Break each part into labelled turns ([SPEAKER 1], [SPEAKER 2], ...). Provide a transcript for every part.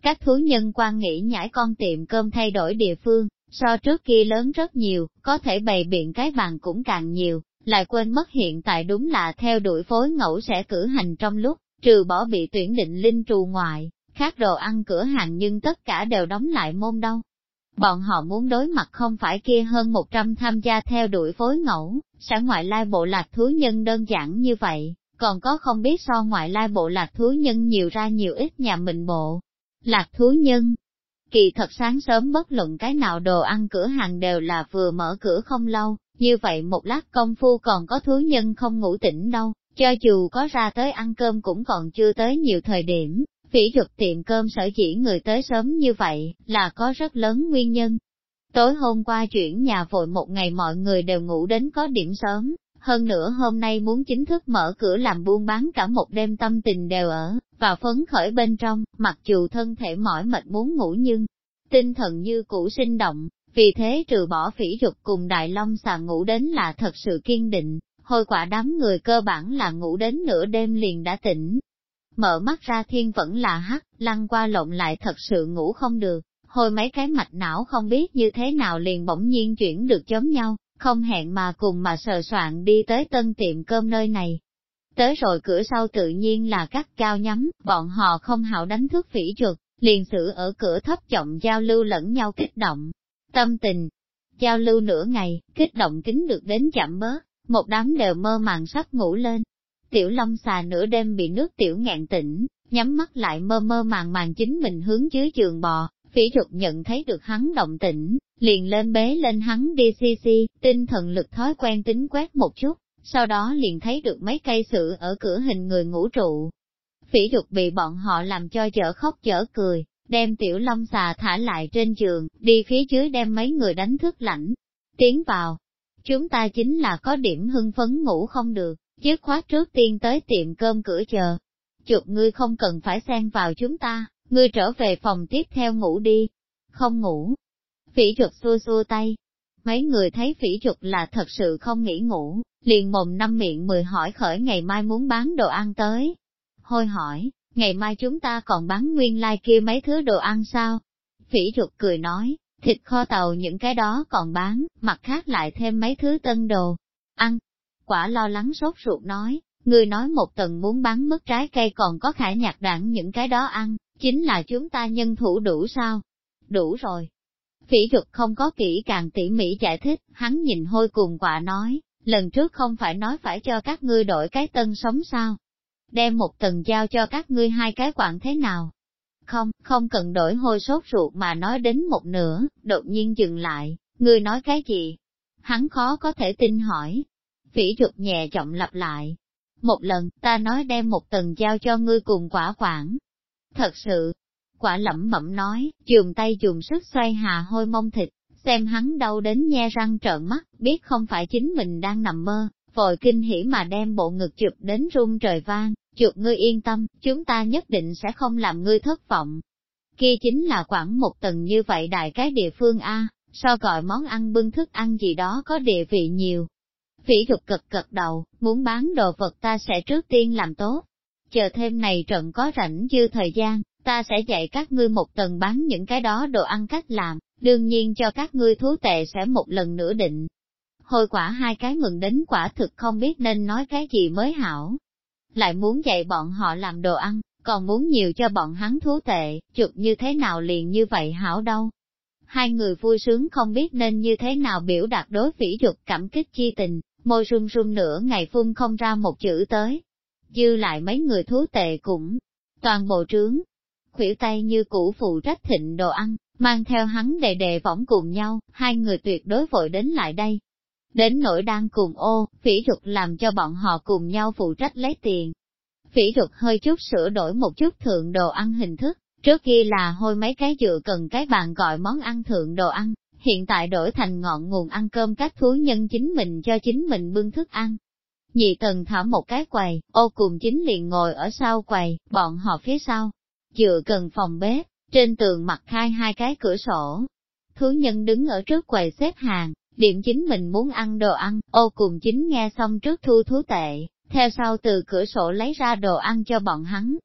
[SPEAKER 1] Các thú nhân quan nghĩ nhãi con tiệm cơm thay đổi địa phương, so trước kia lớn rất nhiều, có thể bày biện cái bàn cũng càng nhiều, lại quên mất hiện tại đúng là theo đuổi phối ngẫu sẽ cử hành trong lúc, trừ bỏ bị tuyển định linh trù ngoại, khác đồ ăn cửa hàng nhưng tất cả đều đóng lại môn đâu. Bọn họ muốn đối mặt không phải kia hơn 100 tham gia theo đuổi phối ngẫu, sẽ ngoại lai bộ lạc thú nhân đơn giản như vậy, còn có không biết so ngoại lai bộ lạc thú nhân nhiều ra nhiều ít nhà mình bộ. Lạc thú nhân, kỳ thật sáng sớm bất luận cái nào đồ ăn cửa hàng đều là vừa mở cửa không lâu, như vậy một lát công phu còn có thú nhân không ngủ tỉnh đâu, cho dù có ra tới ăn cơm cũng còn chưa tới nhiều thời điểm. Phỉ Duật tiệm cơm sở dĩ người tới sớm như vậy, là có rất lớn nguyên nhân. Tối hôm qua chuyển nhà vội một ngày mọi người đều ngủ đến có điểm sớm, hơn nữa hôm nay muốn chính thức mở cửa làm buôn bán cả một đêm tâm tình đều ở, và phấn khởi bên trong, mặc dù thân thể mỏi mệt muốn ngủ nhưng, tinh thần như cũ sinh động, vì thế trừ bỏ Phỉ Duật cùng Đại Long xà ngủ đến là thật sự kiên định, hồi quả đám người cơ bản là ngủ đến nửa đêm liền đã tỉnh. Mở mắt ra thiên vẫn là hắc, lăn qua lộn lại thật sự ngủ không được, hồi mấy cái mạch não không biết như thế nào liền bỗng nhiên chuyển được giống nhau, không hẹn mà cùng mà sờ soạn đi tới tân tiệm cơm nơi này. Tới rồi cửa sau tự nhiên là cắt cao nhắm, bọn họ không hảo đánh thức Phỉ Duật, liền xử ở cửa thấp giọng giao lưu lẫn nhau kích động. Tâm tình, giao lưu nửa ngày, kích động kính được đến chậm bớt, một đám đều mơ màng sắp ngủ lên. Tiểu Long xà nửa đêm bị nước tiểu nghẹn tỉnh, nhắm mắt lại mơ mơ màng màng chính mình hướng dưới giường bò, Phỉ Duật nhận thấy được hắn động tĩnh, liền lên bế lên hắn đi xi, tinh thần lực thói quen tính quét một chút, sau đó liền thấy được mấy cây sự ở cửa hình người ngủ trụ. Phỉ Duật bị bọn họ làm cho dở khóc dở cười, đem Tiểu Long xà thả lại trên giường, đi phía dưới đem mấy người đánh thức lãnh, tiến vào. Chúng ta chính là có điểm hưng phấn ngủ không được, dứt khoát trước tiên tới tiệm cơm cửa chờ. Chuột ngươi không cần phải xen vào chúng ta, ngươi trở về phòng tiếp theo ngủ đi. Không ngủ. Phỉ Duật xua xua tay. Mấy người thấy Phỉ Duật là thật sự không nghĩ ngủ, liền mồm năm miệng mười hỏi khởi ngày mai muốn bán đồ ăn tới. Hôi hỏi, ngày mai chúng ta còn bán nguyên lai kia mấy thứ đồ ăn sao? Phỉ Duật cười nói, thịt kho tàu những cái đó còn bán, mặt khác lại thêm mấy thứ tân đồ ăn. Quả lo lắng sốt ruột nói, người nói một tầng muốn bán mứt trái cây còn có khải nhạc đảng những cái đó ăn, chính là chúng ta nhân thủ đủ sao? Đủ rồi. Phỉ Duật không có kỹ càng tỉ mỉ giải thích, hắn nhìn Hôi cùng Quả nói, lần trước không phải nói phải cho các ngươi đổi cái tân sống sao? Đem một tầng giao cho các ngươi hai cái quặng thế nào? Không cần đổi. Hôi sốt ruột mà nói đến một nửa, đột nhiên dừng lại, ngươi nói cái gì? Hắn khó có thể tin hỏi. Phỉ Duật nhẹ giọng lặp lại. Một lần, ta nói đem một tầng giao cho ngươi cùng Quả quản. Thật sự, Quả lẩm bẩm nói, dùng tay dùng sức xoay Hà Hôi mông thịt, xem hắn đau đến nhe răng trợn mắt, biết không phải chính mình đang nằm mơ, vội kinh hỉ mà đem bộ ngực chụp đến rung trời vang, chụp ngươi yên tâm, chúng ta nhất định sẽ không làm ngươi thất vọng. Kia chính là khoảng một tầng như vậy đại cái địa phương A, so gọi món ăn bưng thức ăn gì đó có địa vị nhiều. Phỉ Duật cật đầu, muốn bán đồ vật ta sẽ trước tiên làm tốt. Chờ thêm này trận có rảnh dư thời gian, ta sẽ dạy các ngươi một tầng bán những cái đó đồ ăn cách làm, đương nhiên cho các ngươi thú tệ sẽ một lần nữa định. Hồi Quả hai cái mừng đến quả thực không biết nên nói cái gì mới hảo. Lại muốn dạy bọn họ làm đồ ăn, còn muốn nhiều cho bọn hắn thú tệ, chụp như thế nào liền như vậy hảo đâu. Hai người vui sướng không biết nên như thế nào biểu đạt đối Phỉ Duật cảm kích chi tình, môi run run nửa ngày phun không ra một chữ tới. Dư lại mấy người thú tệ cũng toàn bộ trướng. Khuỷu tay như cũ phụ trách thịnh đồ ăn, mang theo hắn đề võng cùng nhau, hai người tuyệt đối vội đến lại đây. Đến nỗi đang cùng Phỉ Duật làm cho bọn họ cùng nhau phụ trách lấy tiền. Phỉ Duật hơi chút sửa đổi một chút thượng đồ ăn hình thức, trước kia là Hôi mấy cái dựa cần cái bàn gọi món ăn thượng đồ ăn, hiện tại đổi thành ngọn nguồn ăn cơm các thú nhân chính mình cho chính mình bưng thức ăn. Nhị tầng thả một cái quầy, cùng chính liền ngồi ở sau quầy, bọn họ phía sau, dựa gần phòng bếp, trên tường mặt khai hai cái cửa sổ. Thú nhân đứng ở trước quầy xếp hàng, điểm chính mình muốn ăn đồ ăn, cùng chính nghe xong trước thu thú tệ, theo sau từ cửa sổ lấy ra đồ ăn cho bọn hắn.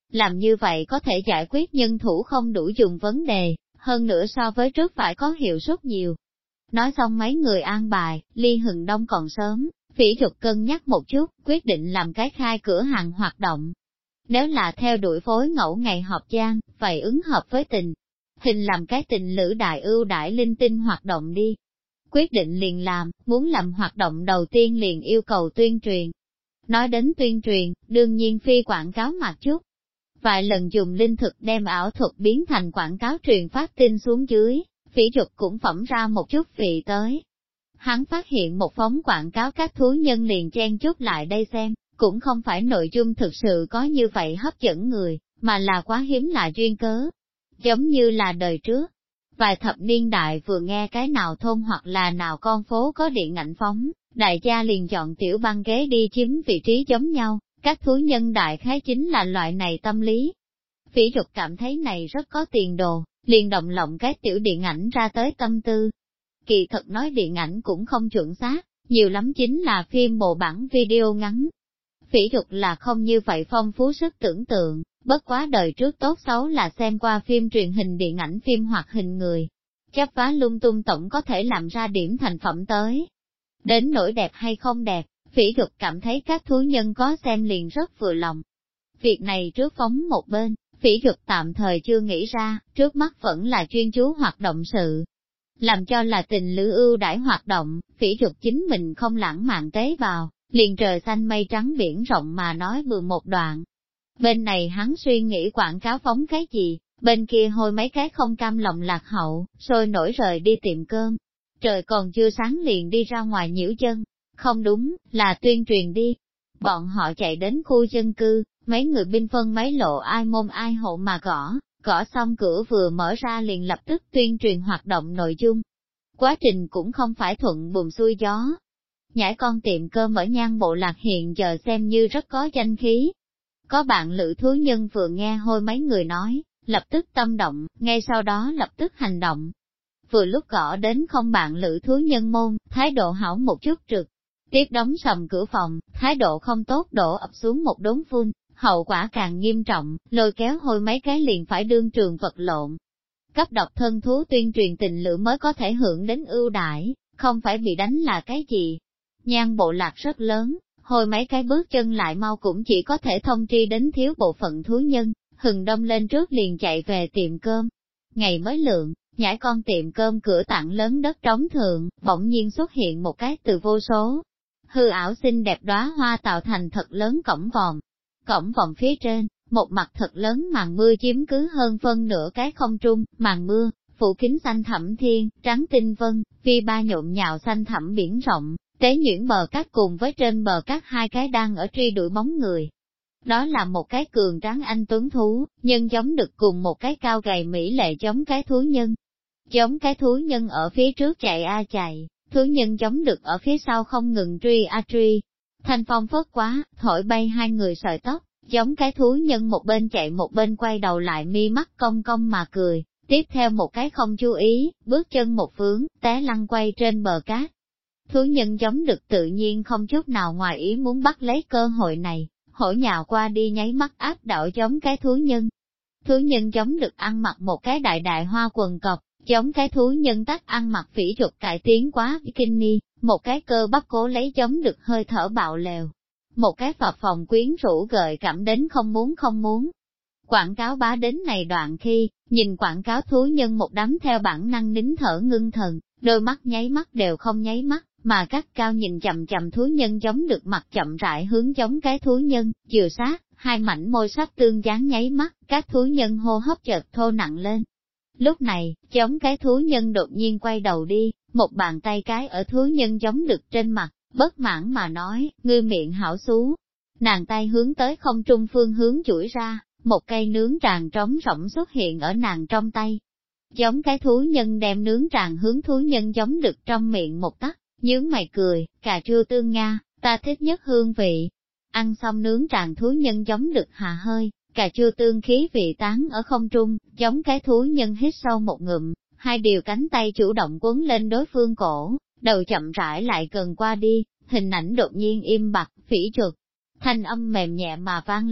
[SPEAKER 1] Làm như vậy có thể giải quyết nhân thủ không đủ dùng vấn đề, hơn nữa so với trước phải có hiệu suất nhiều. Nói xong mấy người an bài, ly hừng đông còn sớm, Phỉ Dục cân nhắc một chút, quyết định làm cái khai cửa hàng hoạt động. Nếu là theo đuổi phối ngẫu ngày họp gian, vậy ứng hợp với tình hình làm cái tình lữ đại ưu đãi linh tinh hoạt động đi. Quyết định liền làm, muốn làm hoạt động đầu tiên liền yêu cầu tuyên truyền. Nói đến tuyên truyền, đương nhiên phi quảng cáo mặt chút. Vài lần dùng linh thực đem ảo thuật biến thành quảng cáo truyền phát tin xuống dưới, Phỉ Dục cũng phỏng ra một chút vị tới. Hắn phát hiện một phóng quảng cáo các thú nhân liền chen chúc lại đây xem, cũng không phải nội dung thực sự có như vậy hấp dẫn người, mà là quá hiếm lạ duyên cớ. Giống như là đời trước, vài thập niên đại vừa nghe cái nào thôn hoặc là nào con phố có điện ảnh phóng, đại gia liền chọn tiểu băng ghế đi chiếm vị trí giống nhau, các thú nhân đại khái chính là loại này tâm lý. Phỉ Dục cảm thấy này rất có tiền đồ, liền động lộng cái tiểu điện ảnh ra tới tâm tư. Kỳ thật nói điện ảnh cũng không chuẩn xác, nhiều lắm chính là phim bộ bản video ngắn. Phỉ Dục là không như vậy phong phú sức tưởng tượng, bất quá đời trước tốt xấu là xem qua phim truyền hình điện ảnh phim hoạt hình người. Chấp vá lung tung tổng có thể làm ra điểm thành phẩm tới. Đến nỗi đẹp hay không đẹp, Phỉ Dục cảm thấy các thú nhân có xem liền rất vừa lòng. Việc này trước phóng một bên, Phỉ Dục tạm thời chưa nghĩ ra, trước mắt vẫn là chuyên chú hoạt động sự. Làm cho là tình lữ ưu đãi hoạt động, Phỉ Dục chính mình không lãng mạn tế vào, liền trời xanh mây trắng biển rộng mà nói bừa một đoạn. Bên này hắn suy nghĩ quảng cáo phóng cái gì, bên kia hôi mấy cái không cam lòng lạc hậu, sôi nổi rời đi tiệm cơm. Trời còn chưa sáng liền đi ra ngoài nhiễu chân, không đúng, là tuyên truyền đi. Bọn họ chạy đến khu dân cư, mấy người binh phân mấy lộ ai môn ai hộ mà gõ xong cửa vừa mở ra liền lập tức tuyên truyền hoạt động nội dung. Quá trình cũng không phải thuận buồm xuôi gió. Nhãi con tiệm cơm ở Nhan Bộ Lạc hiện giờ xem như rất có danh khí. Có bạn lữ thú nhân vừa nghe hôi mấy người nói, lập tức tâm động, ngay sau đó lập tức hành động. Vừa lúc gõ đến không bạn lữ thú nhân môn, thái độ hảo một chút trực. Tiếp đóng sầm cửa phòng, thái độ không tốt đổ ập xuống một đống phun, hậu quả càng nghiêm trọng, lôi kéo hôi mấy cái liền phải đương trường vật lộn. Cấp độc thân thú tuyên truyền tình lữ mới có thể hưởng đến ưu đãi, không phải bị đánh là cái gì. Nhan Bộ Lạc rất lớn, hồi mấy cái bước chân lại mau cũng chỉ có thể thông tri đến thiếu bộ phận thú nhân, hừng đông lên trước liền chạy về tiệm cơm. Ngày mới lượng, nhãi con tiệm cơm cửa tặng lớn đất trống thượng, bỗng nhiên xuất hiện một cái từ vô số. Hư ảo xinh đẹp đóa hoa tạo thành thật lớn cổng vòm. Cổng vòm phía trên, một mặt thật lớn màn mưa chiếm cứ hơn phân nửa cái không trung, màn mưa, phủ kính xanh thẳm thiên, trắng tinh vân, phi ba nhộn nhạo xanh thẳm biển rộng, tế nhuyễn bờ cát cùng với trên bờ cát hai cái đang ở truy đuổi bóng người. Đó là một cái cường tráng anh tuấn thú, nhân giống được cùng một cái cao gầy mỹ lệ giống cái thú nhân. Giống cái thú nhân ở phía trước chạy a chạy, thú nhân giống được ở phía sau không ngừng truy a truy. Thanh phong phất quá, thổi bay hai người sợi tóc, giống cái thú nhân một bên chạy một bên quay đầu lại mi mắt cong cong mà cười, tiếp theo một cái không chú ý, bước chân một vướng, té lăn quay trên bờ cát. Thú nhân giống được tự nhiên không chút nào ngoài ý muốn bắt lấy cơ hội này, hổ nhào qua đi nháy mắt áp đảo giống cái thú nhân. Thú nhân giống được ăn mặc một cái đại đại hoa quần cộc, giống cái thú nhân tắc ăn mặc Phỉ Dục cải tiến quá bikini, một cái cơ bắp cố lấy giống được hơi thở bạo lèo. Một cái phập phòng quyến rũ gợi cảm đến không muốn. Quảng cáo bá đến này đoạn khi, nhìn quảng cáo thú nhân một đám theo bản năng nín thở ngưng thần, đôi mắt nháy mắt đều không nháy mắt, mà các cao nhìn chậm chậm thú nhân giống được mặt chậm rãi hướng giống cái thú nhân, chiều sát, hai mảnh môi sắc tương dáng nháy mắt, các thú nhân hô hấp chợt thô nặng lên. Lúc này, giống cái thú nhân đột nhiên quay đầu đi, một bàn tay cái ở thú nhân giống được trên mặt, bất mãn mà nói, ngươi miệng hảo xú. Nàng tay hướng tới không trung phương hướng chuỗi ra, một cây nướng tràng trống rỗng xuất hiện ở nàng trong tay. Giống cái thú nhân đem nướng tràng hướng thú nhân giống được trong miệng một tắc, nhướng mày cười, cà chua tương Nga, ta thích nhất hương vị. Ăn xong nướng tràng thú nhân giống được hà hơi, cà chua tương khí vị tán ở không trung, giống cái thú nhân hít sâu một ngụm, hai điều cánh tay chủ động quấn lên đối phương cổ, đầu chậm rãi lại gần qua đi, hình ảnh đột nhiên im bặt, Phỉ Dục. Thanh âm mềm nhẹ mà vang lên,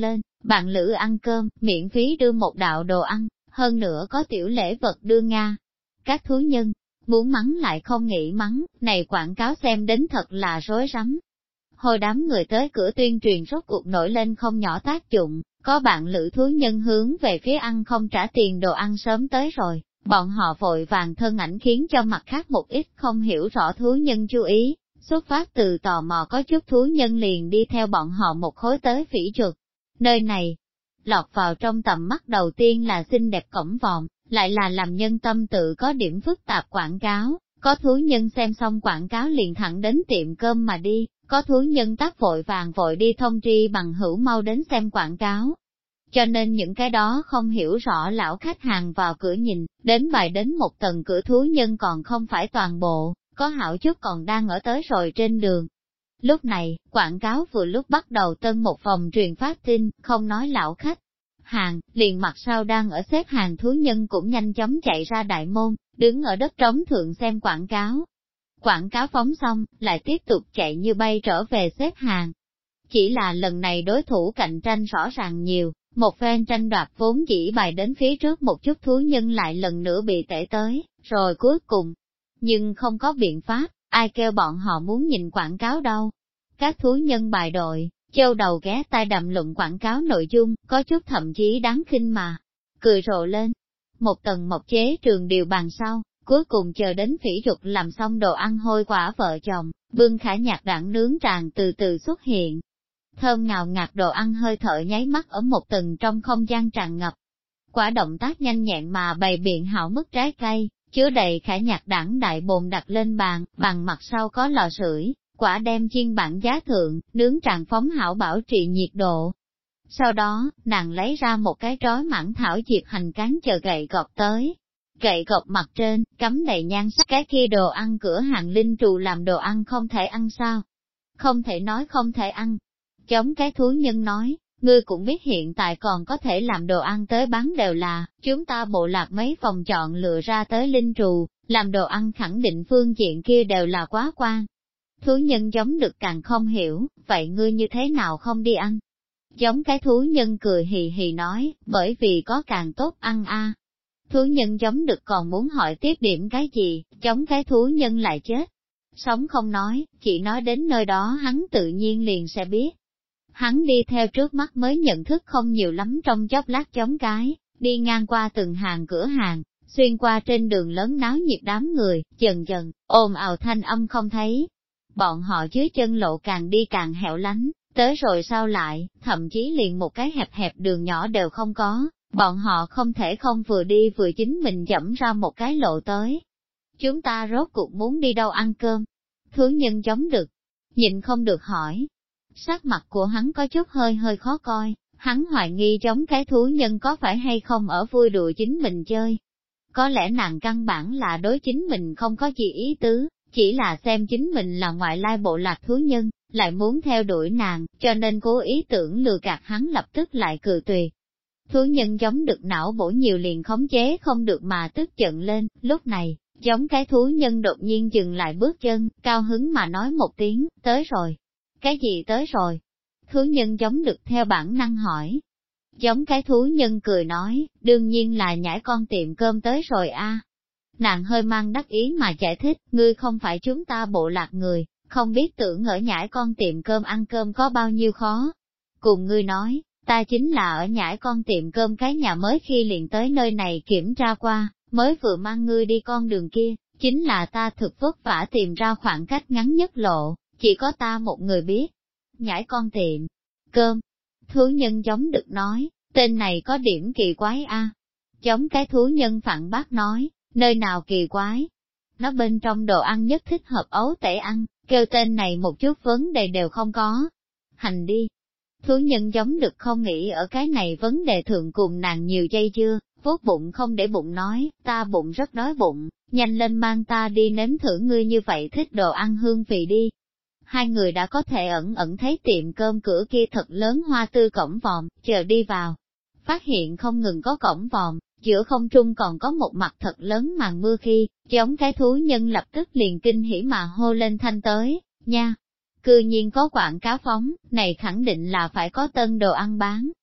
[SPEAKER 1] bạn lữ ăn cơm, miễn phí đưa một đạo đồ ăn, hơn nữa có tiểu lễ vật đưa Nga. Các thú nhân, muốn mắng lại không nghĩ mắng, này quảng cáo xem đến thật là rối rắm. Hồi đám người tới cửa tuyên truyền rốt cuộc nổi lên không nhỏ tác dụng, có bạn lữ thú nhân hướng về phía ăn không trả tiền đồ ăn sớm tới rồi, bọn họ vội vàng thân ảnh khiến cho mặt khác một ít không hiểu rõ thú nhân chú ý, xuất phát từ tò mò có chút thú nhân liền đi theo bọn họ một khối tới phỉ chuột. Nơi này, lọt vào trong tầm mắt đầu tiên là xinh đẹp cổng vòm, lại là làm nhân tâm tự có điểm phức tạp quảng cáo, có thú nhân xem xong quảng cáo liền thẳng đến tiệm cơm mà đi, có thú nhân tác vội vàng vội đi thông tri bằng hữu mau đến xem quảng cáo. Cho nên những cái đó không hiểu rõ lão khách hàng vào cửa nhìn, đến bài đến một tầng cửa thú nhân còn không phải toàn bộ, có hảo chút còn đang ở tới rồi trên đường. Lúc này, quảng cáo vừa lúc bắt đầu tân một vòng truyền phát tin, không nói lão khách hàng, liền mặt sau đang ở xếp hàng thú nhân cũng nhanh chóng chạy ra đại môn, đứng ở đất trống thượng xem quảng cáo. Quảng cáo phóng xong, lại tiếp tục chạy như bay trở về xếp hàng. Chỉ là lần này đối thủ cạnh tranh rõ ràng nhiều, một phen tranh đoạt vốn chỉ bài đến phía trước một chút thú nhân lại lần nữa bị tể tới, rồi cuối cùng. Nhưng không có biện pháp, ai kêu bọn họ muốn nhìn quảng cáo đâu. Các thú nhân bài đội, châu đầu ghé tai đàm luận quảng cáo nội dung, có chút thậm chí đáng khinh mà. Cười rộ lên. Một tầng một chế trường điều bàn sau, cuối cùng chờ đến phỉ dục làm xong đồ ăn hôi quả vợ chồng, bưng khả nhạc đảng nướng tràn từ từ xuất hiện. Thơm ngào ngạt đồ ăn hơi thở nháy mắt ở một tầng trong không gian tràn ngập. Quả động tác nhanh nhẹn mà bày biện hảo mức trái cây, chứa đầy khả nhạc đảng đại bồn đặt lên bàn, bằng mặt sau có lò sưởi, quả đem chiên bản giá thượng, nướng tràn phóng hảo bảo trì nhiệt độ. Sau đó, nàng lấy ra một cái trói mãn thảo diệp hành cán chờ gậy gọt tới. Gậy gọt mặt trên, cắm đầy nhan sắc cái kia đồ ăn cửa hàng linh trù làm đồ ăn không thể ăn sao? Không thể nói không thể ăn. Giống cái thú nhân nói, ngươi cũng biết hiện tại còn có thể làm đồ ăn tới bán đều là, chúng ta bộ lạc mấy phòng chọn lựa ra tới linh trù, làm đồ ăn khẳng định phương diện kia đều là quá quan. Thú nhân giống được càng không hiểu, vậy ngươi như thế nào không đi ăn? Giống cái thú nhân cười hì hì nói, bởi vì có càng tốt ăn a. Thú nhân giống được còn muốn hỏi tiếp điểm cái gì, giống cái thú nhân lại chết. Sống không nói, chỉ nói đến nơi đó hắn tự nhiên liền sẽ biết. Hắn đi theo trước mắt mới nhận thức không nhiều lắm trong chốc lát chống cái, đi ngang qua từng hàng cửa hàng, xuyên qua trên đường lớn náo nhiệt đám người, dần dần, ồn ào thanh âm không thấy. Bọn họ dưới chân lộ càng đi càng hẻo lánh, tới rồi sau lại, thậm chí liền một cái hẹp hẹp đường nhỏ đều không có, bọn họ không thể không vừa đi vừa chính mình dẫm ra một cái lộ tới. Chúng ta rốt cuộc muốn đi đâu ăn cơm? Thú nhân chống được, nhịn không được hỏi. Sắc mặt của hắn có chút hơi khó coi, hắn hoài nghi giống cái thú nhân có phải hay không ở vui đùa chính mình chơi. Có lẽ nàng căn bản là đối chính mình không có gì ý tứ, chỉ là xem chính mình là ngoại lai bộ lạc thú nhân, lại muốn theo đuổi nàng, cho nên cố ý tưởng lừa gạt hắn lập tức lại cự tuyệt. Thú nhân giống được não bổ nhiều liền khống chế không được mà tức giận lên, lúc này, giống cái thú nhân đột nhiên dừng lại bước chân, cao hứng mà nói một tiếng, tới rồi. Cái gì tới rồi? Thú nhân giống được theo bản năng hỏi. Giống cái thú nhân cười nói, đương nhiên là nhãi con tiệm cơm tới rồi a. Nàng hơi mang đắc ý mà giải thích, ngươi không phải chúng ta bộ lạc người, không biết tưởng ở nhãi con tiệm cơm ăn cơm có bao nhiêu khó. Cùng ngươi nói, ta chính là ở nhãi con tiệm cơm cái nhà mới khi liền tới nơi này kiểm tra qua, mới vừa mang ngươi đi con đường kia, chính là ta thực vất vả tìm ra khoảng cách ngắn nhất lộ, chỉ có ta một người biết. Nhãi con tiệm cơm, thú nhân giống được nói, tên này có điểm kỳ quái a. Giống cái thú nhân phản bác nói, nơi nào kỳ quái? Nó bên trong đồ ăn nhất thích hợp ấu tể ăn, kêu tên này một chút vấn đề đều không có. Hành đi. Thú nhân giống được không nghĩ ở cái này vấn đề thượng cùng nàng nhiều dây chưa, vuốt bụng không để bụng nói, ta bụng rất đói bụng, nhanh lên mang ta đi nếm thử ngươi như vậy thích đồ ăn hương vị đi. Hai người đã có thể ẩn thấy tiệm cơm cửa kia thật lớn hoa tư cổng vòm, chờ đi vào. Phát hiện không ngừng có cổng vòm, giữa không trung còn có một mặt thật lớn màn mưa khi, giống cái thú nhân lập tức liền kinh hỉ mà hô lên thanh tới, nha. Cư nhiên có quảng cáo phóng, này khẳng định là phải có tân đồ ăn bán.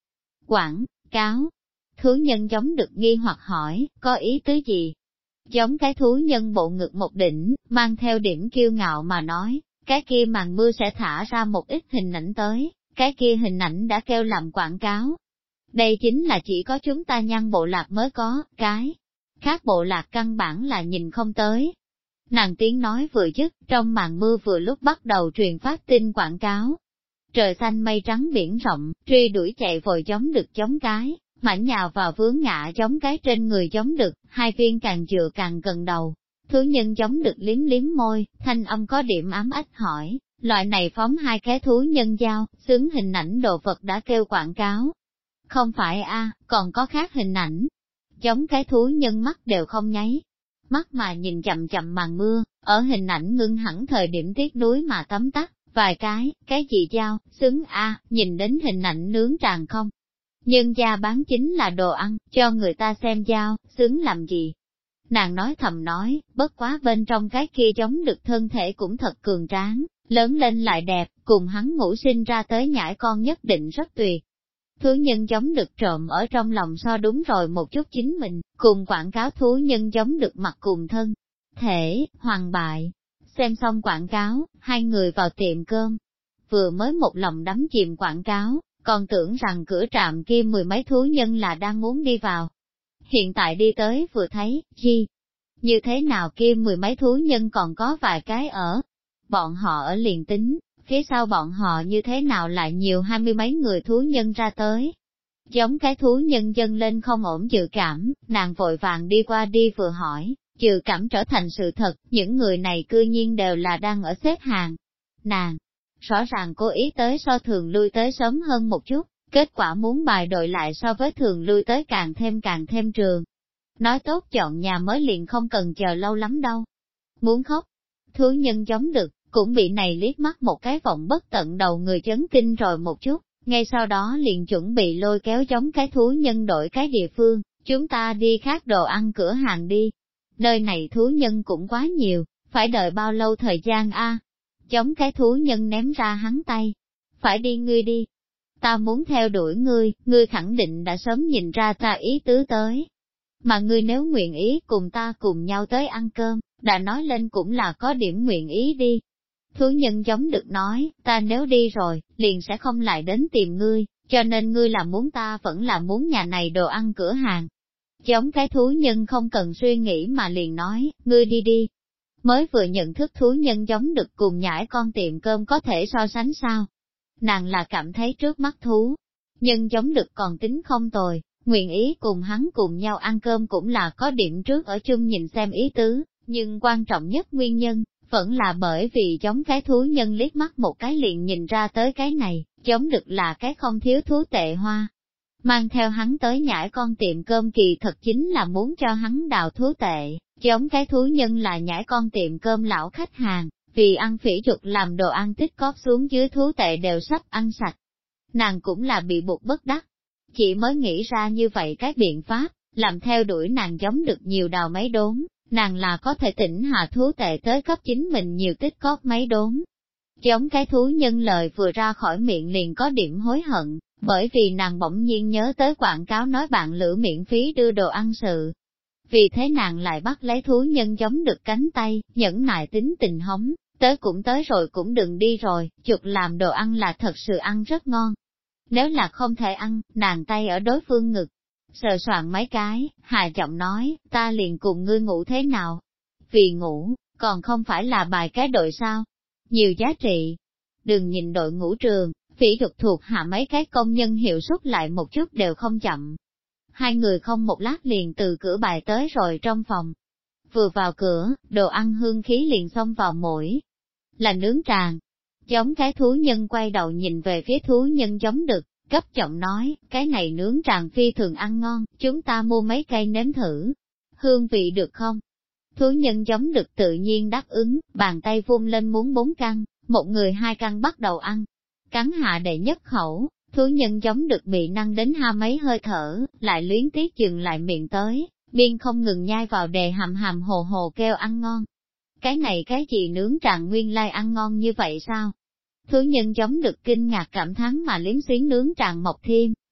[SPEAKER 1] Quảng cáo. Thú nhân giống được nghi hoặc hỏi, có ý tứ gì? Giống cái thú nhân bộ ngực một đỉnh, mang theo điểm kiêu ngạo mà nói, cái kia màn mưa sẽ thả ra một ít hình ảnh tới, cái kia hình ảnh đã kêu làm quảng cáo. Đây chính là chỉ có chúng ta Nhan bộ lạc mới có, cái khác bộ lạc căn bản là nhìn không tới. Nàng tiếng nói vừa dứt, trong màn mưa vừa lúc bắt đầu truyền phát tin quảng cáo. Trời xanh mây trắng biển rộng, truy đuổi chạy vội giống đực giống cái, mảnh nhào vào vướng ngã giống cái trên người giống đực, hai viên càng dựa càng gần đầu. Thú nhân giống đực liếm liếm môi, thanh âm có điểm ám ách hỏi, loại này phóng hai cái thú nhân giao, xứng hình ảnh đồ vật đã kêu quảng cáo. Không phải a, còn có khác hình ảnh. Giống cái thú nhân mắt đều không nháy. Mắt mà nhìn chậm chậm màn mưa, ở hình ảnh ngưng hẳn thời điểm tiếc núi mà tấm tắt, vài cái gì giao, xứng a, nhìn đến hình ảnh nướng tràn không. Nhân gia bán chính là đồ ăn, cho người ta xem giao, xứng làm gì. Nàng nói thầm nói, bất quá bên trong cái kia giống được thân thể cũng thật cường tráng, lớn lên lại đẹp, cùng hắn ngủ sinh ra tới nhãi con nhất định rất tuyệt. Thú nhân giống được trộm ở trong lòng so đúng rồi một chút chính mình, cùng quảng cáo thú nhân giống được mặt cùng thân. Thể, hoàng bại. Xem xong quảng cáo, hai người vào tiệm cơm. Vừa mới một lòng đắm chìm quảng cáo, còn tưởng rằng cửa trạm kia mười mấy thú nhân là đang muốn đi vào. Hiện tại đi tới vừa thấy, chi? Như thế nào kia mười mấy thú nhân còn có vài cái ở. Bọn họ ở liền tính, phía sau bọn họ như thế nào lại nhiều hai mươi mấy người thú nhân ra tới. Giống cái thú nhân dâng lên không ổn dự cảm, nàng vội vàng đi qua đi vừa hỏi, dự cảm trở thành sự thật, những người này cư nhiên đều là đang ở xếp hàng. Nàng, rõ ràng cố ý tới so thường lui tới sớm hơn một chút, kết quả muốn bài đội lại so với thường lui tới càng thêm trường. Nói tốt chọn nhà mới liền không cần chờ lâu lắm đâu. Muốn khóc, thú nhân giống được, cũng bị này liếc mắt một cái vọng bất tận đầu người chấn kinh rồi một chút, ngay sau đó liền chuẩn bị lôi kéo giống cái thú nhân đổi cái địa phương, chúng ta đi khác đồ ăn cửa hàng đi. Nơi này thú nhân cũng quá nhiều, phải đợi bao lâu thời gian a? Giống cái thú nhân ném ra hắn tay. Phải đi ngươi đi. Ta muốn theo đuổi ngươi khẳng định đã sớm nhìn ra ta ý tứ tới. Mà ngươi nếu nguyện ý cùng ta cùng nhau tới ăn cơm, đã nói lên cũng là có điểm nguyện ý đi. Thú nhân giống được nói, ta nếu đi rồi, liền sẽ không lại đến tìm ngươi, cho nên ngươi là muốn ta vẫn là muốn nhà này đồ ăn cửa hàng. Giống cái thú nhân không cần suy nghĩ mà liền nói, ngươi đi đi. Mới vừa nhận thức thú nhân giống được cùng nhãi con tiệm cơm có thể so sánh sao. Nàng là cảm thấy trước mắt thú, nhân giống được còn tính không tồi, nguyện ý cùng hắn cùng nhau ăn cơm cũng là có điểm trước ở chung nhìn xem ý tứ, nhưng quan trọng nhất nguyên nhân, vẫn là bởi vì giống cái thú nhân liếc mắt một cái liền nhìn ra tới cái này, giống được là cái không thiếu thú tệ hoa. Mang theo hắn tới nhãi con tiệm cơm kỳ thật chính là muốn cho hắn đào thú tệ, giống cái thú nhân là nhãi con tiệm cơm lão khách hàng, vì ăn phỉ chuột làm đồ ăn tích cóp xuống dưới thú tệ đều sắp ăn sạch. Nàng cũng là bị buộc bất đắc, chỉ mới nghĩ ra như vậy cái biện pháp, làm theo đuổi nàng giống được nhiều đào mấy đốn, nàng là có thể tỉnh hạ thú tệ tới cấp chính mình nhiều tích cóp mấy đốn. Giống cái thú nhân lời vừa ra khỏi miệng liền có điểm hối hận, bởi vì nàng bỗng nhiên nhớ tới quảng cáo nói bạn lữ miễn phí đưa đồ ăn sự. Vì thế nàng lại bắt lấy thú nhân giống được cánh tay, nhẫn nại tính tình hống, tới cũng tới rồi cũng đừng đi rồi, chuột làm đồ ăn là thật sự ăn rất ngon. Nếu là không thể ăn, nàng tay ở đối phương ngực, sờ soạn mấy cái, hài giọng nói, ta liền cùng ngươi ngủ thế nào? Vì ngủ, còn không phải là bài cái đội sao? Nhiều giá trị. Đừng nhìn đội ngũ trường, phỉ thuật thuộc hạ mấy cái công nhân hiệu suất lại một chút đều không chậm. Hai người không một lát liền từ cửa bài tới rồi trong phòng. Vừa vào cửa, đồ ăn hương khí liền xông vào mũi. Là nướng tràng. Giống cái thú nhân quay đầu nhìn về phía thú nhân giống đực, cấp giọng nói, cái này nướng tràng phi thường ăn ngon, chúng ta mua mấy cây nếm thử. Hương vị được không? Thú nhân giống đực tự nhiên đáp ứng, bàn tay vung lên muốn 4 căn, một người 2 căn bắt đầu ăn. Cắn hạ đệ nhất khẩu, thú nhân giống đực bị năng đến ha mấy hơi thở, lại luyến tiếc dừng lại miệng tới, biên không ngừng nhai vào đề hàm hàm hồ hồ kêu ăn ngon. Cái này cái gì nướng tràng nguyên lai ăn ngon như vậy sao? Thú nhân giống được kinh ngạc cảm thán mà liếm xuyến nướng tràng mọc thêm,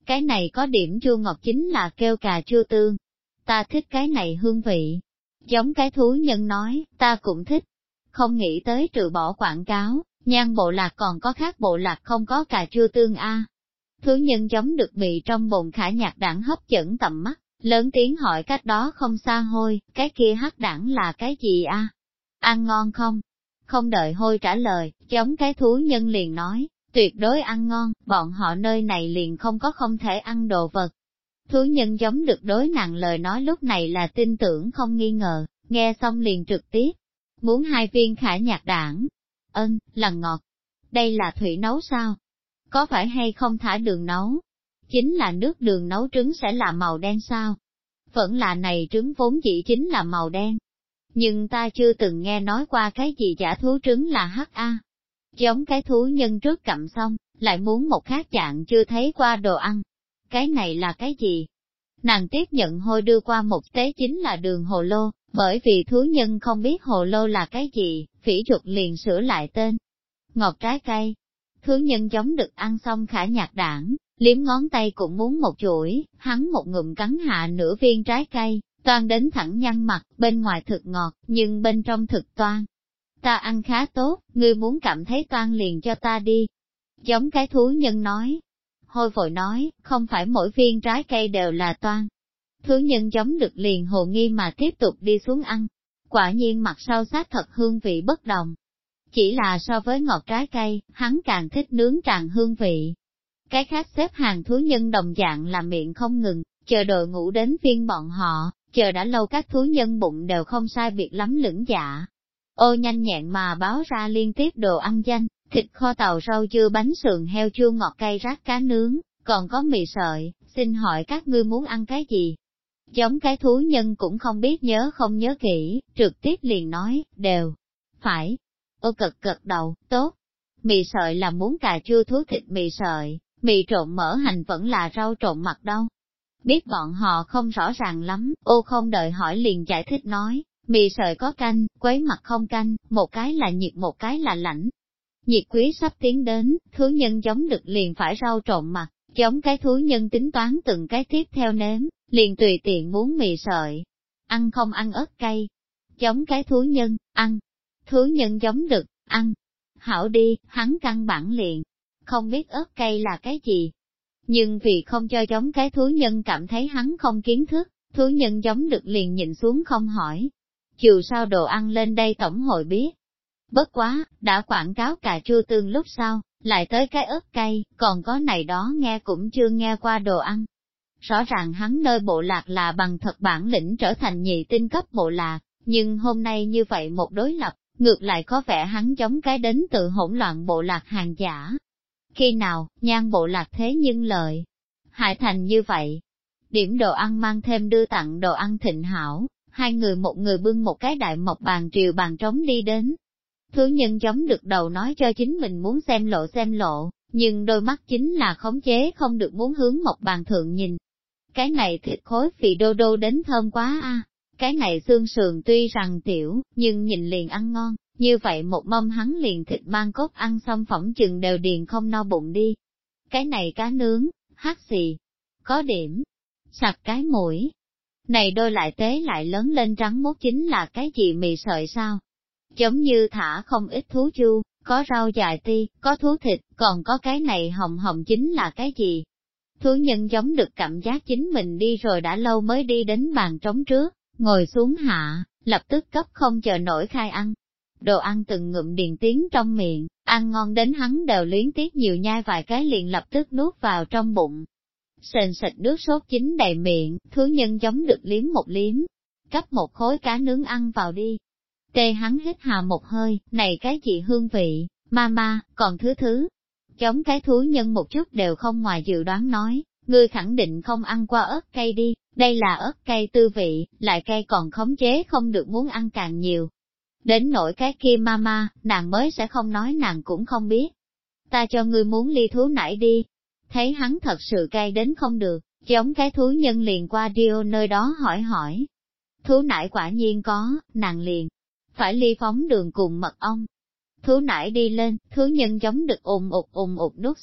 [SPEAKER 1] Cái này có điểm chua ngọt chính là kêu cà chua tương. Ta thích cái này hương vị. Giống cái thú nhân nói, ta cũng thích. Không nghĩ tới trừ bỏ quảng cáo, Nhan bộ lạc còn có khác bộ lạc không có cà chua tương a. Thú nhân giống được bị trong bồn khả nhạc đảng hấp dẫn tầm mắt, lớn tiếng hỏi cách đó không xa Hôi, cái kia hắc đảng là cái gì a? Ăn ngon không? Không đợi Hôi trả lời, giống cái thú nhân liền nói, tuyệt đối ăn ngon, bọn họ nơi này liền không có không thể ăn đồ vật. Thú nhân giống được đối nàng lời nói lúc này là tin tưởng không nghi ngờ, nghe xong liền trực tiếp. Muốn 2 viên khả nhạc đảng. Là ngọt. Đây là thủy nấu sao? Có phải hay không thả đường nấu? Chính là nước đường nấu trứng sẽ là màu đen sao? Vẫn là này trứng vốn dĩ chính là màu đen. Nhưng ta chưa từng nghe nói qua cái gì giả thú trứng là hắc a. Giống cái thú nhân trước cặm xong, lại muốn một khác dạng chưa thấy qua đồ ăn. Cái này là cái gì? Nàng tiếp nhận Hôi đưa qua một tế chính là đường hồ lô, bởi vì thú nhân không biết hồ lô là cái gì, phỉ chuột liền sửa lại tên. Ngọt trái cây. Thú nhân giống được ăn xong khả nhạc đảng, liếm ngón tay cũng muốn một chuỗi, hắn một ngụm cắn hạ nửa viên trái cây, toan đến thẳng nhăn mặt, bên ngoài thực ngọt, nhưng bên trong thực toan. Ta ăn khá tốt, ngươi muốn cảm thấy toan liền cho ta đi. Giống cái thú nhân nói. Hôi vội nói, không phải mỗi viên trái cây đều là toan. Thú nhân giống được liền hồ nghi mà tiếp tục đi xuống ăn. Quả nhiên mặt sau sát thật hương vị bất đồng. Chỉ là so với ngọt trái cây, hắn càng thích nướng tràn hương vị. Cái khác xếp hàng thú nhân đồng dạng là miệng không ngừng, chờ đội ngũ đến phiên bọn họ, chờ đã lâu các thú nhân bụng đều không sai biệt lắm lưỡng dạ. Ô nhanh nhẹn mà báo ra liên tiếp đồ ăn danh, thịt kho tàu rau dưa bánh sườn heo chua ngọt cay rác cá nướng, còn có mì sợi, xin hỏi các ngươi muốn ăn cái gì? Giống cái thú nhân cũng không biết nhớ không nhớ kỹ, trực tiếp liền nói, đều, phải. Ô cực cực đầu, tốt. Mì sợi là muốn cà chua thú thịt mì sợi, mì trộn mỡ hành vẫn là rau trộn mặt đâu. Biết bọn họ không rõ ràng lắm, ô không đợi hỏi liền giải thích nói, mì sợi có canh, quấy mặt không canh, một cái là nhiệt một cái là lạnh. Nhiệt quý sắp tiến đến, thú nhân giống được liền phải rau trộn mặt, giống cái thú nhân tính toán từng cái tiếp theo nếm, liền tùy tiện muốn mì sợi. Ăn không ăn ớt cay. Giống cái thú nhân, ăn. Thú nhân giống được, ăn. Hảo đi, hắn căn bản liền. Không biết ớt cay là cái gì. Nhưng vì không cho giống cái thú nhân cảm thấy hắn không kiến thức, thú nhân giống được liền nhìn xuống không hỏi. Dù sao đồ ăn lên đây tổng hội biết. Bất quá, đã quảng cáo cà chua tương lúc sau, lại tới cái ớt cay, còn có này đó nghe cũng chưa nghe qua đồ ăn. Rõ ràng hắn nơi bộ lạc là bằng thật bản lĩnh trở thành nhị tinh cấp bộ lạc, nhưng hôm nay như vậy một đối lập, ngược lại có vẻ hắn giống cái đến từ hỗn loạn bộ lạc hàng giả. Khi nào, Nhan bộ lạc thế nhưng lợi hại thành như vậy. Điểm đồ ăn mang thêm đưa tặng đồ ăn thịnh hảo, 2 người một người bưng một cái đại mộc bàn triều bàn trống đi đến. Thú nhân giống được đầu nói cho chính mình muốn xem lộ, nhưng đôi mắt chính là khống chế không được muốn hướng một bàn thượng nhìn. Cái này thịt khối phì đô đô đến thơm quá a. Cái này xương sườn tuy rằng tiểu, nhưng nhìn liền ăn ngon, như vậy một mâm hắn liền thịt mang cốt ăn xong phỏng chừng đều điền không no bụng đi. Cái này cá nướng, hắc xì, có điểm, sặc cái mũi. Này đôi lại tế lại lớn lên trắng mốt chính là cái gì mì sợi sao? Giống như thả không ít thú chu, có rau dài ti, có thú thịt, còn có cái này hồng hồng chính là cái gì? Thú nhân giống được cảm giác chính mình đi rồi đã lâu mới đi đến bàn trống trước, ngồi xuống hạ, lập tức cấp không chờ nổi khai ăn. Đồ ăn từng ngụm điền tiến trong miệng, ăn ngon đến hắn đều luyến tiếc nhiều nhai vài cái liền lập tức nuốt vào trong bụng. Sền sệt nước sốt chín đầy miệng, thú nhân giống được liếm một liếm, cấp một khối cá nướng ăn vào đi. Tê hắn hít hà một hơi, này cái gì hương vị, mama, còn thứ. Giống cái thú nhân một chút đều không ngoài dự đoán nói, ngươi khẳng định không ăn qua ớt cay đi, đây là ớt cay tư vị, lại cay còn khống chế không được muốn ăn càng nhiều. Đến nỗi cái kia mama, nàng mới sẽ không nói nàng cũng không biết. Ta cho ngươi muốn ly thú nải đi. Thấy hắn thật sự cay đến không được, giống cái thú nhân liền qua Dio nơi đó hỏi. Thú nải quả nhiên có, nàng liền phải ly phóng đường cùng mật ong. Thú nải đi lên, thú nhân giống được ùm ụt nuốt xuống,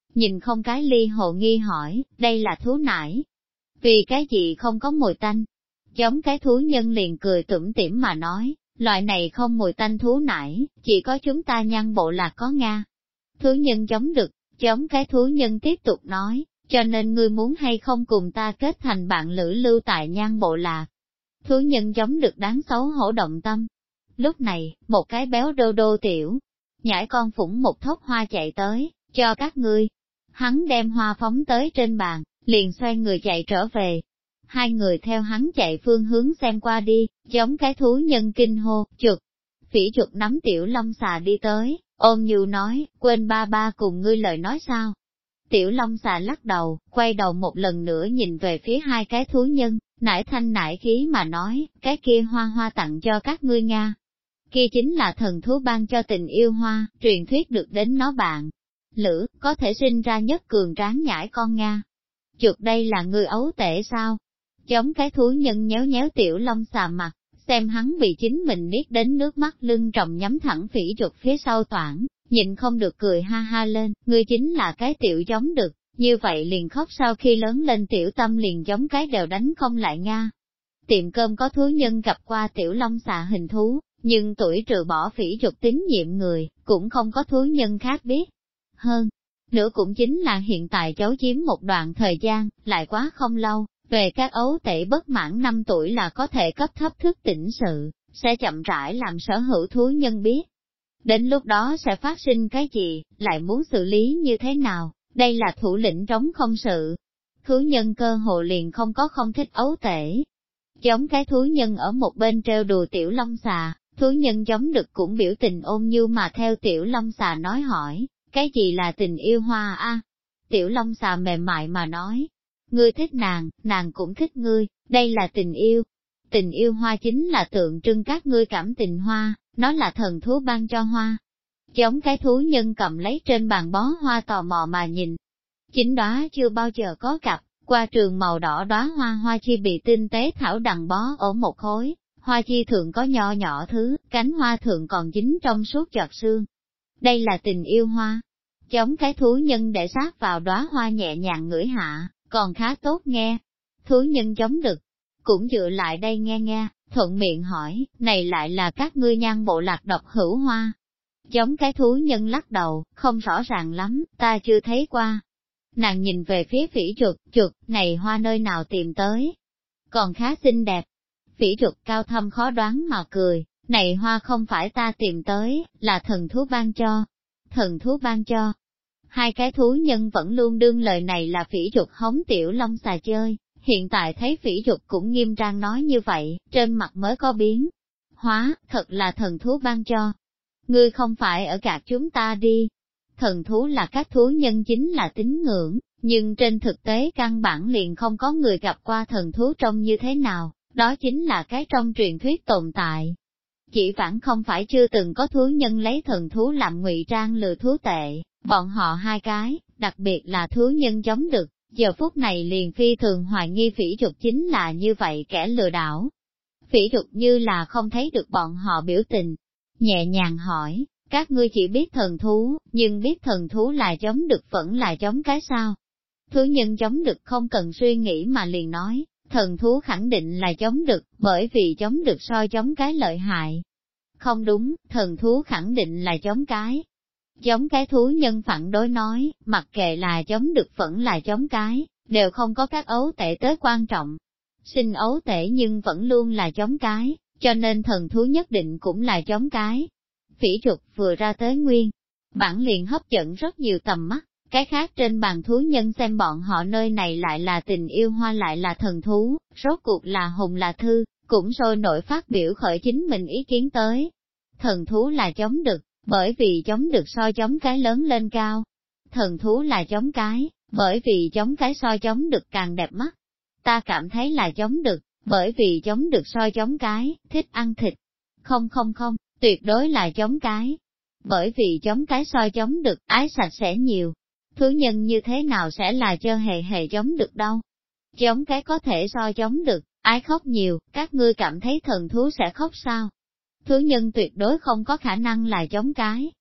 [SPEAKER 1] nhìn không cái ly hồ nghi hỏi, đây là thú nải. Vì cái gì không có mùi tanh? Giống cái thú nhân liền cười tủm tỉm mà nói, loại này không mùi tanh thú nải, chỉ có chúng ta Nhan bộ lạc có Nga. Thú nhân giống được, giống cái thú nhân tiếp tục nói, cho nên ngươi muốn hay không cùng ta kết thành bạn lữ lưu tại Nhan bộ lạc. Thú nhân giống được đáng xấu hổ động tâm. Lúc này, một cái béo đô đô tiểu, nhãi con phủng một thốc hoa chạy tới, cho các ngươi. Hắn đem hoa phóng tới trên bàn, liền xoay người chạy trở về. Hai người theo hắn chạy phương hướng xem qua đi, giống cái thú nhân kinh hô, chuột. Phỉ chuột nắm tiểu long xà đi tới, ôm nhu nói, quên ba ba cùng ngươi lời nói sao. Tiểu long xà lắc đầu, quay đầu một lần nữa nhìn về phía hai cái thú nhân, nải thanh nải khí mà nói, cái kia hoa hoa tặng cho các ngươi Nga. Kia chính là thần thú ban cho tình yêu hoa, truyền thuyết được đến nó bạn. Lữ, có thể sinh ra nhất cường tráng nhãi con Nga. Chuột đây là ngươi ấu tể sao? Giống cái thú nhân nhéo nhéo tiểu long xà mặt, xem hắn bị chính mình niết đến nước mắt lưng tròng nhắm thẳng phỉ chuột phía sau toảng, nhịn không được cười ha ha lên, ngươi chính là cái tiểu giống được, như vậy liền khóc sau khi lớn lên tiểu tâm liền giống cái đều đánh không lại Nga. Tiệm cơm có thú nhân gặp qua tiểu long xà hình thú, nhưng tuổi trừ bỏ phỉ chuột tín nhiệm người, cũng không có thú nhân khác biết. Hơn nữa cũng chính là hiện tại cháu chiếm một đoạn thời gian, lại quá không lâu, về các ấu tể bất mãn 5 tuổi là có thể cấp thấp thức tỉnh sự, sẽ chậm rãi làm sở hữu thú nhân biết. Đến lúc đó sẽ phát sinh cái gì, lại muốn xử lý như thế nào, đây là thủ lĩnh trống không sự. Thú nhân cơ hồ liền không có không thích ấu tể. Giống cái thú nhân ở một bên trêu đùa tiểu long xà, thú nhân giống được cũng biểu tình ôn nhu mà theo tiểu long xà nói hỏi, cái gì là tình yêu hoa a? Tiểu long xà mềm mại mà nói, ngươi thích nàng, nàng cũng thích ngươi, đây là tình yêu. Tình yêu hoa chính là tượng trưng các ngươi cảm tình hoa, nó là thần thú ban cho hoa. Giống cái thú nhân cầm lấy trên bàn bó hoa tò mò mà nhìn. Chính đóa chưa bao giờ có cặp, qua trường màu đỏ đóa hoa hoa chi bị tinh tế thảo đằng bó ở một khối, hoa chi thượng có nho nhỏ thứ, cánh hoa thượng còn dính trong suốt giọt sương. Đây là tình yêu hoa. Giống cái thú nhân để sát vào đóa hoa nhẹ nhàng ngửi hạ, còn khá tốt nghe. Thú nhân giống được, cũng dựa lại đây nghe nghe, thuận miệng hỏi, này lại là các ngươi Nhan bộ lạc độc hữu hoa. Giống cái thú nhân lắc đầu, không rõ ràng lắm, ta chưa thấy qua. Nàng nhìn về phía phỉ chuột, này hoa nơi nào tìm tới. Còn khá xinh đẹp. Phỉ chuột cao thâm khó đoán mà cười, này hoa không phải ta tìm tới, là thần thú ban cho. Thần thú ban cho. Hai cái thú nhân vẫn luôn đương lời này là phỉ chuột hống tiểu long xà chơi, hiện tại thấy phỉ chuột cũng nghiêm trang nói như vậy, trên mặt mới có biến. Hóa, thật là thần thú ban cho. Ngươi không phải ở gạt chúng ta đi. Thần thú là các thú nhân chính là tín ngưỡng, nhưng trên thực tế căn bản liền không có người gặp qua thần thú trông như thế nào, đó chính là cái trong truyền thuyết tồn tại. Chỉ vãn không phải chưa từng có thú nhân lấy thần thú làm ngụy trang lừa thú tệ, bọn họ hai cái, đặc biệt là thú nhân giống được, giờ phút này liền phi thường hoài nghi phỉ chuột chính là như vậy kẻ lừa đảo. Phỉ chuột như là không thấy được bọn họ biểu tình, nhẹ nhàng hỏi, các ngươi chỉ biết thần thú, nhưng biết thần thú là giống được vẫn là giống cái sao? Thú nhân giống được không cần suy nghĩ mà liền nói, thần thú khẳng định là giống được, bởi vì giống được so giống cái lợi hại. Không đúng, thần thú khẳng định là giống cái. Giống cái thú nhân phản đối nói, mặc kệ là giống được vẫn là giống cái, đều không có các ấu tể tới quan trọng. Sinh ấu tể nhưng vẫn luôn là giống cái, cho nên thần thú nhất định cũng là giống cái. Phỉ chuột vừa ra tới nguyên, bản liền hấp dẫn rất nhiều tầm mắt, cái khác trên bàn thú nhân xem bọn họ nơi này lại là tình yêu hoa lại là thần thú, rốt cuộc là hùng là thư, cũng sôi nổi phát biểu khởi chính mình ý kiến tới. Thần thú là giống được, bởi vì giống được so giống cái lớn lên cao. Thần thú là giống cái, bởi vì giống cái so giống được càng đẹp mắt. Ta cảm thấy là giống được, bởi vì giống được so giống cái, thích ăn thịt. Không, tuyệt đối là giống cái. Bởi vì giống cái so giống được, ái sạch sẽ nhiều. Thú nhân như thế nào sẽ là chơ hề giống được đâu. Giống cái có thể so giống được, ái khóc nhiều, các ngươi cảm thấy thần thú sẽ khóc sao? Thú nhân tuyệt đối không có khả năng là giống cái.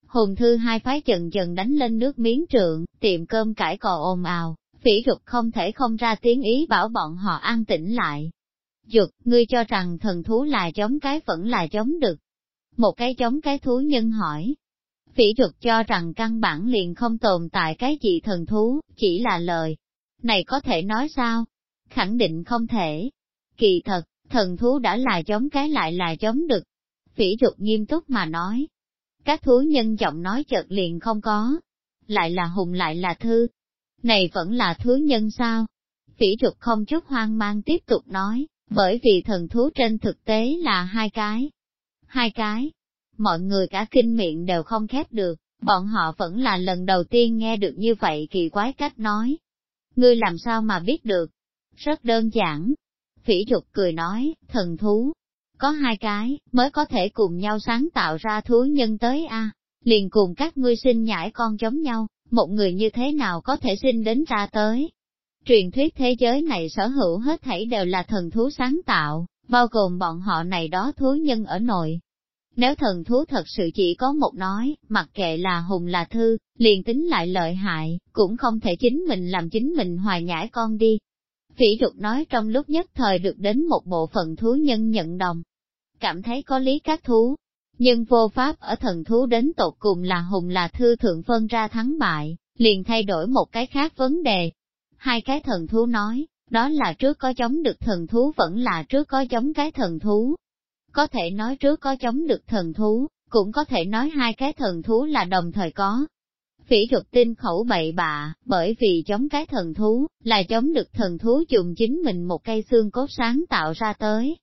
[SPEAKER 1] Hùng thư hai phái dần dần đánh lên nước miếng trượng, tiệm cơm cãi cò ồn ào, Phỉ Dục không thể không ra tiếng ý bảo bọn họ an tĩnh lại. Dục, ngươi cho rằng thần thú là giống cái vẫn là giống đực. Một cái giống cái thú nhân hỏi. Phỉ Dục cho rằng căn bản liền không tồn tại cái gì thần thú, chỉ là lời. Này có thể nói sao? Khẳng định không thể. Kỳ thật, thần thú đã là giống cái lại là giống đực. Phỉ Dục nghiêm túc mà nói. Các thú nhân giọng nói chợt liền không có. Lại là hùng lại là thư. Này vẫn là thú nhân sao? Phỉ Dục không chút hoang mang tiếp tục nói, bởi vì thần thú trên thực tế là hai cái. Hai cái. Mọi người cả kinh miệng đều không khép được, bọn họ vẫn là lần đầu tiên nghe được như vậy kỳ quái cách nói. Ngươi làm sao mà biết được? Rất đơn giản. Phỉ Dục cười nói, thần thú. Có hai cái, mới có thể cùng nhau sáng tạo ra thú nhân tới a. Liền cùng các ngươi sinh nhãi con giống nhau, một người như thế nào có thể sinh đến ra tới. Truyền thuyết thế giới này sở hữu hết thảy đều là thần thú sáng tạo, bao gồm bọn họ này đó thú nhân ở nội. Nếu thần thú thật sự chỉ có một nói, mặc kệ là hùng là thư, liền tính lại lợi hại, cũng không thể chính mình làm chính mình hoài nhãi con đi. Phỉ Dục nói trong lúc nhất thời được đến một bộ phận thú nhân nhận đồng. Cảm thấy có lý các thú, nhưng vô pháp ở thần thú đến tột cùng là hùng là thư thượng phân ra thắng bại, liền thay đổi một cái khác vấn đề. Hai cái thần thú nói, đó là trước có chống được thần thú vẫn là trước có chống cái thần thú. Có thể nói trước có chống được thần thú, cũng có thể nói hai cái thần thú là đồng thời có. Phỉ Dục tin khẩu bậy bạ, bởi vì chống cái thần thú, là chống được thần thú dùng chính mình một cây xương cốt sáng tạo ra tới.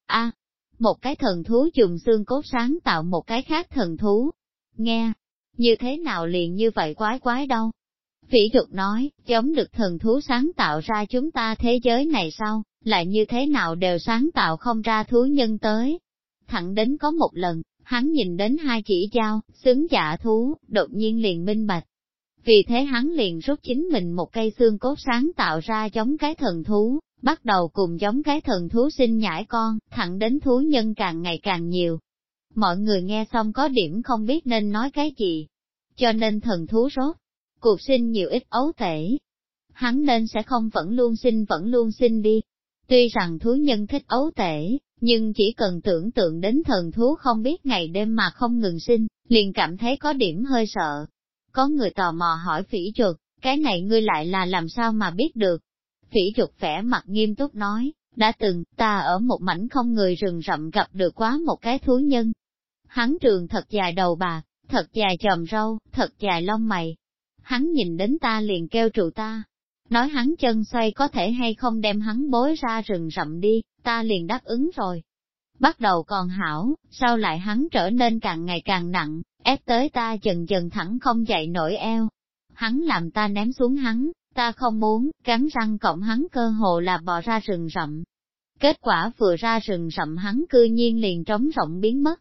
[SPEAKER 1] Một cái thần thú dùng xương cốt sáng tạo một cái khác thần thú. Nghe, như thế nào liền như vậy quái quái đâu. Phỉ Dục nói, chống được thần thú sáng tạo ra chúng ta thế giới này sao, lại như thế nào đều sáng tạo không ra thú nhân tới. Thẳng đến có một lần, hắn nhìn đến hai chỉ dao, xứng dạ thú, đột nhiên liền minh bạch. Vì thế hắn liền rút chính mình một cây xương cốt sáng tạo ra giống cái thần thú, bắt đầu cùng giống cái thần thú sinh nhãi con, thẳng đến thú nhân càng ngày càng nhiều. Mọi người nghe xong có điểm không biết nên nói cái gì. Cho nên thần thú rốt cuộc sinh nhiều ít ấu tể. Hắn nên sẽ không vẫn luôn sinh đi. Tuy rằng thú nhân thích ấu tể, nhưng chỉ cần tưởng tượng đến thần thú không biết ngày đêm mà không ngừng sinh, liền cảm thấy có điểm hơi sợ. Có người tò mò hỏi Phỉ Dục, cái này ngươi lại là làm sao mà biết được? Phỉ Dục vẻ mặt nghiêm túc nói, đã từng, ta ở một mảnh không người rừng rậm gặp được quá một cái thú nhân. Hắn trường thật dài đầu bạc, thật dài chòm râu, thật dài lông mày. Hắn nhìn đến ta liền kêu trụ ta. Nói hắn chân xoay có thể hay không đem hắn bối ra rừng rậm đi, ta liền đáp ứng rồi. Bắt đầu còn hảo, sau lại hắn trở nên càng ngày càng nặng, ép tới ta dần dần thẳng không dậy nổi eo. Hắn làm ta ném xuống hắn, ta không muốn, cắn răng cộng hắn cơ hồ là bò ra rừng rậm. Kết quả vừa ra rừng rậm hắn cư nhiên liền trống rỗng biến mất.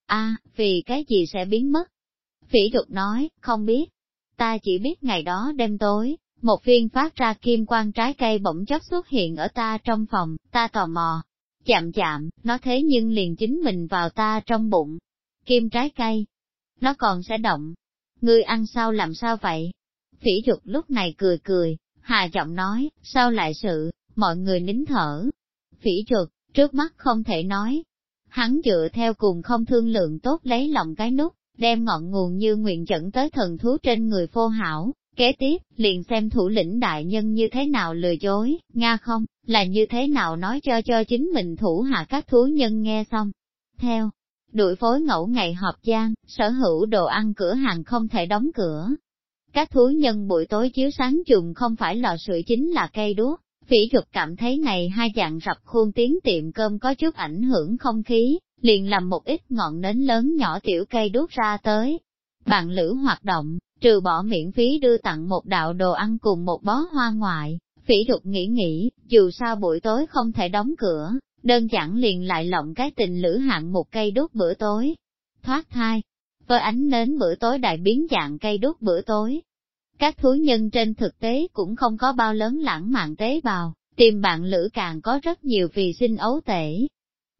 [SPEAKER 1] Vì cái gì sẽ biến mất? Phỉ Dục nói, không biết. Ta chỉ biết ngày đó đêm tối, một viên phát ra kim quang trái cây bỗng chốc xuất hiện ở ta trong phòng, ta tò mò. Chạm, nó thế nhưng liền chính mình vào ta trong bụng. Kim trái cây, nó còn sẽ động. Ngươi ăn sao làm sao vậy? Phỉ Dục lúc này cười, hà giọng nói, sao lại sự, mọi người nín thở. Phỉ Dục, trước mắt không thể nói. Hắn dựa theo cùng không thương lượng tốt lấy lòng cái nút, đem ngọn nguồn như nguyện dẫn tới thần thú trên người Phô Hảo. Kế tiếp, liền xem thủ lĩnh đại nhân như thế nào lừa dối, Nga không, là như thế nào nói cho chính mình thủ hạ các thú nhân nghe xong. Theo, đuổi phối ngẫu ngày họp gian, sở hữu đồ ăn cửa hàng không thể đóng cửa. Các thú nhân buổi tối chiếu sáng dùng không phải lò sưởi chính là cây đuốc. Phỉ Dục cảm thấy này hai dạng rập khuôn tiếng tiệm cơm có chút ảnh hưởng không khí, liền làm một ít ngọn nến lớn nhỏ tiểu cây đuốc ra tới. Bạn lữ hoạt động, trừ bỏ miễn phí đưa tặng một đạo đồ ăn cùng một bó hoa ngoại, Phỉ Dục nghĩ, dù sao buổi tối không thể đóng cửa, đơn giản liền lại lộng cái tình lữ hạng một cây đuốc bữa tối. Thoát thai, với ánh nến bữa tối đại biến dạng cây đuốc bữa tối. Các thú nhân trên thực tế cũng không có bao lớn lãng mạn tế bào, tìm bạn lữ càng có rất nhiều vì sinh ấu tể.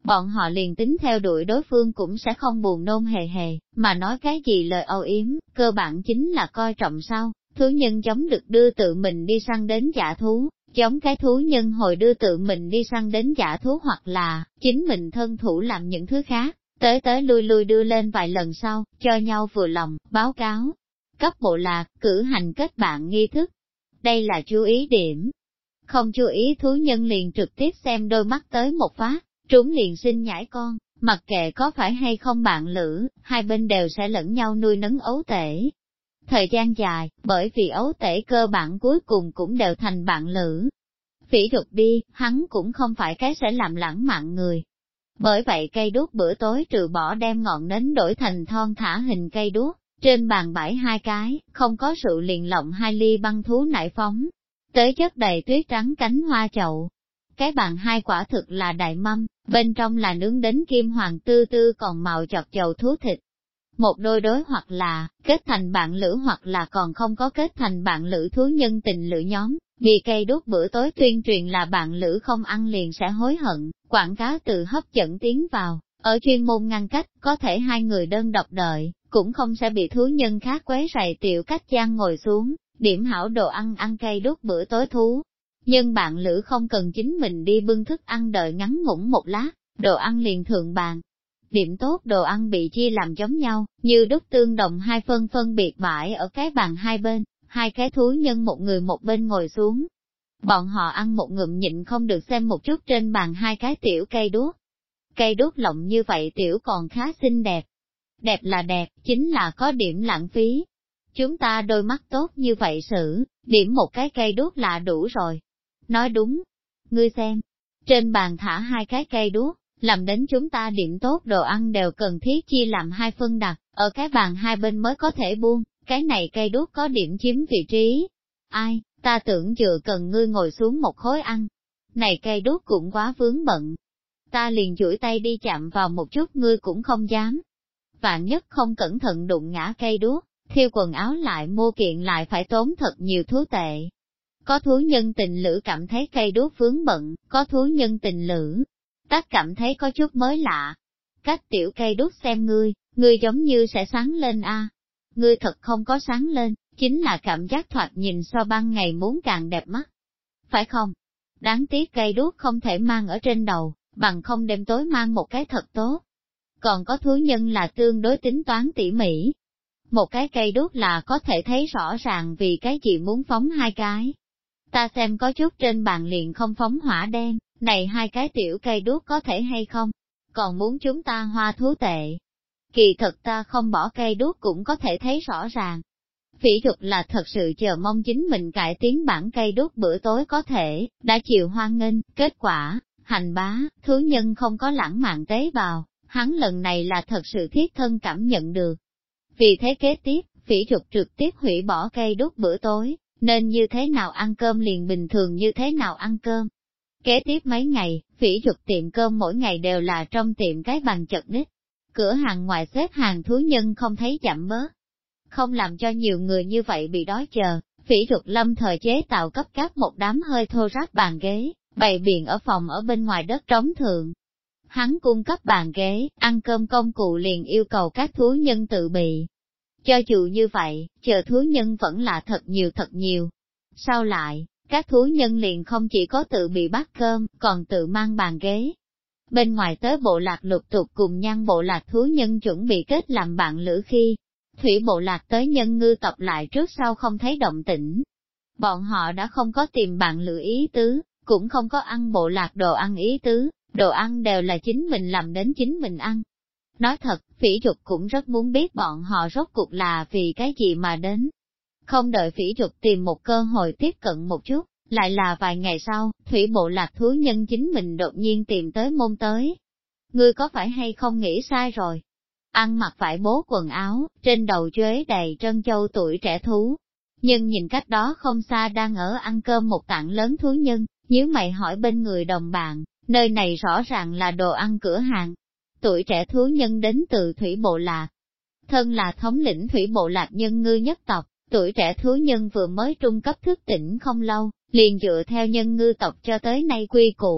[SPEAKER 1] bọn họ liền tính theo đuổi đối phương cũng sẽ không buồn nôn hề hề, mà nói cái gì lời âu yếm, cơ bản chính là coi trọng sao, thú nhân giống được đưa tự mình đi săn đến dã thú, giống cái thú nhân hồi đưa tự mình đi săn đến dã thú hoặc là, chính mình thân thủ làm những thứ khác, tới tới lui lui đưa lên vài lần sau, cho nhau vừa lòng, báo cáo. Cấp bộ lạc, cử hành kết bạn nghi thức. Đây là chú ý điểm. Không chú ý thú nhân liền trực tiếp xem đôi mắt tới một phát, trúng liền sinh nhãi con, mặc kệ có phải hay không bạn lữ, hai bên đều sẽ lẫn nhau nuôi nấng ấu tể. Thời gian dài, bởi vì ấu tể cơ bản cuối cùng cũng đều thành bạn lữ. Phỉ Dục đi, hắn cũng không phải cái sẽ làm lãng mạn người. Bởi vậy cây đuốc bữa tối trừ bỏ đem ngọn nến đổi thành thon thả hình cây đuốc, trên bàn bãi hai cái, không có rượu liền lộng 2 ly băng thú nải phóng. Tới chất đầy tuyết trắng cánh hoa chậu. Cái bàn hai quả thực là đại mâm, bên trong là nướng đến kim hoàng tư tư còn màu chọt chầu thú thịt. Một đôi đối hoặc là kết thành bạn lữ hoặc là còn không có kết thành bạn lữ thú nhân tình lữ nhóm, vì cây đuốc bữa tối tuyên truyền là bạn lữ không ăn liền sẽ hối hận, quảng cáo tự hấp dẫn tiến vào, ở chuyên môn ngăn cách, có thể hai người đơn độc đợi, cũng không sẽ bị thú nhân khác quấy rầy tiểu cách gian ngồi xuống, điểm hảo đồ ăn ăn cây đuốc bữa tối thú. Nhưng bạn lữ không cần chính mình đi bưng thức ăn đợi ngắn ngủn một lát, đồ ăn liền thượng bàn. Điểm tốt đồ ăn bị chia làm giống nhau, như đúc tương đồng hai phân biệt bãi ở cái bàn hai bên, hai cái thú nhân một người một bên ngồi xuống. Bọn họ ăn một ngụm nhịn không được xem một chút trên bàn hai cái tiểu cây đuốc. Cây đuốc lộng như vậy tiểu còn khá xinh đẹp. Đẹp là đẹp, chính là có điểm lãng phí. Chúng ta đôi mắt tốt như vậy xử, điểm một cái cây đuốc là đủ rồi. Nói đúng. Ngươi xem, trên bàn thả hai cái cây đuốc, làm đến chúng ta điểm tốt đồ ăn đều cần thiết chia làm hai phân đặt, ở cái bàn hai bên mới có thể buông, cái này cây đuốc có điểm chiếm vị trí. Ai, ta tưởng dựa cần ngươi ngồi xuống một khối ăn. Này cây đuốc cũng quá vướng bận. Ta liền duỗi tay đi chạm vào một chút ngươi cũng không dám. Vạn nhất không cẩn thận đụng ngã cây đuốc, thiêu quần áo lại mua kiện lại phải tốn thật nhiều thú tệ. Có thú nhân tình lữ cảm thấy cây đuốc vướng bận, có thú nhân tình lữ tác cảm thấy có chút mới lạ. Các tiểu cây đuốc xem ngươi giống như sẽ sáng lên a. Ngươi thật không có sáng lên, chính là cảm giác thoạt nhìn so ban ngày muốn càng đẹp mắt. Phải không? Đáng tiếc cây đuốc không thể mang ở trên đầu, bằng không đêm tối mang một cái thật tốt. Còn có thú nhân là tương đối tính toán tỉ mỉ. Một cái cây đuốc là có thể thấy rõ ràng vì cái gì muốn phóng hai cái. Ta xem có chút trên bàn liền không phóng hỏa đen, này hai cái tiểu cây đuốc có thể hay không? Còn muốn chúng ta hoa thú tệ. Kỳ thật ta không bỏ cây đuốc cũng có thể thấy rõ ràng. Phỉ Dục là thật sự chờ mong chính mình cải tiến bản cây đuốc bữa tối có thể, đã chịu hoan nghênh, kết quả, hành bá, thú nhân không có lãng mạn tế bào, hắn lần này là thật sự thiết thân cảm nhận được. Vì thế kế tiếp, Phỉ Dục trực tiếp hủy bỏ cây đuốc bữa tối, nên như thế nào ăn cơm liền bình thường như thế nào ăn cơm. Kế tiếp mấy ngày, Phỉ Dục tiệm cơm mỗi ngày đều là trong tiệm cái bàn chật ních. Cửa hàng ngoài xếp hàng thú nhân không thấy chậm bớt. Không làm cho nhiều người như vậy bị đói chờ, Phỉ Dục lâm thời chế tạo cấp cáp một đám hơi thô ráp bàn ghế, bày biện ở phòng ở bên ngoài đất trống thượng. Hắn cung cấp bàn ghế, ăn cơm công cụ liền yêu cầu các thú nhân tự bị. Cho dù như vậy, chờ thú nhân vẫn là thật nhiều. Sau lại, các thú nhân liền không chỉ có tự bị bát cơm, còn tự mang bàn ghế. Bên ngoài tới bộ lạc lục tục cùng Nhan bộ lạc thú nhân chuẩn bị kết làm bạn lữ khi, Thủy bộ lạc tới nhân ngư tộc lại trước sau không thấy động tĩnh. Bọn họ đã không có tìm bạn lữ ý tứ, cũng không có ăn bộ lạc đồ ăn ý tứ, đồ ăn đều là chính mình làm đến chính mình ăn. Nói thật, Phỉ Dục cũng rất muốn biết bọn họ rốt cuộc là vì cái gì mà đến. Không đợi Phỉ Dục tìm một cơ hội tiếp cận một chút, lại là vài ngày sau, Thủy bộ lạc thú nhân chính mình đột nhiên tìm tới môn tới. Ngươi có phải hay không nghĩ sai rồi? Ăn mặc vải bố quần áo, trên đầu chuế đầy trân châu tuổi trẻ thú. Nhưng nhìn cách đó không xa đang ở ăn cơm một tảng lớn thú nhân, nhíu mày hỏi bên người đồng bạn, nơi này rõ ràng là đồ ăn cửa hàng. Tuổi trẻ thú nhân đến từ Thủy bộ lạc. Thân là thống lĩnh Thủy bộ lạc nhân ngư nhất tộc, tuổi trẻ thú nhân vừa mới trung cấp thức tỉnh không lâu, liền dựa theo nhân ngư tộc cho tới nay quy củ,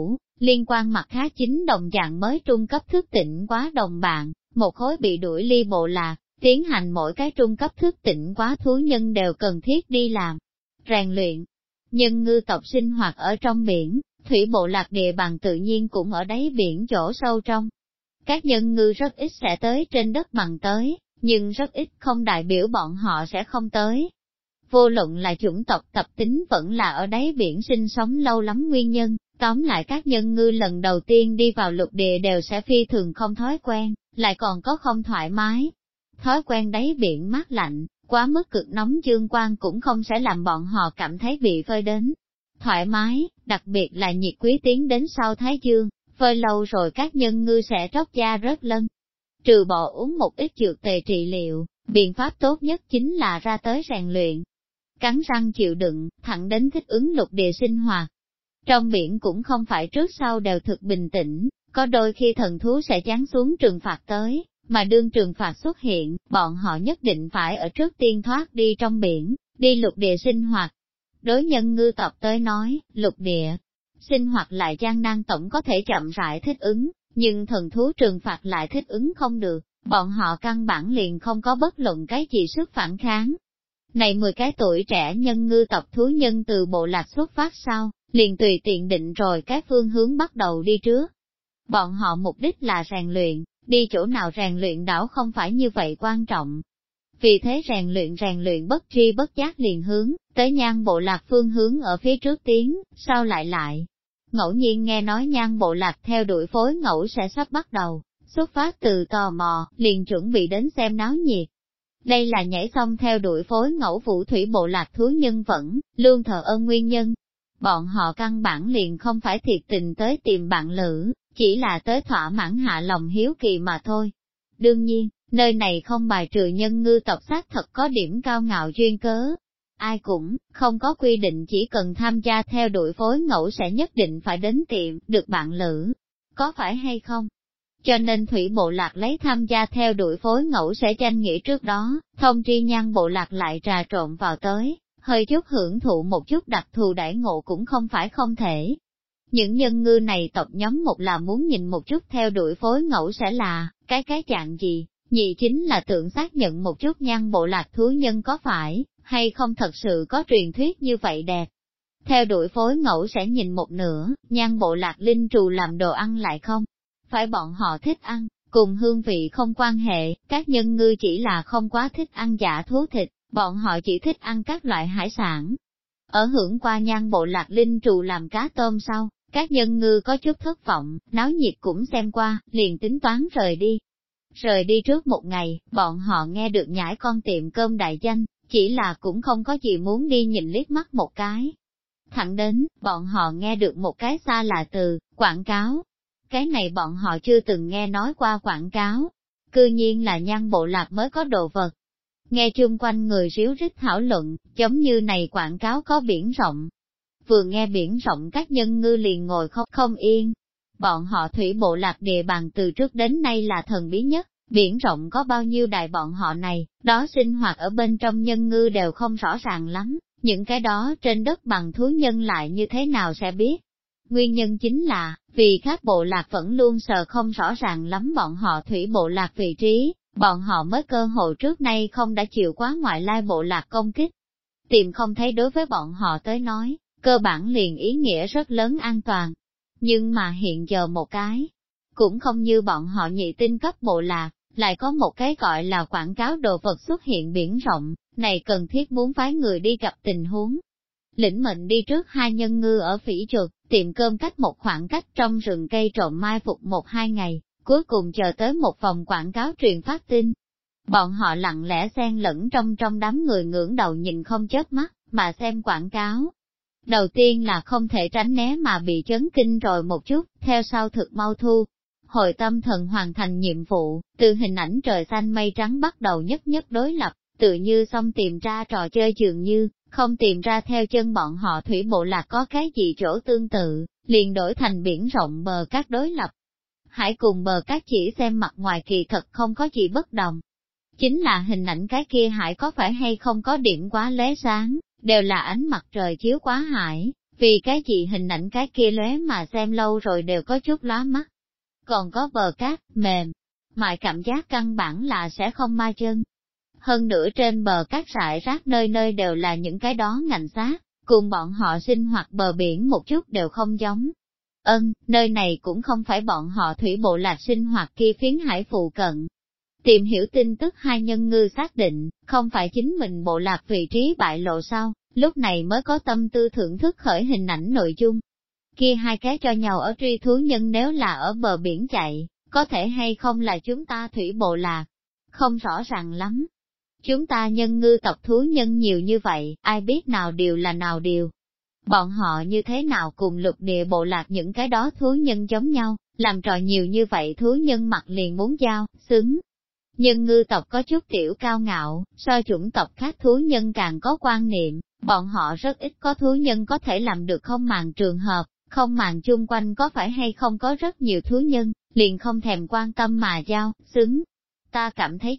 [SPEAKER 1] Liên quan mặt khác chính đồng dạng mới trung cấp thức tỉnh quá đồng bạn, một khối bị đuổi ly bộ lạc, tiến hành mỗi cái trung cấp thức tỉnh quá thú nhân đều cần thiết đi làm, rèn luyện. Nhưng ngư tộc sinh hoạt ở trong biển, thủy bộ lạc địa bàn tự nhiên cũng ở đáy biển chỗ sâu trong. Các nhân ngư rất ít sẽ tới trên đất bằng tới, nhưng rất ít không đại biểu bọn họ sẽ không tới. Vô luận là chủng tộc tập tính vẫn là ở đáy biển sinh sống lâu lắm nguyên nhân, tóm lại các nhân ngư lần đầu tiên đi vào lục địa đều sẽ phi thường không thói quen, lại còn có không thoải mái. Thói quen đáy biển mát lạnh, quá mức cực nóng dương quang cũng không sẽ làm bọn họ cảm thấy bị phơi đến thoải mái, đặc biệt là nhiệt quý tiến đến sau Thái Dương, phơi lâu rồi các nhân ngư sẽ tróc da rớt lân. Trừ bỏ uống một ít dược tề trị liệu, biện pháp tốt nhất chính là ra tới rèn luyện. Cắn răng chịu đựng, thẳng đến thích ứng lục địa sinh hoạt. Trong biển cũng không phải trước sau đều thực bình tĩnh, có đôi khi thần thú sẽ giáng xuống trừng phạt tới, mà đương trừng phạt xuất hiện, bọn họ nhất định phải ở trước tiên thoát đi trong biển, đi lục địa sinh hoạt. Đối nhân ngư tộc tới nói, lục địa sinh hoạt lại gian nan tổng có thể chậm rãi thích ứng, nhưng thần thú trừng phạt lại thích ứng không được, bọn họ căn bản liền không có bất luận cái gì sức phản kháng. Này 10 cái tuổi trẻ nhân ngư tộc thú nhân từ bộ lạc xuất phát sau, liền tùy tiện định rồi cái phương hướng bắt đầu đi trước. Bọn họ mục đích là rèn luyện, đi chỗ nào rèn luyện đảo không phải như vậy quan trọng. Vì thế rèn luyện bất tri bất giác liền hướng, tới Nhan bộ lạc phương hướng ở phía trước tiến, sau lại. Ngẫu nhiên nghe nói Nhan bộ lạc theo đuổi phối ngẫu sẽ sắp bắt đầu, xuất phát từ tò mò, liền chuẩn bị đến xem náo nhiệt. Đây là nhảy xong theo đuổi phối ngẫu vũ thủy bộ lạc thú nhân vẫn, luôn thờ ơn nguyên nhân. Bọn họ căn bản liền không phải thiệt tình tới tìm bạn lữ, chỉ là tới thỏa mãn hạ lòng hiếu kỳ mà thôi. Đương nhiên, nơi này không bài trừ nhân ngư tộc xác thật có điểm cao ngạo duyên cớ. Ai cũng không có quy định chỉ cần tham gia theo đuổi phối ngẫu sẽ nhất định phải đến tiệm được bạn lữ, có phải hay không? Cho nên thủy bộ lạc lấy tham gia theo đuổi phối ngẫu sẽ tranh nghĩa trước đó, thông tri Nhan bộ lạc lại trà trộn vào tới, hơi chút hưởng thụ một chút đặc thù đãi ngộ cũng không phải không thể. Những nhân ngư này tộc nhóm một là muốn nhìn một chút theo đuổi phối ngẫu sẽ là cái dạng gì, nhị chính là tưởng xác nhận một chút Nhan bộ lạc thú nhân có phải hay không thật sự có truyền thuyết như vậy đẹp. Theo đuổi phối ngẫu sẽ nhìn một nửa, Nhan bộ lạc linh trù làm đồ ăn lại không phải bọn họ thích ăn, cùng hương vị không quan hệ, các nhân ngư chỉ là không quá thích ăn giả thú thịt, bọn họ chỉ thích ăn các loại hải sản. Ở hưởng qua Nhan bộ lạc linh trù làm cá tôm sau, các nhân ngư có chút thất vọng, náo nhiệt cũng xem qua, liền tính toán rời đi. Rời đi trước một ngày, bọn họ nghe được nhãi con tiệm cơm đại danh, chỉ là cũng không có gì muốn đi nhìn liếc mắt một cái. Thẳng đến, bọn họ nghe được một cái xa lạ từ, quảng cáo. Cái này bọn họ chưa từng nghe nói qua quảng cáo. Cư nhiên là Nhan bộ lạc mới có đồ vật. Nghe chung quanh người ríu rít thảo luận, giống như này quảng cáo có biển rộng. Vừa nghe biển rộng các nhân ngư liền ngồi không yên. Bọn họ thủy bộ lạc địa bàn từ trước đến nay là thần bí nhất, biển rộng có bao nhiêu đại bọn họ này, đó sinh hoạt ở bên trong nhân ngư đều không rõ ràng lắm, những cái đó trên đất bằng thú nhân lại như thế nào sẽ biết. Nguyên nhân chính là, vì các bộ lạc vẫn luôn sờ không rõ ràng lắm bọn họ thủy bộ lạc vị trí, bọn họ mới cơ hội trước nay không đã chịu quá ngoại lai bộ lạc công kích. Tìm không thấy đối với bọn họ tới nói, cơ bản liền ý nghĩa rất lớn an toàn. Nhưng mà hiện giờ một cái, cũng không như bọn họ nhị tinh cấp bộ lạc, lại có một cái gọi là quảng cáo đồ vật xuất hiện biển rộng, này cần thiết muốn phái người đi gặp tình huống. Lĩnh mệnh đi trước hai nhân ngư ở phỉ chuột, tiệm cơm cách một khoảng cách trong rừng cây trộm mai phục 1-2 ngày, cuối cùng chờ tới một vòng quảng cáo truyền phát tin. Bọn họ lặng lẽ xen lẫn trong đám người ngưỡng đầu nhìn không chớp mắt, mà xem quảng cáo. Đầu tiên là không thể tránh né mà bị chấn kinh rồi một chút, theo sau thực mau thu. Hồi tâm thần hoàn thành nhiệm vụ, từ hình ảnh trời xanh mây trắng bắt đầu nhất đối lập, tự như xong tìm ra trò chơi dường như, không tìm ra theo chân bọn họ thủy bộ lạc có cái gì chỗ tương tự, liền đổi thành biển rộng bờ cát đối lập. Hải cùng bờ cát chỉ xem mặt ngoài kỳ thật không có gì bất đồng. Chính là hình ảnh cái kia hải có phải hay không có điểm quá lóe sáng, đều là ánh mặt trời chiếu quá hải, Vì cái gì hình ảnh cái kia lóe mà xem lâu rồi đều có chút lóa mắt. Còn có bờ cát, mềm, mại cảm giác căn bản là sẽ không ma chân. Hơn nữa trên bờ cát rải rác nơi nơi đều là những cái đó ngạnh xác, cùng bọn họ sinh hoạt bờ biển một chút đều không giống. Nơi này cũng không phải bọn họ thủy bộ lạc sinh hoạt kia phiến hải phụ cận. Tìm hiểu tin tức hai nhân ngư xác định, không phải chính mình bộ lạc vị trí bại lộ sau, lúc này mới có tâm tư thưởng thức khởi hình ảnh nội dung. Kia hai cái cho nhau ở truy thú nhân nếu là ở bờ biển chạy, có thể hay không là chúng ta thủy bộ lạc? Không rõ ràng lắm. Chúng ta nhân ngư tộc thú nhân nhiều như vậy, ai biết nào điều là nào điều. Bọn họ như thế nào cùng lục địa bộ lạc những cái đó thú nhân giống nhau, làm trò nhiều như vậy thú nhân mặt liền muốn giao, xứng. Nhân ngư tộc có chút tiểu cao ngạo, so chủng tộc khác thú nhân càng có quan niệm, bọn họ rất ít có thú nhân có thể làm được không màng trường hợp, không màng chung quanh có phải hay không có rất nhiều thú nhân, liền không thèm quan tâm mà giao, xứng. Ta cảm thấy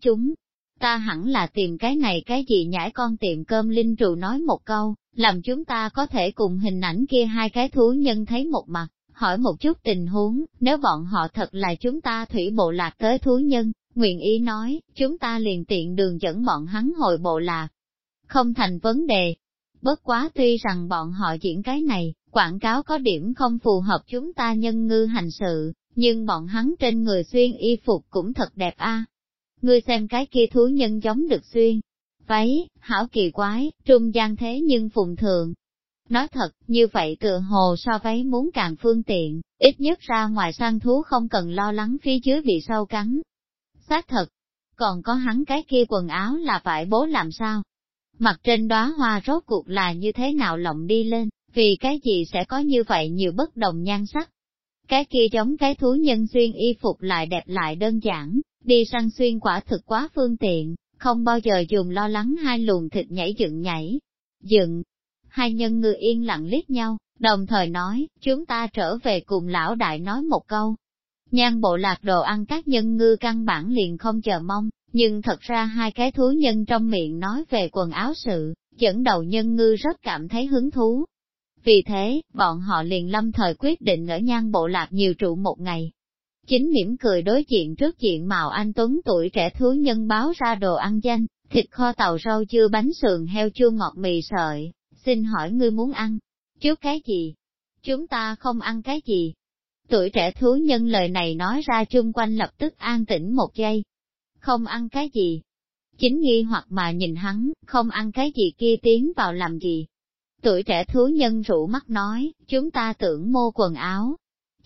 [SPEAKER 1] ta hẳn là tìm cái này cái gì nhãi con tiệm cơm linh trù nói một câu, làm chúng ta có thể cùng hình ảnh kia hai cái thú nhân thấy một mặt, hỏi một chút tình huống, nếu bọn họ thật là chúng ta thủy bộ lạc tới thú nhân, nguyện ý nói, chúng ta liền tiện đường dẫn bọn hắn hồi bộ lạc. Không thành vấn đề. Bất quá tuy rằng bọn họ diễn cái này, quảng cáo có điểm không phù hợp chúng ta nhân ngư hành sự, nhưng bọn hắn trên người xuyên y phục cũng thật đẹp a. Ngươi xem cái kia thú nhân giống được xuyên. Váy, hảo kỳ quái, trung gian thế nhưng phùng thường. Nói thật, như vậy tựa hồ so váy muốn càng phương tiện, ít nhất ra ngoài săn thú không cần lo lắng phía dưới bị sâu cắn. Xác thật, còn có hắn cái kia quần áo là phải bố làm sao? Mặt trên đóa hoa rốt cuộc là như thế nào lộng đi lên, vì cái gì sẽ có như vậy nhiều bất đồng nhan sắc? Cái kia giống cái thú nhân xuyên y phục lại đẹp lại đơn giản, đi săn xuyên quả thực quá phương tiện, không bao giờ dùng lo lắng hai luồng thịt nhảy dựng. Hai nhân ngư yên lặng liếc nhau, đồng thời nói, chúng ta trở về cùng lão đại nói một câu. Nhan bộ lạc đồ ăn các nhân ngư căn bản liền không chờ mong, nhưng thật ra hai cái thú nhân trong miệng nói về quần áo sự, dẫn đầu nhân ngư rất cảm thấy hứng thú. Vì thế, bọn họ liền lâm thời quyết định ở nhan bộ lạc nhiều trụ một ngày. Chính mỉm cười đối diện trước diện mạo anh tuấn tuổi trẻ thú nhân báo ra đồ ăn danh, thịt kho tàu rau chua bánh sườn heo chua ngọt mì sợi, xin hỏi ngươi muốn ăn trước cái gì? Chúng ta không ăn cái gì? Tuổi trẻ thú nhân lời này nói ra chung quanh lập tức an tĩnh một giây. Không ăn cái gì? Chính nghi hoặc mà nhìn hắn, không ăn cái gì kia tiến vào làm gì? Tuổi trẻ thú nhân rủ mắt nói, chúng ta tưởng mua quần áo.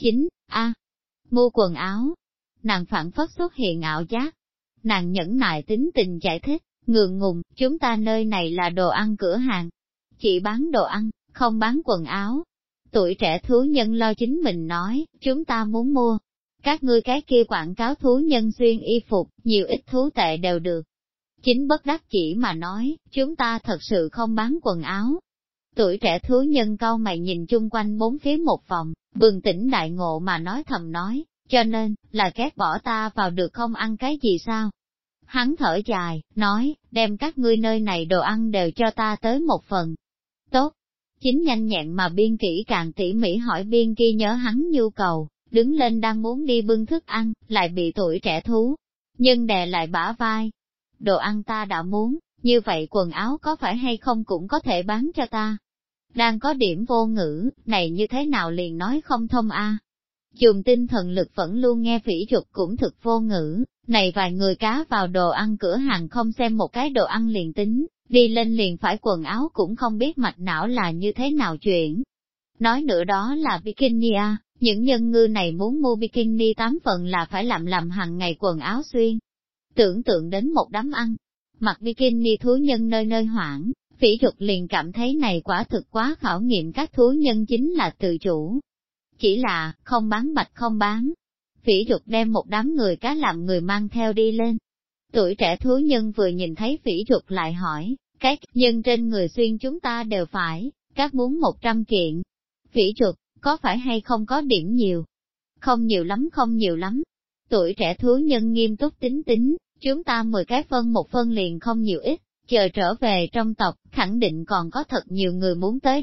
[SPEAKER 1] Mua quần áo. Nàng phản phất xuất hiện ảo giác. Nàng nhẫn nại tính tình giải thích, ngượng ngùng, chúng ta nơi này là đồ ăn cửa hàng. Chỉ bán đồ ăn, không bán quần áo. Tuổi trẻ thú nhân lo chính mình nói, chúng ta muốn mua. Các ngươi cái kia quảng cáo thú nhân xuyên y phục, nhiều ít thú tệ đều được. Chính bất đắc chỉ mà nói, chúng ta thật sự không bán quần áo. Tuổi trẻ thú nhân cau mày nhìn chung quanh bốn phía một vòng, bừng tỉnh đại ngộ mà nói thầm nói, cho nên, là ghét bỏ ta vào được không ăn cái gì sao? Hắn thở dài, nói, đem các ngươi nơi này đồ ăn đều cho ta tới một phần. Tốt. Chính nhanh nhẹn mà biên kỹ càng tỉ mỉ hỏi biên kia nhớ hắn nhu cầu, đứng lên đang muốn đi bưng thức ăn, lại bị tuổi trẻ thú nhân đè lại bả vai. Đồ ăn ta đã muốn, như vậy quần áo có phải hay không cũng có thể bán cho ta. Đang có điểm vô ngữ, này như thế nào liền nói không thông a. Dùng tinh thần lực vẫn luôn nghe phỉ dục cũng thực vô ngữ, này vài người cá vào đồ ăn cửa hàng không xem một cái đồ ăn liền tính, đi lên liền phải quần áo cũng không biết mạch não là như thế nào chuyện. Nói nữa đó là bikini a, những nhân ngư này muốn mua bikini 8 phần là phải làm hàng ngày quần áo xuyên. Tưởng tượng đến một đám ăn, mặc bikini thú nhân nơi nơi hoảng, phỉ dục liền cảm thấy này quả thực quá khảo nghiệm các thú nhân chính là tự chủ. Chỉ là, không bán bạch không bán. Phỉ dục đem một đám người cá làm người mang theo đi lên. Tuổi trẻ thú nhân vừa nhìn thấy phỉ dục lại hỏi, các nhân trên người xuyên chúng ta đều phải, các muốn 100 kiện. Phỉ dục, có phải hay không có điểm nhiều? Không nhiều lắm. Tuổi trẻ thú nhân nghiêm túc tính, chúng ta 10 cái phân một phân liền không nhiều ít, chờ trở về trong tộc, khẳng định còn có thật nhiều người muốn tới đoạt,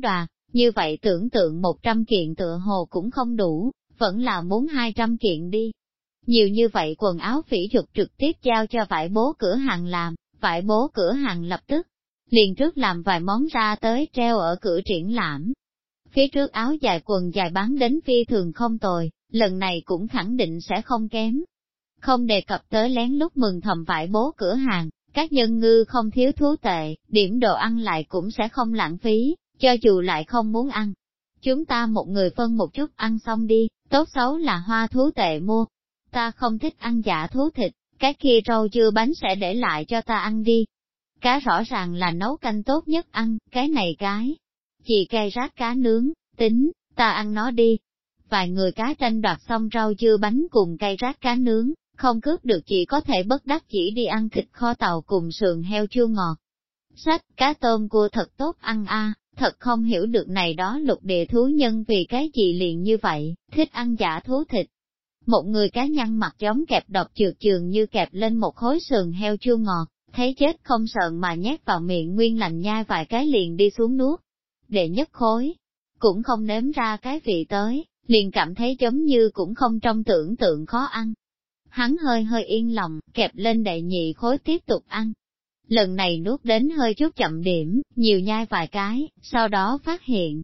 [SPEAKER 1] Như vậy tưởng tượng 100 kiện tựa hồ cũng không đủ, vẫn là muốn 200 kiện đi. Nhiều như vậy quần áo phỉ dục trực tiếp giao cho vải bố cửa hàng làm, vải bố cửa hàng lập tức, liền trước làm vài món ra tới treo ở cửa triển lãm. Phía trước áo dài quần dài bán đến phi thường không tồi, lần này cũng khẳng định sẽ không kém. Không đề cập tới lén lút mừng thầm vải bố cửa hàng, các nhân ngư không thiếu thú tệ, điểm đồ ăn lại cũng sẽ không lãng phí, cho dù lại không muốn ăn. Chúng ta một người phân một chút ăn xong đi, tốt xấu là hoa thú tệ mua. Ta không thích ăn giả thú thịt, cái kia rau dưa bánh sẽ để lại cho ta ăn đi. Cá rõ ràng là nấu canh tốt nhất ăn, cái này cái. Chỉ cây rát cá nướng, tính, ta ăn nó đi. Vài người cá tranh đoạt xong rau dưa bánh cùng cây rát cá nướng, không cướp được chỉ có thể bất đắc chỉ đi ăn thịt kho tàu cùng sườn heo chua ngọt. Sách, cá tôm cua thật tốt ăn a, thật không hiểu được này đó lục địa thú nhân vì cái gì liền như vậy, thích ăn giả thú thịt. Một người cá nhăn mặt giống kẹp độc trượt chường như kẹp lên một khối sườn heo chua ngọt, thấy chết không sợn mà nhét vào miệng nguyên lành nhai vài cái liền đi xuống nuốt. Đệ nhất khối, cũng không nếm ra cái vị tới, liền cảm thấy giống như cũng không trong tưởng tượng khó ăn. Hắn hơi hơi yên lòng, kẹp lên đệ nhị khối tiếp tục ăn. Lần này nuốt đến hơi chút chậm điểm, nhiều nhai vài cái, sau đó phát hiện,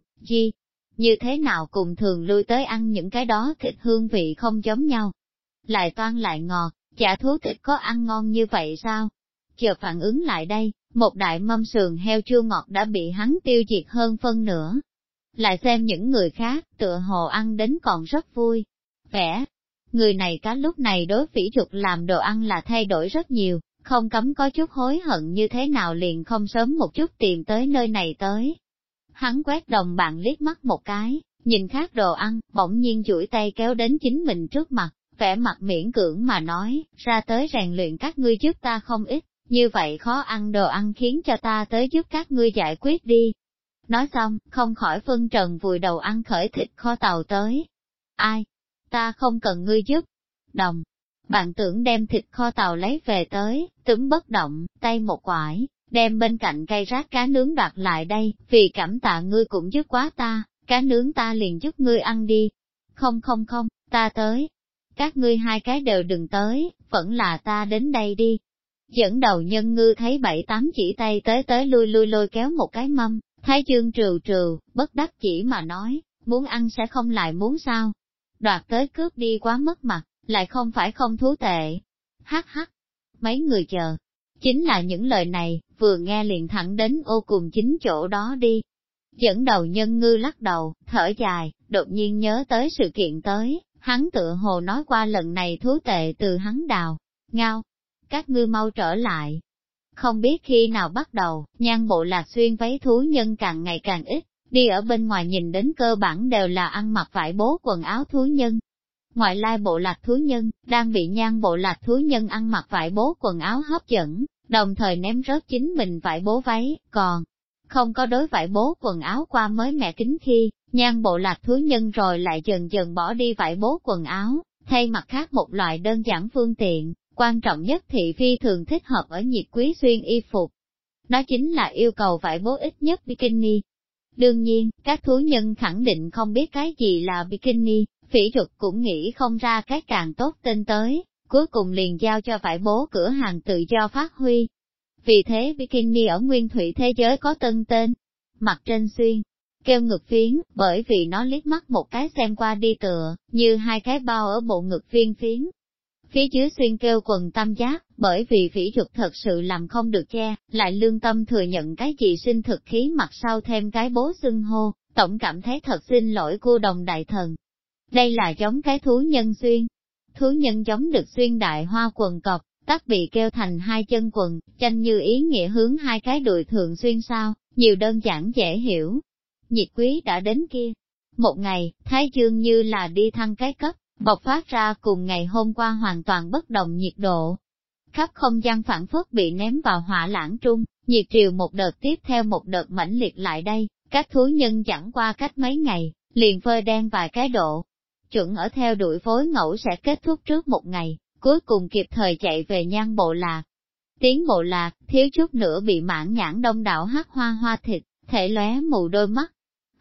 [SPEAKER 1] như thế nào cùng thường lui tới ăn những cái đó thịt hương vị không giống nhau. Lại toan lại ngọt, chả thú thịt có ăn ngon như vậy sao? Chờ phản ứng lại đây, một đại mâm sườn heo chua ngọt đã bị hắn tiêu diệt hơn phân nửa. Lại xem những người khác, tựa hồ ăn đến còn rất vui. Vẻ, người này cá lúc này đối phỉ dục làm đồ ăn là thay đổi rất nhiều, không cấm có chút hối hận như thế nào liền không sớm một chút tìm tới nơi này tới. Hắn quét đồng bạn liếc mắt một cái, nhìn khác đồ ăn, bỗng nhiên duỗi tay kéo đến chính mình trước mặt, vẻ mặt miễn cưỡng mà nói, ra tới rèn luyện các ngươi giúp ta không ít, như vậy khó ăn đồ ăn khiến cho ta tới giúp các ngươi giải quyết đi. Nói xong, không khỏi phân trần vùi đầu ăn khởi thịt kho tàu tới. Ai? Ta không cần ngươi giúp. Đồng. Bạn tưởng đem thịt kho tàu lấy về tới, túm bất động, tay một quải, đem bên cạnh cây rát cá nướng đoạt lại đây, vì cảm tạ ngươi cũng giúp quá ta, cá nướng ta liền giúp ngươi ăn đi. Không, ta tới. Các ngươi hai cái đều đừng tới, vẫn là ta đến đây đi. Dẫn đầu nhân ngư thấy 7-8 chỉ tay tới lui lôi kéo một cái mâm, thái dương trừ, bất đắc chỉ mà nói, muốn ăn sẽ không lại muốn sao. Đoạt tới cướp đi quá mất mặt, lại không phải không thú tệ. Hắc, mấy người chờ. Chính là những lời này, vừa nghe liền thẳng đến ô cùng chính chỗ đó đi. Dẫn đầu nhân ngư lắc đầu, thở dài, đột nhiên nhớ tới sự kiện tới, hắn tựa hồ nói qua lần này thú tệ từ hắn đào. Ngao, các ngươi mau trở lại. Không biết khi nào bắt đầu, nhan bộ lạc xuyên váy thú nhân càng ngày càng ít, đi ở bên ngoài nhìn đến cơ bản đều là ăn mặc vải bố quần áo thú nhân. Ngoại lai bộ lạc thú nhân, đang bị nhan bộ lạc thú nhân ăn mặc vải bố quần áo hấp dẫn, đồng thời ném rớt chính mình vải bố váy, còn không có đối vải bố quần áo qua mới mẻ kính khi, nhan bộ lạc thú nhân rồi lại dần dần bỏ đi vải bố quần áo, thay mặt khác một loại đơn giản phương tiện, quan trọng nhất thị phi thường thích hợp ở nhiệt quý xuyên y phục. Đó chính là yêu cầu vải bố ít nhất bikini. Đương nhiên, các thú nhân khẳng định không biết cái gì là bikini, phỉ dục cũng nghĩ không ra cái càng tốt tên tới, cuối cùng liền giao cho vải bố cửa hàng tự do phát huy. Vì thế bikini ở nguyên thủy thế giới có tân tên, mặt trên xuyên, kêu ngực phiến, bởi vì nó liếc mắt một cái xem qua đi tựa, như hai cái bao ở bộ ngực viên phiến. Phía dưới xuyên kêu quần tam giác, bởi vì phỉ dục thật sự làm không được che, lại lương tâm thừa nhận cái gì sinh thực khí mặt sau thêm cái bố xưng hô, tổng cảm thấy thật xin lỗi cô đồng đại thần. Đây là giống cái thú nhân xuyên. Thú nhân giống được xuyên đại hoa quần cọc, tắc bị kêu thành hai chân quần, tranh như ý nghĩa hướng hai cái đùi thường xuyên sao, nhiều đơn giản dễ hiểu. Nhiệt quý đã đến kia. Một ngày, Thái Dương như là đi thăng cái cấp, bộc phát ra cùng ngày hôm qua hoàn toàn bất đồng nhiệt độ. Khắp không gian phản phất bị ném vào hỏa lãng trung, nhiệt triều một đợt tiếp theo một đợt mãnh liệt lại đây, các thú nhân chẳng qua cách mấy ngày, liền phơi đen vài cái độ. Chuẩn ở theo đuổi phối ngẫu sẽ kết thúc trước một ngày, cuối cùng kịp thời chạy về nhan bộ lạc. Tiến bộ lạc, thiếu chút nữa bị mãn nhãn đông đảo hắc hoa hoa thịt, thể lóe mù đôi mắt.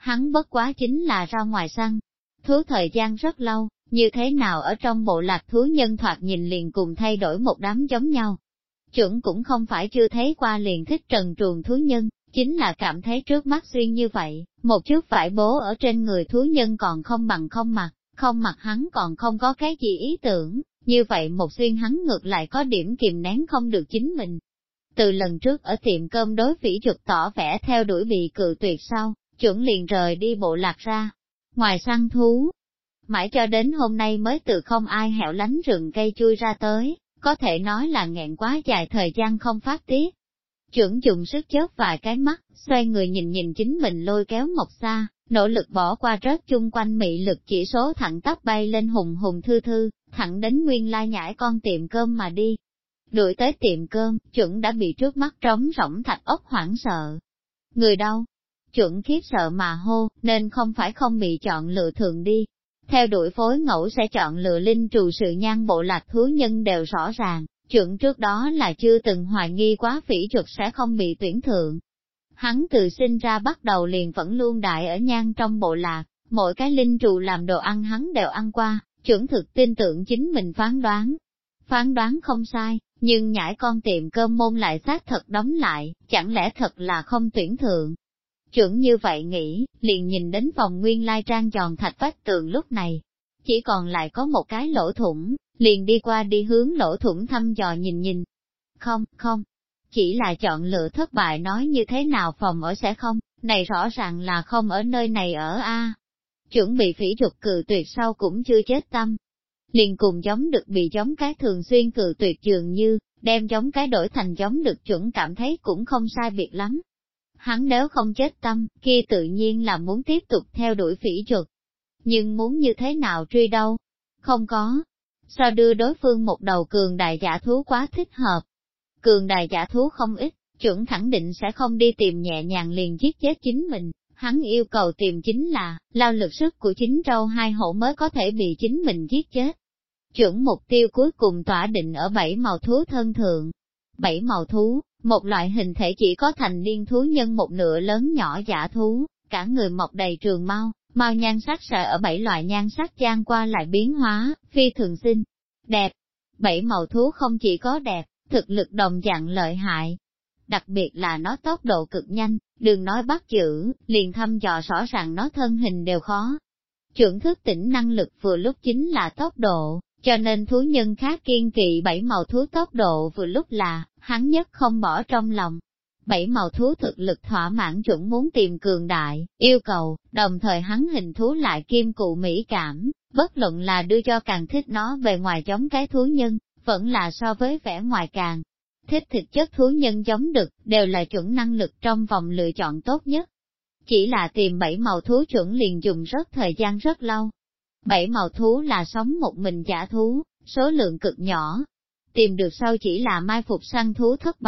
[SPEAKER 1] hắn bất quá chính là ra ngoài săn. Thú thời gian rất lâu, như thế nào ở trong bộ lạc thú nhân thoạt nhìn liền cùng thay đổi một đám giống nhau. Chuẩn cũng không phải chưa thấy qua liền thích trần truồng thú nhân, chính là cảm thấy trước mắt xuyên như vậy, một chút vải bố ở trên người thú nhân còn không bằng không mặc hắn còn không có cái gì ý tưởng, như vậy một xuyên hắn ngược lại có điểm kìm nén không được chính mình. Từ lần trước ở tiệm cơm đối phỉ chuột tỏ vẻ theo đuổi bị cự tuyệt sau, chuẩn liền rời đi bộ lạc ra, ngoài săn thú. Mãi cho đến hôm nay mới từ không ai hẻo lánh rừng cây chui ra tới, có thể nói là nghẹn quá dài thời gian không phát tiết. Chuẩn dùng sức chớp vài cái mắt, xoay người nhìn chính mình lôi kéo Mộc Xa, nỗ lực bỏ qua rớt chung quanh mị lực chỉ số thẳng tắp bay lên hùng hùng thư thư, thẳng đến nguyên lai nhãi con tiệm cơm mà đi. Đuổi tới tiệm cơm, chuẩn đã bị trước mắt trống rỗng thạch ốc hoảng sợ. Người đâu? Chuẩn khiếp sợ mà hô, nên không phải không bị chọn lựa thường đi. Theo đuổi phối ngẫu sẽ chọn lựa linh trù sự nhan bộ lạc thú nhân đều rõ ràng, chuẩn trước đó là chưa từng hoài nghi quá phỉ chuột sẽ không bị tuyển thượng. Hắn từ sinh ra bắt đầu liền vẫn luôn đại ở nhan trong bộ lạc, mỗi cái linh trù làm đồ ăn hắn đều ăn qua, chuẩn thực tin tưởng chính mình phán đoán. Phán đoán không sai, nhưng nhãi con tiệm cơm môn lại xác thật đóng lại, chẳng lẽ thật là không tuyển thượng. Chuẩn như vậy nghĩ, liền nhìn đến phòng nguyên lai trang tròn thạch vách tường lúc này. Chỉ còn lại có một cái lỗ thủng, liền đi qua đi hướng lỗ thủng thăm dò nhìn. Không, chỉ là chọn lựa thất bại nói như thế nào phòng ở sẽ không, này rõ ràng là không ở nơi này ở a. Chuẩn bị phỉ chuột cự tuyệt sau cũng chưa chết tâm. Liền cùng giống được bị giống cái thường xuyên cự tuyệt dường như, đem giống cái đổi thành giống được chuẩn cảm thấy cũng không sai biệt lắm. Hắn nếu không chết tâm, kia tự nhiên là muốn tiếp tục theo đuổi phỉ chuột. Nhưng muốn như thế nào truy đâu? Không có. Sao đưa đối phương một đầu cường đại giả thú quá thích hợp? Cường đại giả thú không ít, chuẩn khẳng định sẽ không đi tìm nhẹ nhàng liền giết chết chính mình. Hắn yêu cầu tìm chính là, lao lực sức của chính trâu hai hổ mới có thể bị chính mình giết chết. Chuẩn mục tiêu cuối cùng tỏa định ở 7 màu thú thân thượng. 7 màu thú, một loại hình thể chỉ có thành niên thú nhân một nửa lớn nhỏ giả thú, cả người mọc đầy trường mau, mau nhan sắc sẽ ở 7 loại nhan sắc gian qua lại biến hóa, phi thường xinh, đẹp. 7 màu thú không chỉ có đẹp, thực lực đồng dạng lợi hại. Đặc biệt là nó tốc độ cực nhanh, đừng nói bắt giữ, liền thăm dò rõ ràng nó thân hình đều khó. Chuẩn thức tỉnh năng lực vừa lúc chính là tốc độ, cho nên thú nhân khác kiên kỵ 7 màu thú tốc độ vừa lúc là, hắn nhất không bỏ trong lòng. 7 màu thú thực lực thỏa mãn chuẩn muốn tìm cường đại, yêu cầu, đồng thời hắn hình thú lại kim cụ mỹ cảm, bất luận là đưa cho càng thích nó về ngoài giống cái thú nhân, vẫn là so với vẻ ngoài càng thích thịt chất thú nhân giống đực, đều là chuẩn năng lực trong vòng lựa chọn tốt nhất. Chỉ là tìm 7 màu thú chuẩn liền dùng thời gian rất lâu. 7 màu thú là sống một mình giả thú, số lượng cực nhỏ. Tìm được sau chỉ là mai phục săn thú thất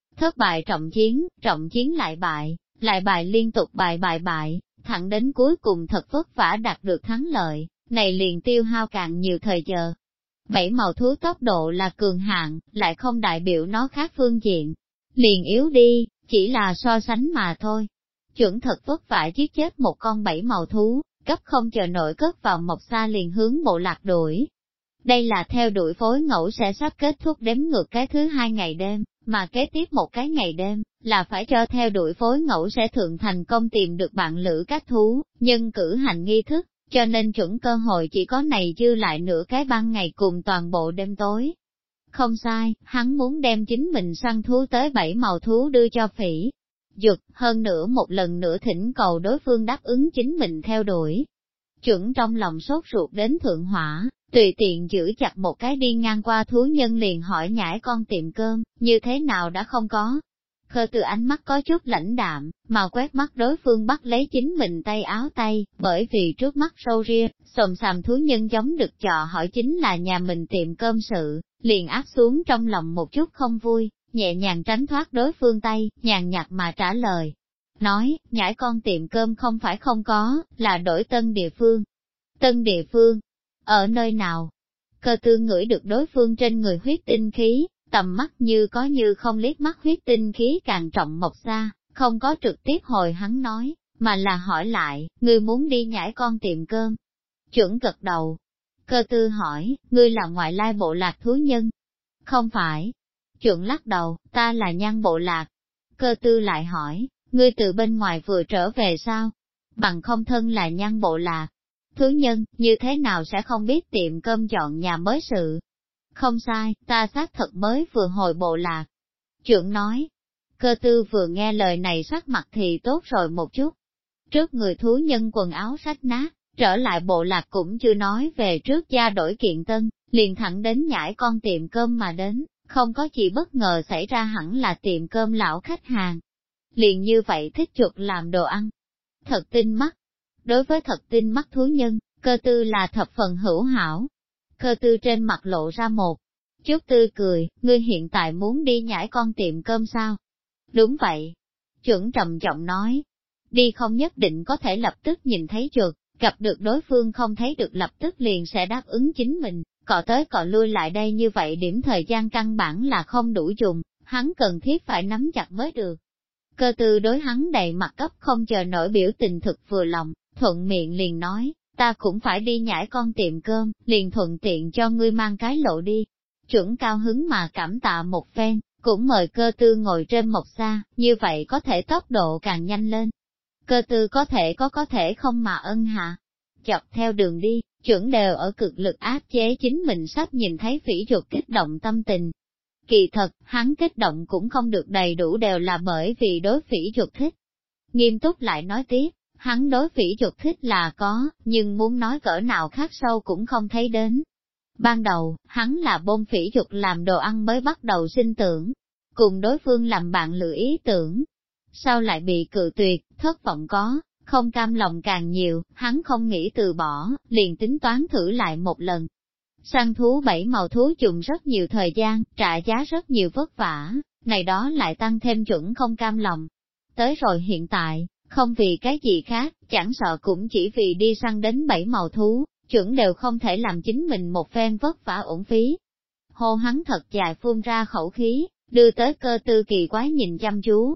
[SPEAKER 1] bại trọng chiến lại bại liên tục bại, thẳng đến cuối cùng thật vất vả đạt được thắng lợi, này liền tiêu hao càng nhiều thời giờ. 7 màu thú tốc độ là cường hạn, lại không đại biểu nó khác phương diện. Liền yếu đi, chỉ là so sánh mà thôi. Chuẩn thật vất vả giết chết một con 7 màu thú, cấp không chờ nổi cất vào Mộc Xa liền hướng bộ lạc đuổi. Đây là theo đuổi phối ngẫu sẽ sắp kết thúc đếm ngược cái thứ 2 ngày đêm, mà kế tiếp một cái ngày đêm, là phải cho theo đuổi phối ngẫu sẽ thượng thành công tìm được bạn lữ các thú, nhưng cử hành nghi thức, cho nên chuẩn cơ hội chỉ có này dư lại nửa cái ban ngày cùng toàn bộ đêm tối. Không sai, hắn muốn đem chính mình săn thú tới 7 màu thú đưa cho phỉ Dực, hơn nữa một lần nữa thỉnh cầu đối phương đáp ứng chính mình theo đuổi. Chuẩn trong lòng sốt ruột đến thượng hỏa, tùy tiện giữ chặt một cái đi ngang qua thú nhân liền hỏi nhãi con tiệm cơm, như thế nào đã không có. Khơ từ ánh mắt có chút lãnh đạm, mà quét mắt đối phương bắt lấy chính mình tay áo tay, bởi vì trước mắt sâu ria, xồm xàm thú nhân giống được chọ hỏi chính là nhà mình tiệm cơm sự, liền áp xuống trong lòng một chút không vui, nhẹ nhàng tránh thoát đối phương tay, nhàn nhạt mà trả lời. Nói, nhãi con tiệm cơm không phải không có, là đổi tân địa phương. Tân địa phương? Ở nơi nào? Cơ tư ngửi được đối phương trên người huyết tinh khí, tầm mắt như không liếc mắt huyết tinh khí càng trọng Mộc Xa, không có trực tiếp hồi hắn nói, mà là hỏi lại, ngươi muốn đi nhảy con tiệm cơm. Chuẩn gật đầu. Cơ tư hỏi, ngươi là ngoại lai bộ lạc thú nhân? Không phải. Chuẩn lắc đầu, ta là Nhan bộ lạc. Cơ tư lại hỏi, ngươi từ bên ngoài vừa trở về sao? Bằng không thân là Nhan bộ lạc thú nhân, như thế nào sẽ không biết tiệm cơm chọn nhà mới sự? Không sai, ta xác thật mới vừa hồi bộ lạc. Chuẩn nói. Cơ tư vừa nghe lời này sắc mặt thì tốt rồi một chút. Trước người thú nhân quần áo rách nát, trở lại bộ lạc cũng chưa nói về trước gia đổi kiện tân, liền thẳng đến nhảy con tiệm cơm mà đến, không có gì bất ngờ xảy ra, hẳn là tiệm cơm lão khách hàng. Liền như vậy thích chuột làm đồ ăn. Thật tinh mắt. Đối với thật tinh mắt thú nhân, cơ tư là thập phần hữu hảo. Cơ tư trên mặt lộ ra một chút tươi cười, ngươi hiện tại muốn đi nhảy con tiệm cơm sao? Đúng vậy. Chuẩn trầm giọng nói. Đi không nhất định có thể lập tức nhìn thấy chuột, gặp được đối phương không thấy được lập tức liền sẽ đáp ứng chính mình, cọ tới cọ lui lại đây như vậy điểm thời gian căn bản là không đủ dùng, hắn cần thiết phải nắm chặt mới được. Cơ tư đối hắn đầy mặt cấp không chờ nổi biểu tình thực vừa lòng, thuận miệng liền nói, ta cũng phải đi nhảy con tiệm cơm, liền thuận tiện cho ngươi mang cái lộ đi. Chuẩn cao hứng mà cảm tạ một phen, cũng mời cơ tư ngồi trên một xa, như vậy có thể tốc độ càng nhanh lên. Cơ tư có thể không mà ân hạ. Chọc theo đường đi, chuẩn đều ở cực lực áp chế chính mình sắp nhìn thấy phỉ chuột kích động tâm tình. Kỳ thật, hắn kích động cũng không được đầy đủ đều là bởi vì đối phỉ chuột thích. Nghiêm túc lại nói tiếp, hắn đối phỉ chuột thích là có, nhưng muốn nói cỡ nào khác sâu cũng không thấy đến. Ban đầu, hắn là bôn phỉ chuột làm đồ ăn mới bắt đầu sinh tưởng, cùng đối phương làm bạn lựa ý tưởng. Sau lại bị cự tuyệt, thất vọng có, không cam lòng càng nhiều, hắn không nghĩ từ bỏ, liền tính toán thử lại một lần. Săn thú 7 màu thú dùng rất nhiều thời gian, trả giá rất nhiều vất vả, này đó lại tăng thêm chuẩn không cam lòng. Tới rồi hiện tại, không vì cái gì khác, chẳng sợ cũng chỉ vì đi săn đến 7 màu thú, chuẩn đều không thể làm chính mình một phen vất vả uổng phí. Hô hắn thật dài phun ra khẩu khí, đưa tới cơ tư kỳ quái nhìn chăm chú.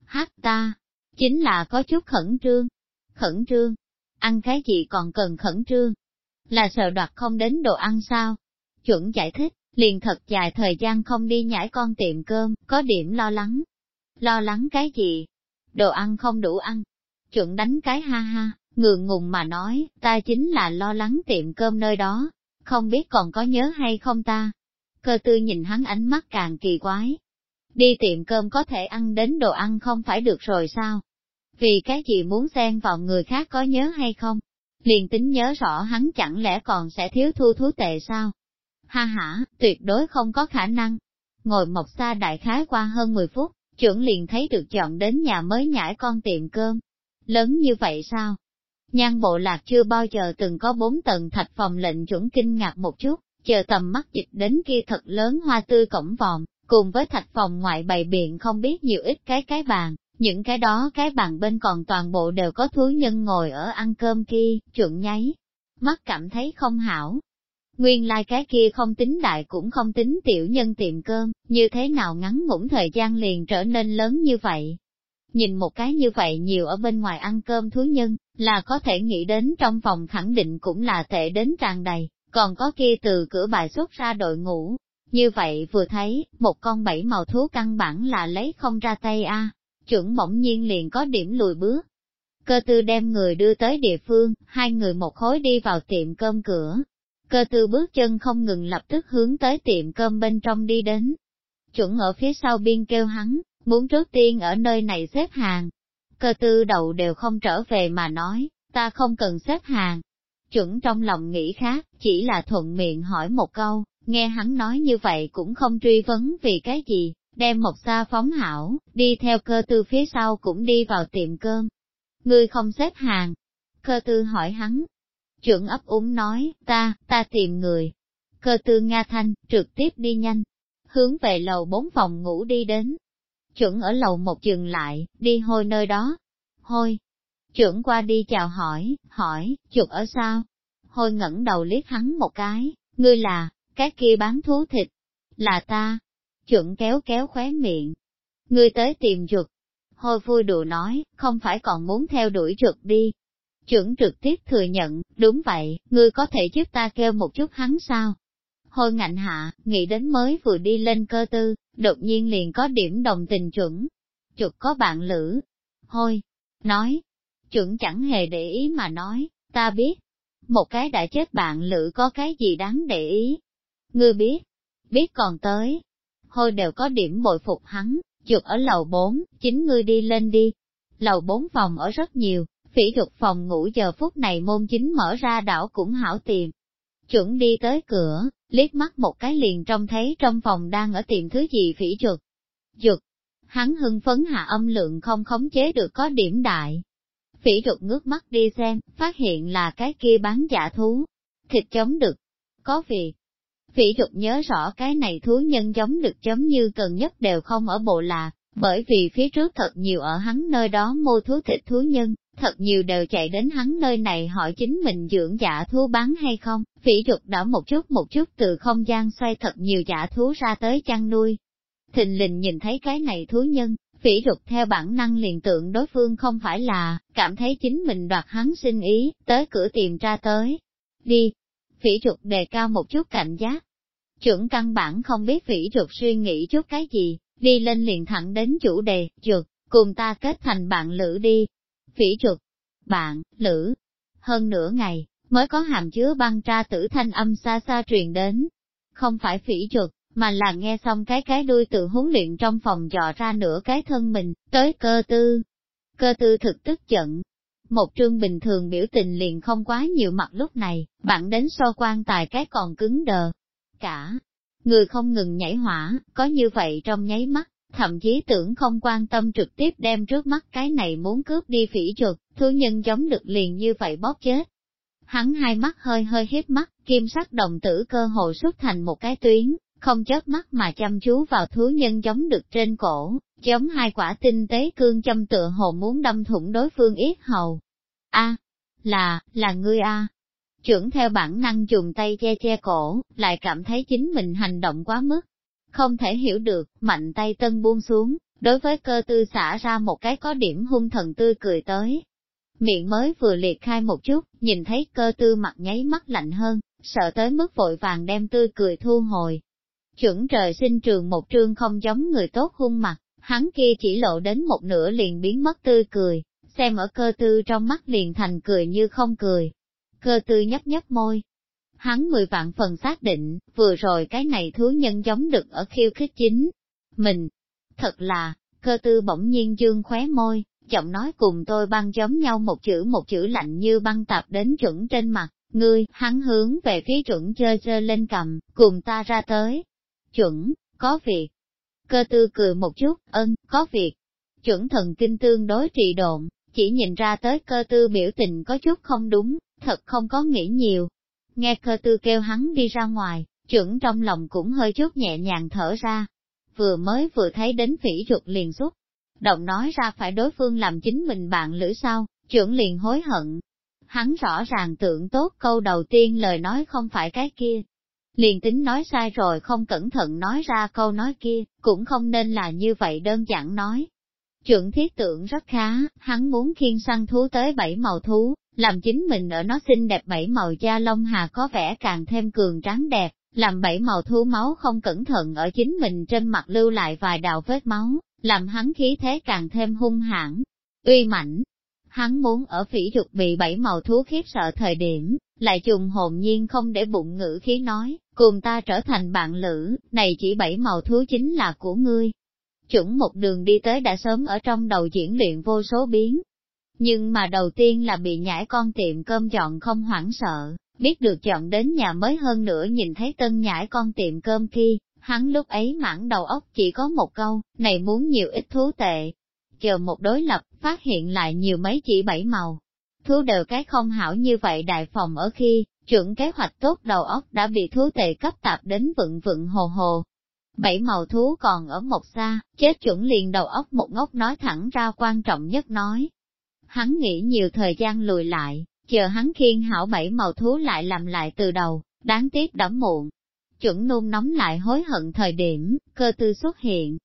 [SPEAKER 1] Ta, chính là có chút khẩn trương. Khẩn trương? Ăn cái gì còn cần khẩn trương? Là sợ đoạt không đến đồ ăn sao? Chuẩn giải thích, liền thật dài thời gian không đi nhảy con tiệm cơm, có điểm lo lắng. Lo lắng cái gì? Đồ ăn không đủ ăn. Chuẩn đánh cái ha ha, ngượng ngùng mà nói, ta chính là lo lắng tiệm cơm nơi đó, không biết còn có nhớ hay không ta? Cơ tư nhìn hắn ánh mắt càng kỳ quái. Đi tiệm cơm có thể ăn đến đồ ăn không phải được rồi sao? Vì cái gì muốn xen vào người khác có nhớ hay không? Liền tính nhớ rõ hắn chẳng lẽ còn sẽ thiếu thu thú tệ sao? Ha ha, tuyệt đối không có khả năng. Ngồi một xa đại khái qua hơn 10 phút, trưởng liền thấy được chọn đến nhà mới nhảy con tiệm cơm. Lớn như vậy sao? Nhan bộ lạc chưa bao giờ từng có 4 tầng thạch phòng, lệnh chuẩn kinh ngạc một chút, chờ tầm mắt dịch đến kia thật lớn hoa tươi cổng vòm, cùng với thạch phòng ngoại bày biện không biết nhiều ít cái bàn, những cái đó cái bàn bên còn toàn bộ đều có thú nhân ngồi ở ăn cơm kia, chuẩn nháy. Mắt cảm thấy không hảo. Nguyên lai cái kia không tính đại cũng không tính tiểu nhân tiệm cơm, như thế nào ngắn ngủn thời gian liền trở nên lớn như vậy. Nhìn một cái như vậy nhiều ở bên ngoài ăn cơm thú nhân, là có thể nghĩ đến trong phòng khẳng định cũng là tệ đến tràn đầy, còn có kia từ cửa bài xuất ra đội ngũ. Như vậy vừa thấy, một con 7 màu thú căn bản là lấy không ra tay a. Chuẩn bỗng nhiên liền có điểm lùi bước. Cơ tư đem người đưa tới địa phương, hai người một khối đi vào tiệm cơm cửa. Cơ tư bước chân không ngừng lập tức hướng tới tiệm cơm bên trong đi đến. Chuẩn ở phía sau biên kêu hắn, muốn trước tiên ở nơi này xếp hàng. Cơ tư đầu đều không trở về mà nói, ta không cần xếp hàng. Chuẩn trong lòng nghĩ khác, chỉ là thuận miệng hỏi một câu, nghe hắn nói như vậy cũng không truy vấn vì cái gì, đem một xa phóng hảo, đi theo cơ tư phía sau cũng đi vào tiệm cơm. Ngươi không xếp hàng. Cơ tư hỏi hắn. Chuẩn ấp úng nói, ta tìm người. Cơ tư nga thanh, trực tiếp đi nhanh, hướng về lầu 4 phòng ngủ đi đến. Chuẩn ở lầu 1 dừng lại, đi hôi nơi đó. Hôi. Chuẩn qua đi chào hỏi, chuột ở sao? Hôi ngẩng đầu liếc hắn một cái, ngươi là, cái kia bán thú thịt. Là ta. Chuẩn kéo khóe miệng. Ngươi tới tìm chuột. Hôi vui đùa nói, không phải còn muốn theo đuổi Trực đi. Chuẩn trực tiếp thừa nhận, đúng vậy, ngươi có thể giúp ta kêu một chút hắn sao? Hôi ngạnh hạ, nghĩ đến mới vừa đi lên Cơ Tư, đột nhiên liền có điểm đồng tình Chuẩn. Trực có bạn lữ. Hôi, nói. Chuẩn chẳng hề để ý mà nói, ta biết. Một cái đã chết bạn lữ có cái gì đáng để ý. Ngươi biết, biết còn tới. Hôi đều có điểm bội phục hắn, Trực ở lầu 4, chính ngươi đi lên đi. Lầu 4 phòng ở rất nhiều, Phỉ Dục phòng ngủ giờ phút này môn chính mở ra đảo cũng hảo tìm. Chuẩn đi tới cửa, liếc mắt một cái liền trông thấy trong phòng đang ở tìm thứ gì Phỉ Dục. Dục, hắn hưng phấn hạ âm lượng không khống chế được có điểm đại. Phỉ Dục ngước mắt đi xem, phát hiện là cái kia bán giả thú. Thịt chống đực. Có việc. Phỉ Dục nhớ rõ cái này thú nhân giống đực giống như gần nhất đều không ở bộ lạc, bởi vì phía trước thật nhiều ở hắn nơi đó mua thú thịt thú nhân, thật nhiều đều chạy đến hắn nơi này hỏi chính mình dưỡng giả thú bán hay không. Phỉ Dục đã một chút từ không gian xoay thật nhiều giả thú ra tới chăn nuôi. Thình lình nhìn thấy cái này thú nhân, Phỉ Dục theo bản năng liền tượng đối phương không phải là, cảm thấy chính mình đoạt hắn sinh ý, tới cửa tìm ra tới. Đi! Phỉ Dục đề cao một chút cảnh giác. Chuẩn căn bản không biết Phỉ Dục suy nghĩ chút cái gì, đi lên liền thẳng đến chủ đề, Dục, cùng ta kết thành bạn lữ đi. Phỉ Dục, bạn, lữ. Hơn nửa ngày, mới có hàm chứa băng tra tử thanh âm xa xa truyền đến. Không phải Phỉ Dục, mà là nghe xong cái đuôi tự huấn luyện trong phòng dò ra nửa cái thân mình, tới Cơ Tư. Cơ Tư thực tức giận. Một trương bình thường biểu tình liền không quá nhiều mặt lúc này, bạn đến so quan tài cái còn cứng đờ. Cả, người không ngừng nhảy hỏa, có như vậy trong nháy mắt, thậm chí tưởng không quan tâm trực tiếp đem trước mắt cái này muốn cướp đi Phỉ Dục, thú nhân giống được liền như vậy bóp chết. Hắn hai mắt hơi hơi hiếp mắt, kim sắc đồng tử cơ hồ xuất thành một cái tuyến, không chớp mắt mà chăm chú vào thú nhân giống được trên cổ, giống hai quả tinh tế cương châm tựa hồ muốn đâm thủng đối phương yết hầu. A, là ngươi a. Chuẩn theo bản năng dùng tay che che cổ, lại cảm thấy chính mình hành động quá mức. Không thể hiểu được, mạnh tay tân buông xuống, đối với Cơ Tư xả ra một cái có điểm hung thần tươi cười tới. Miệng mới vừa liệt khai một chút, nhìn thấy Cơ Tư mặt nháy mắt lạnh hơn, sợ tới mức vội vàng đem tươi cười thu hồi. Chuẩn trời sinh trường một trương không giống người tốt hung mặt, hắn kia chỉ lộ đến một nửa liền biến mất tươi cười, xem ở Cơ Tư trong mắt liền thành cười như không cười. Cơ Tư nhấp nhấp môi. Hắn 10 vạn phần xác định, vừa rồi cái này thú nhân giống được ở khiêu khích chính. Mình, thật là, Cơ Tư bỗng nhiên dương khóe môi, giọng nói cùng tôi băng giống nhau một chữ lạnh như băng tạp đến Chuẩn trên mặt, ngươi, hắn hướng về phía Chuẩn chơ lên cầm, cùng ta ra tới. Chuẩn, có việc. Cơ Tư cười một chút, có việc. Chuẩn thần kinh tương đối trị độn, chỉ nhìn ra tới Cơ Tư biểu tình có chút không đúng, thật không có nghĩ nhiều. Nghe Cơ Tư kêu hắn đi ra ngoài, Chuẩn trong lòng cũng hơi chút nhẹ nhàng thở ra. Vừa thấy đến Phỉ Dục liền xúc, động nói ra phải đối phương làm chính mình bạn lữ sao, Chuẩn liền hối hận. Hắn rõ ràng tưởng tốt câu đầu tiên lời nói không phải cái kia. Liền tính nói sai rồi không cẩn thận nói ra câu nói kia, cũng không nên là như vậy đơn giản nói. Chuẩn thiết tưởng rất khá, hắn muốn khiêng săn thú tới 7 màu thú, làm chính mình ở nó xinh đẹp 7 màu da lông hà có vẻ càng thêm cường tráng đẹp, làm 7 màu thú máu không cẩn thận ở chính mình trên mặt lưu lại vài đạo vết máu, làm hắn khí thế càng thêm hung hãn, uy mãnh. Hắn muốn ở Phỉ Dục bị 7 màu thú khiếp sợ thời điểm, lại trùng hồn nhiên không để bụng ngữ khí nói, cùng ta trở thành bạn lữ, này chỉ 7 màu thú chính là của ngươi. Chuẩn một đường đi tới đã sớm ở trong đầu diễn luyện vô số biến. Nhưng mà đầu tiên là bị nhãi con tiệm cơm chọn không hoảng sợ, biết được chọn đến nhà mới hơn nữa nhìn thấy tân nhãi con tiệm cơm kia, hắn lúc ấy mãn đầu óc chỉ có một câu, này muốn nhiều ít thú tệ. Chờ một đối lập, phát hiện lại nhiều mấy chỉ 7 màu. Thú đều cái không hảo như vậy đại phòng ở khi, chuẩn kế hoạch tốt đầu óc đã bị thú tệ cấp tạp đến vựng hồ hồ. 7 màu thú còn ở một xa, chết chuẩn liền đầu óc một ngốc nói thẳng ra quan trọng nhất nói. Hắn nghĩ nhiều thời gian lùi lại, chờ hắn khiêng hảo 7 màu thú lại làm lại từ đầu, đáng tiếc đã muộn. Chuẩn nôn nóng lại hối hận thời điểm, Cơ Tư xuất hiện.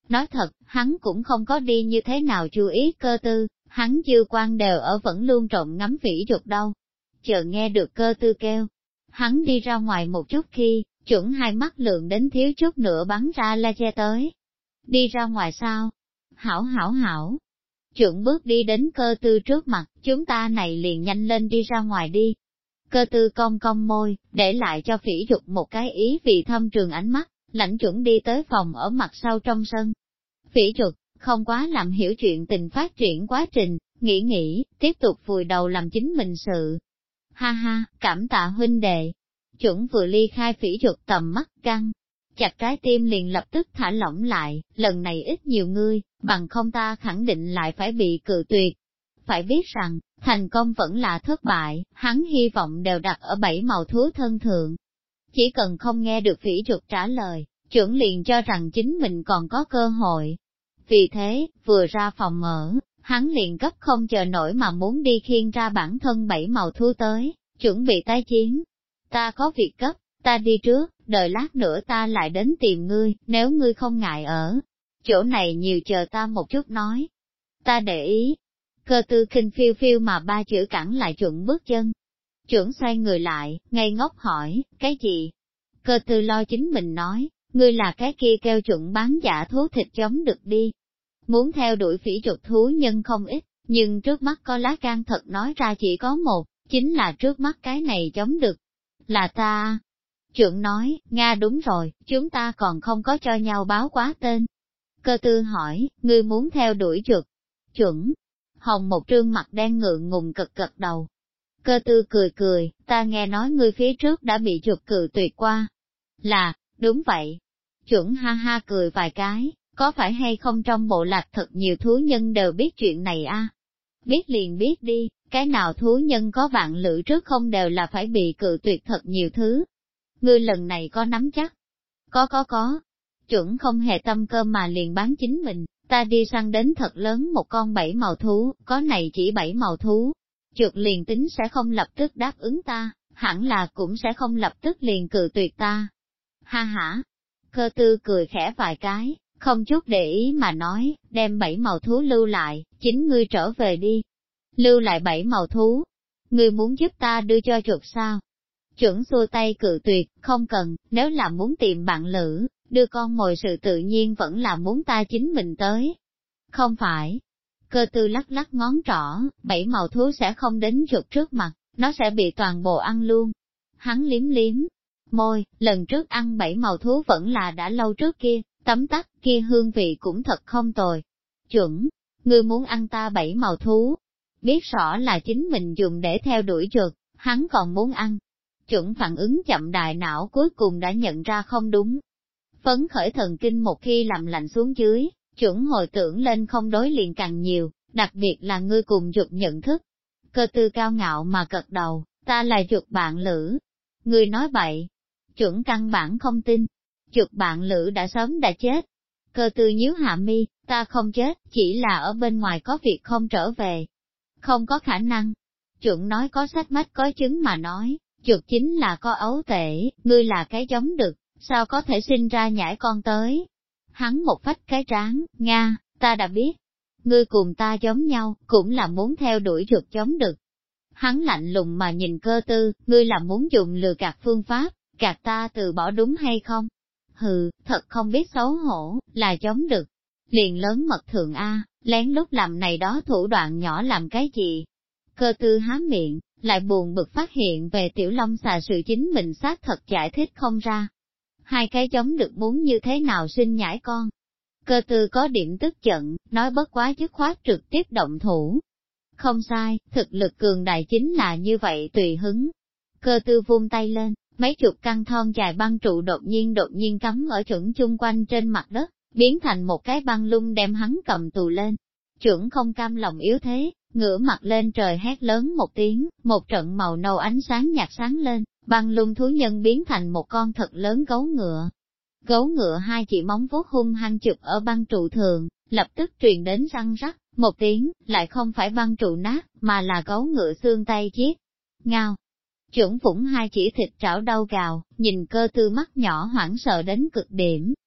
[SPEAKER 1] Nói thật, hắn cũng không có đi như thế nào chú ý Cơ Tư, hắn dư quan đều ở vẫn luôn trộm ngắm Phỉ Dục đâu. Chờ nghe được Cơ Tư kêu, hắn đi ra ngoài một chút khi, chuẩn hai mắt lượng đến thiếu chút nữa bắn ra laser tới. Đi ra ngoài sao? Hảo hảo hảo. Chuẩn bước đi đến Cơ Tư trước mặt, chúng ta này liền nhanh lên đi ra ngoài đi. Cơ Tư cong cong môi, để lại cho Phỉ Dục một cái ý vị thâm trường ánh mắt, lãnh chuẩn đi tới phòng ở mặt sau trong sân. Phỉ Dục, không quá làm hiểu chuyện tình phát triển quá trình, nghĩ, tiếp tục vùi đầu làm chính mình sự. Ha ha, cảm tạ huynh đệ. Chuẩn vừa ly khai Phỉ Dục tầm mắt căng, chặt trái tim liền lập tức thả lỏng lại, lần này ít nhiều ngươi, bằng không ta khẳng định lại phải bị cự tuyệt. Phải biết rằng, thành công vẫn là thất bại, hắn hy vọng đều đặt ở bảy màu thú thân thượng. Chỉ cần không nghe được Phỉ Dục trả lời, chuẩn liền cho rằng chính mình còn có cơ hội. Vì thế, vừa ra phòng ở, hắn liền gấp không chờ nổi mà muốn đi khiêng ra bản thân bảy màu thú tới, chuẩn bị tái chiến. Ta có việc cấp, ta đi trước, đợi lát nữa ta lại đến tìm ngươi, nếu ngươi không ngại ở chỗ này nhiều chờ ta một chút nói. Ta để ý. Cơ Tư khinh phiêu phiêu mà ba chữ cản lại chuẩn bước chân. Chuẩn xoay người lại, ngây ngốc hỏi, cái gì? Cơ Tư lo chính mình nói, ngươi là cái kia kêu chuẩn bán giả thú thịt chống được đi. Muốn theo đuổi Phỉ Dục thú nhân không ít, nhưng trước mắt có lá gan thật nói ra chỉ có một, chính là trước mắt cái này chống được. Là ta. Chuẩn nói, Nga đúng rồi, chúng ta còn không có cho nhau báo quá tên. Cơ Tư hỏi, ngươi muốn theo đuổi Dục? Chuẩn. Hồng một trương mặt đen ngượng ngùng cực cật đầu. Cơ Tư cười, ta nghe nói ngươi phía trước đã bị Dục cự tuyệt qua. Là, đúng vậy. Chuẩn ha ha cười vài cái, có phải hay không trong bộ lạc thật nhiều thú nhân đều biết chuyện này a? Biết liền biết đi, cái nào thú nhân có bạn lữ trước không đều là phải bị cự tuyệt thật nhiều thứ. Ngươi lần này có nắm chắc? Có. Chuẩn không hề tâm cơ mà liền bán chính mình, ta đi săn đến thật lớn một con bảy màu thú, có này chỉ bảy màu thú. Chuột liền tính sẽ không lập tức đáp ứng ta, hẳn là cũng sẽ không lập tức liền cự tuyệt ta. Ha hả? Cơ Tư cười khẽ vài cái, không chút để ý mà nói, đem bảy màu thú lưu lại, chính ngươi trở về đi. Lưu lại bảy màu thú. Ngươi muốn giúp ta đưa cho chuột sao? Chuẩn xua tay cự tuyệt, không cần, nếu là muốn tìm bạn lữ, đưa con mồi sự tự nhiên vẫn là muốn ta chính mình tới. Không phải. Cơ Tư lắc lắc ngón trỏ, bảy màu thú sẽ không đến chuột trước mặt, nó sẽ bị toàn bộ ăn luôn. Hắn liếm môi, lần trước ăn bảy màu thú vẫn là đã lâu trước kia, tấm tắc kia hương vị cũng thật không tồi. Chuẩn, ngươi muốn ăn ta bảy màu thú, biết rõ là chính mình dùng để theo đuổi chuột, hắn còn muốn ăn. Chuẩn phản ứng chậm đại não cuối cùng đã nhận ra không đúng. Phấn khởi thần kinh một khi làm lạnh xuống dưới, chuẩn hồi tưởng lên không đối liền càng nhiều, đặc biệt là ngươi cùng chuột nhận thức. Cơ Tư cao ngạo mà cật đầu, ta là chuột bạn lữ. Ngươi nói bậy. Chuẩn căn bản không tin. Chuột bạn lữ đã sớm đã chết. Cơ Tư nhíu hạ mi, ta không chết, chỉ là ở bên ngoài có việc không trở về. Không có khả năng. Chuẩn nói có sách mách có chứng mà nói, chuột chính là có ấu tể, ngươi là cái giống được, sao có thể sinh ra nhãi con tới. Hắn một phách cái trán, Nga, ta đã biết. Ngươi cùng ta giống nhau, cũng là muốn theo đuổi chuột giống được. Hắn lạnh lùng mà nhìn Cơ Tư, ngươi là muốn dùng lừa gạt phương pháp, gạt ta từ bỏ đúng hay không? Hừ, thật không biết xấu hổ, là giống được. Liền lớn mật thượng A, lén lút làm này đó thủ đoạn nhỏ làm cái gì? Cơ Tư há miệng, lại buồn bực phát hiện về Tiểu Long xà sự chính mình xác thật giải thích không ra. Hai cái giống được muốn như thế nào sinh nhãi con? Cơ Tư có điểm tức giận, nói bất quá dứt khoát trực tiếp động thủ. Không sai, thực lực cường đại chính là như vậy tùy hứng. Cơ Tư vung tay lên, mấy chục căn thon dài băng trụ đột nhiên cắm ở chuẩn chung quanh trên mặt đất, biến thành một cái băng lung đem hắn cầm tù lên. Chuẩn không cam lòng yếu thế, ngửa mặt lên trời hét lớn một tiếng, một trận màu nâu ánh sáng nhạt sáng lên, băng lung thú nhân biến thành một con thật lớn gấu ngựa. Gấu ngựa hai chỉ móng vuốt hung hăng chụp ở băng trụ thường, lập tức truyền đến răng rắc, một tiếng, lại không phải băng trụ nát, mà là gấu ngựa xương tay chiết. Ngao! Chuẩn phủng hai chỉ thịt trảo đau gào, nhìn Cơ Tư mắt nhỏ hoảng sợ đến cực điểm.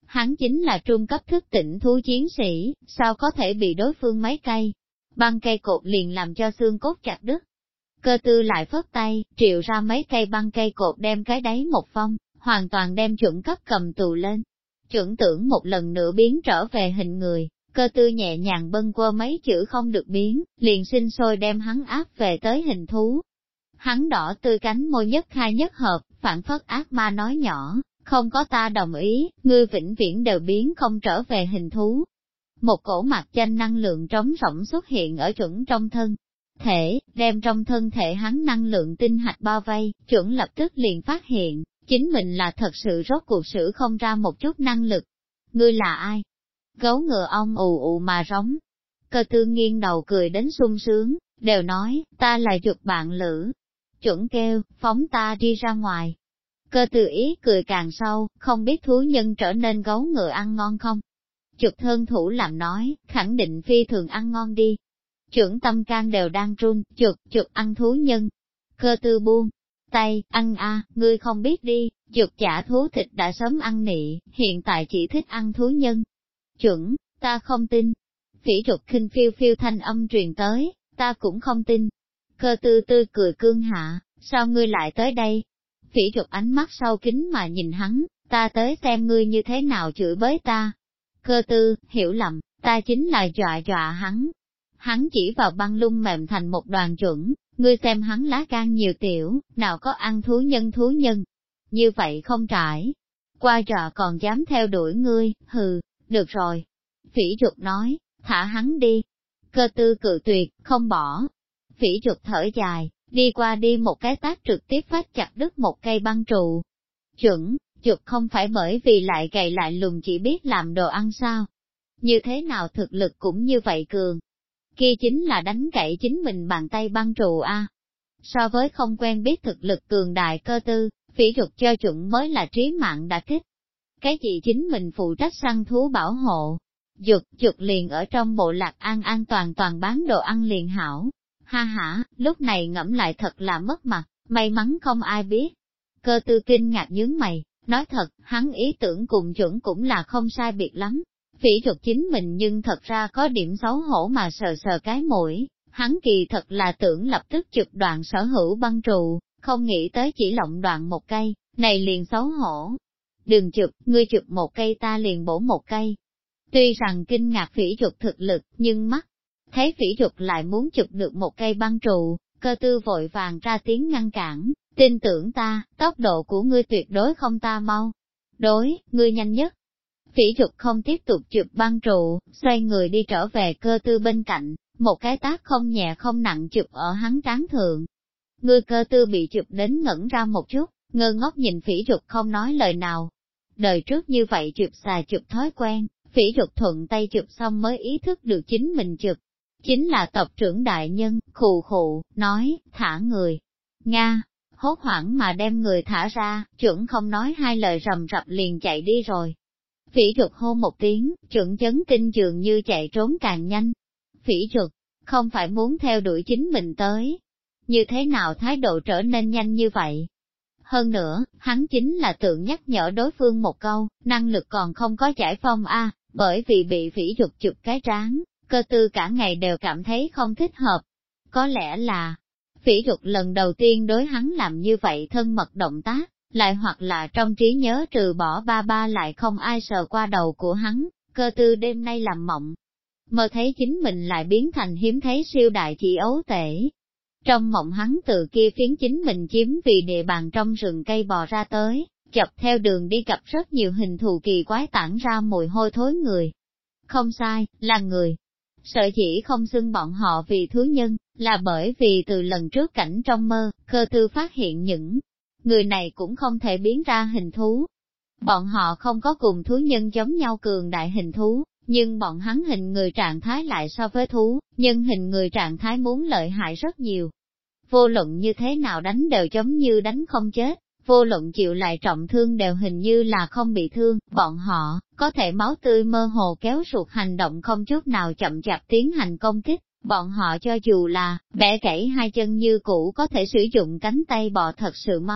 [SPEAKER 1] Hắn chính là trung cấp thức tỉnh thú chiến sĩ, sao có thể bị đối phương mấy cây băng cây cột liền làm cho xương cốt chặt đứt. Cơ tư lại phất tay, triệu ra mấy cây băng cây cột đem cái đáy một phong, hoàn toàn đem chuẩn cấp cầm tù lên. Chuẩn tưởng một lần nữa biến trở về hình người, cơ tư nhẹ nhàng bâng quơ mấy chữ không được biến, liền sinh sôi đem hắn áp về tới hình thú. Hắn đỏ tươi cánh môi nhất khai nhất hợp, phản phất ác ma nói nhỏ, không có ta đồng ý, ngươi vĩnh viễn đều biến không trở về hình thú. Một cổ mặt chanh năng lượng trống rỗng xuất hiện ở chuẩn trong thân thể, đem trong thân thể hắn năng lượng tinh hạch bao vây, chuẩn lập tức liền phát hiện, chính mình là thật sự rốt cuộc sử không ra một chút năng lực. Ngươi là ai? Gấu ngựa ong ù ù mà rống. Cơ tư nghiêng đầu cười đến sung sướng, đều nói, ta là chuột bạn lữ. Chuẩn kêu, phóng ta đi ra ngoài. Cơ tư ý cười càng sâu, không biết thú nhân trở nên gấu ngựa ăn ngon không? Chuột thân thủ làm nói, khẳng định phi thường ăn ngon đi. Chuẩn tâm can đều đang run, chuột ăn thú nhân. Cơ tư buông tay, ăn ngươi không biết đi, chuột chả thú thịt đã sớm ăn nị, hiện tại chỉ thích ăn thú nhân. Chuẩn, ta không tin. Phỉ chuột khinh phiêu phiêu thanh âm truyền tới, ta cũng không tin. Cơ tư tươi cười cương hạ, sao ngươi lại tới đây? Phỉ chuột ánh mắt sâu kín mà nhìn hắn, ta tới xem ngươi như thế nào chửi bới ta. Cơ tư, hiểu lầm, ta chính là dọa hắn. Hắn chỉ vào băng lung mềm thành một đoàn chuẩn, ngươi xem hắn lá gan nhiều tiểu, nào có ăn thú nhân. Như vậy không trải. Qua trò còn dám theo đuổi ngươi, hừ, được rồi. Phỉ chuột nói, thả hắn đi. Cơ tư cự tuyệt, không bỏ. Phỉ chuột thở dài, đi qua đi một cái tác trực tiếp phát chặt đứt một cây băng trụ. Chuẩn, chuột không phải bởi vì lại gầy lại lùn chỉ biết làm đồ ăn sao. Như thế nào thực lực cũng như vậy cường. Kia chính là đánh gãy chính mình bàn tay băng trụ a. So với không quen biết thực lực cường đại cơ tư, phỉ chuột cho chuẩn mới là trí mạng đã kích. Cái gì chính mình phụ trách săn thú bảo hộ. Chuột liền ở trong bộ lạc an toàn bán đồ ăn liền hảo. Ha ha, lúc này ngẫm lại thật là mất mặt, may mắn không ai biết. Cơ tư kinh ngạc nhướng mày, nói thật, hắn ý tưởng cùng chuẩn cũng là không sai biệt lắm. Phỉ chuột chính mình nhưng thật ra có điểm xấu hổ mà sờ cái mũi, hắn kỳ thật là tưởng lập tức chụp đoạn sở hữu băng trụ, không nghĩ tới chỉ lộng đoạn một cây, này liền xấu hổ. Đừng chụp, ngươi chụp một cây ta liền bổ một cây. Tuy rằng kinh ngạc phỉ chuột thực lực, nhưng mắt thấy phỉ chuột lại muốn chụp được một cây băng trụ, cơ tư vội vàng ra tiếng ngăn cản, tin tưởng ta, tốc độ của ngươi tuyệt đối không ta mau. Đối, ngươi nhanh nhất. Phỉ chuột không tiếp tục chụp băng trụ, xoay người đi trở về cơ tư bên cạnh, một cái tác không nhẹ không nặng chụp ở hắn trán thượng. Ngươi cơ tư bị chụp đến ngẩn ra một chút, ngơ ngốc nhìn phỉ chuột không nói lời nào. Đời trước như vậy chụp xà chụp thói quen, phỉ chuột thuận tay chụp xong mới ý thức được chính mình chụp. Chính là tộc trưởng đại nhân, khụ, nói, thả người. Nga, hốt hoảng mà đem người thả ra, chuẩn không nói hai lời rầm rập liền chạy đi rồi. Phỉ chuột hô một tiếng, chuẩn chấn kinh dường như chạy trốn càng nhanh. Phỉ chuột, không phải muốn theo đuổi chính mình tới. Như thế nào thái độ trở nên nhanh như vậy? Hơn nữa, hắn chính là tự nhắc nhở đối phương một câu, năng lực còn không có giải phong bởi vì bị phỉ chuột chụp cái trán, cơ tư cả ngày đều cảm thấy không thích hợp. Có lẽ là, phỉ chuột lần đầu tiên đối hắn làm như vậy thân mật động tác, lại hoặc là trong trí nhớ trừ bỏ ba lại không ai sờ qua đầu của hắn, cơ tư đêm nay làm mộng. Mơ thấy chính mình lại biến thành hiếm thấy siêu đại chỉ ấu tể. Trong mộng hắn từ kia phiến chính mình chiếm vì địa bàn trong rừng cây bò ra tới, chọc theo đường đi gặp rất nhiều hình thù kỳ quái tản ra mùi hôi thối người. Không sai, là người. Sợ chỉ không xưng bọn họ vì thú nhân, là bởi vì từ lần trước cảnh trong mơ, cơ tư phát hiện những người này cũng không thể biến ra hình thú. Bọn họ không có cùng thú nhân giống nhau cường đại hình thú, nhưng bọn hắn hình người trạng thái lại so với thú, nhưng hình người trạng thái muốn lợi hại rất nhiều. Vô luận như thế nào đánh đều giống như đánh không chết, vô luận chịu lại trọng thương đều hình như là không bị thương, bọn họ có thể máu tươi mơ hồ kéo ruột hành động không chút nào chậm chạp tiến hành công kích, bọn họ cho dù là bẻ gãy hai chân như cũ có thể sử dụng cánh tay bò thật sự mau.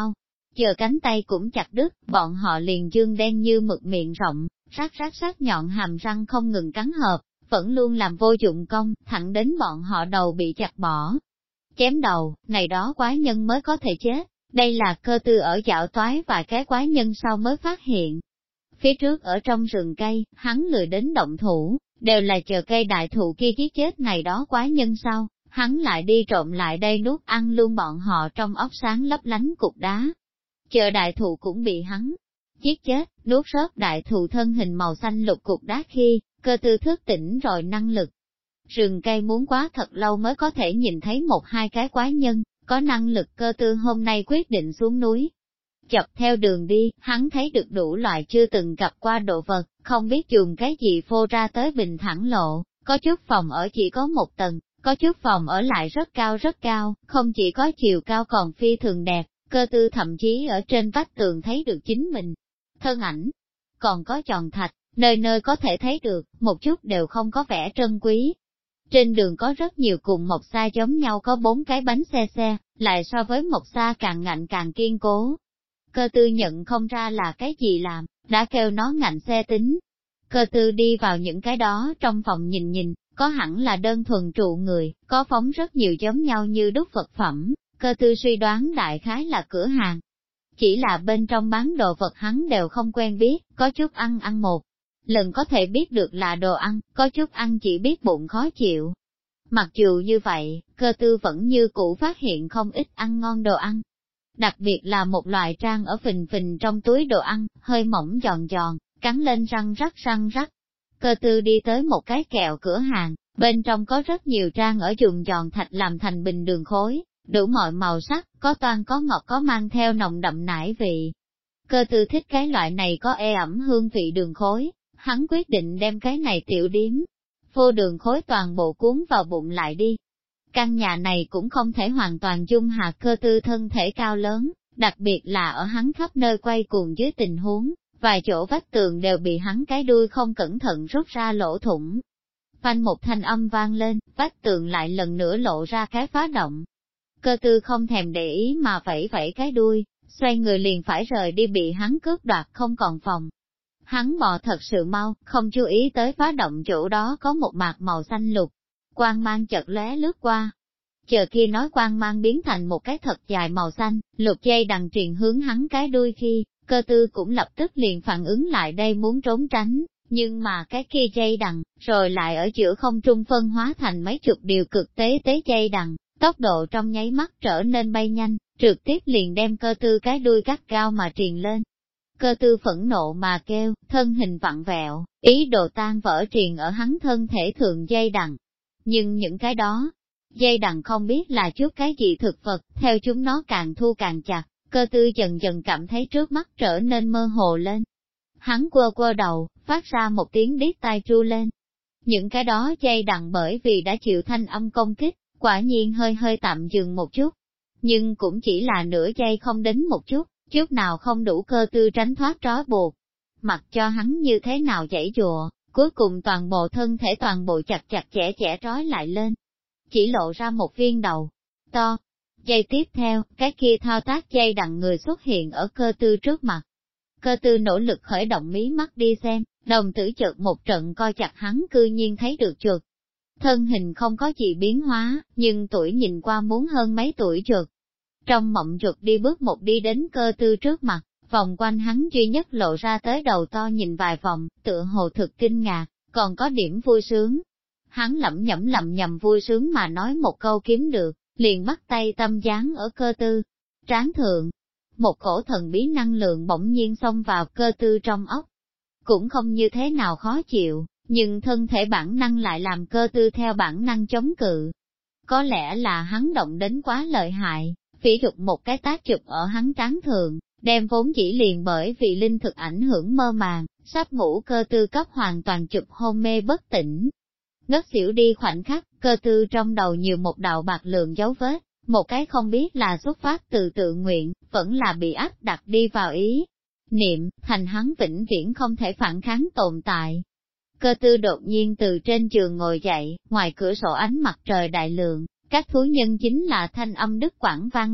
[SPEAKER 1] Chờ cánh tay cũng chặt đứt, bọn họ liền dương đen như mực miệng rộng, sắc nhọn hàm răng không ngừng cắn hợp, vẫn luôn làm vô dụng công, thẳng đến bọn họ đầu bị chặt bỏ. Chém đầu, này đó quái nhân mới có thể chết, đây là Cơ Tư ở dạo toái vài cái quái nhân sau mới phát hiện. Phía trước ở trong rừng cây, hắn lười đến động thủ, đều là chờ cây đại thụ kia giết chết này đó quái nhân sau, hắn lại đi trộm lại đây nuốt ăn luôn bọn họ trong ốc sáng lấp lánh cục đá. Chờ đại thụ cũng bị hắn giết chết, nuốt rớt đại thụ thân hình màu xanh lục cục đá khi, Cơ Tư thức tỉnh rồi năng lực. Rừng cây muốn quá thật lâu mới có thể nhìn thấy một hai cái quái nhân, có năng lực Cơ Tư hôm nay quyết định xuống núi. Chọc theo đường đi, hắn thấy được đủ loại chưa từng gặp qua đồ vật, không biết dùng cái gì phô ra tới bình thẳng lộ, có chút phòng ở chỉ có một tầng, có chút phòng ở lại rất cao, không chỉ có chiều cao còn phi thường đẹp, Cơ Tư thậm chí ở trên vách tường thấy được chính mình thân ảnh. Còn có tròn thạch, nơi nơi có thể thấy được, một chút đều không có vẻ trân quý. Trên đường có rất nhiều cùng một xa giống nhau có 4 cái bánh xe, lại so với một xa càng ngạnh càng kiên cố. Cơ Tư nhận không ra là cái gì làm, đã kêu nó ngạnh xe tính. Cơ Tư đi vào những cái đó trong phòng nhìn, có hẳn là đơn thuần trụ người, có phóng rất nhiều giống nhau như đúc vật phẩm, Cơ Tư suy đoán đại khái là cửa hàng. Chỉ là bên trong bán đồ vật hắn đều không quen biết, có chút ăn một lần có thể biết được là đồ ăn, có chút ăn chỉ biết bụng khó chịu. Mặc dù như vậy, Cơ Tư vẫn như cũ phát hiện không ít ăn ngon đồ ăn. Đặc biệt là một loại trang ở phình trong túi đồ ăn, hơi mỏng giòn, cắn lên răng rắc. Cơ Tư đi tới một cái kẹo cửa hàng, bên trong có rất nhiều trang ở dùng giòn thạch làm thành bình đường khối, đủ mọi màu sắc, có toan có ngọt có mang theo nồng đậm nải vị. Cơ Tư thích cái loại này có ẩm hương vị đường khối, hắn quyết định đem cái này tiểu điếm phô đường khối toàn bộ cuốn vào bụng lại đi. Căn nhà này cũng không thể hoàn toàn dung hạ Cơ Tư thân thể cao lớn, đặc biệt là ở hắn khắp nơi quay cuồng dưới tình huống, vài chỗ vách tường đều bị hắn cái đuôi không cẩn thận rút ra lỗ thủng. Phanh một thanh âm vang lên, vách tường lại lần nữa lộ ra cái phá động. Cơ Tư không thèm để ý mà vẫy cái đuôi, xoay người liền phải rời đi bị hắn cướp đoạt không còn phòng. Hắn bò thật sự mau, không chú ý tới phá động chỗ đó có một mạt màu xanh lục. Quang mang chợt lóe lướt qua. Chờ kia nói quang mang biến thành một cái thật dài màu xanh, lục dây đằng truyền hướng hắn cái đuôi khi, Cơ Tư cũng lập tức liền phản ứng lại đây muốn trốn tránh, nhưng mà cái kia dây đằng, rồi lại ở giữa không trung phân hóa thành mấy chục điều cực tế dây đằng, tốc độ trong nháy mắt trở nên bay nhanh, trực tiếp liền đem Cơ Tư cái đuôi gắt gao mà triền lên. Cơ Tư phẫn nộ mà kêu, thân hình vặn vẹo, ý đồ tan vỡ triền ở hắn thân thể thượng dây đằng. Nhưng những cái đó, dây đằng không biết là chút cái gì thực vật, theo chúng nó càng thu càng chặt, Cơ Tư dần dần cảm thấy trước mắt trở nên mơ hồ lên. Hắn quơ đầu, phát ra một tiếng điếc tai tru lên. Những cái đó dây đằng bởi vì đã chịu thanh âm công kích, quả nhiên hơi tạm dừng một chút. Nhưng cũng chỉ là nửa giây không đến một chút nào không đủ Cơ Tư tránh thoát trói buộc. Mặc cho hắn như thế nào giãy giụa, cuối cùng toàn bộ thân thể toàn bộ chặt chẽ trói lại lên. Chỉ lộ ra một viên đầu to. Giây tiếp theo, cái kia thao tác dây đằng người xuất hiện ở Cơ Tư trước mặt. Cơ Tư nỗ lực khởi động mí mắt đi xem, đồng tử chợt một trận coi chặt hắn cư nhiên thấy được chuột. Thân hình không có gì biến hóa, nhưng tuổi nhìn qua muốn hơn mấy tuổi chuột. Trong mộng chuột đi bước một đi đến Cơ Tư trước mặt, vòng quanh hắn duy nhất lộ ra tới đầu to nhìn vài vòng, tựa hồ thực kinh ngạc, còn có điểm vui sướng. Hắn lẩm nhẩm vui sướng mà nói một câu kiếm được, liền bắt tay tâm dán ở Cơ Tư trán thượng. Một cổ thần bí năng lượng bỗng nhiên xông vào Cơ Tư trong óc. Cũng không như thế nào khó chịu, nhưng thân thể bản năng lại làm Cơ Tư theo bản năng chống cự. Có lẽ là hắn động đến quá lợi hại, phỉ dục một cái tác chụp ở hắn trán thượng, đem vốn chỉ liền bởi vì linh thực ảnh hưởng mơ màng, sắp ngủ Cơ Tư cấp hoàn toàn chụp hôn mê bất tỉnh. Ngất xỉu đi khoảnh khắc, Cơ Tư trong đầu nhiều một đạo bạc lượng dấu vết, một cái không biết là xuất phát từ tự nguyện, vẫn là bị áp đặt đi vào ý niệm, thành hắn vĩnh viễn không thể phản kháng tồn tại. Cơ Tư đột nhiên từ trên giường ngồi dậy, ngoài cửa sổ ánh mặt trời đại lượng, các thú nhân chính là thanh âm đứt quãng vang lên,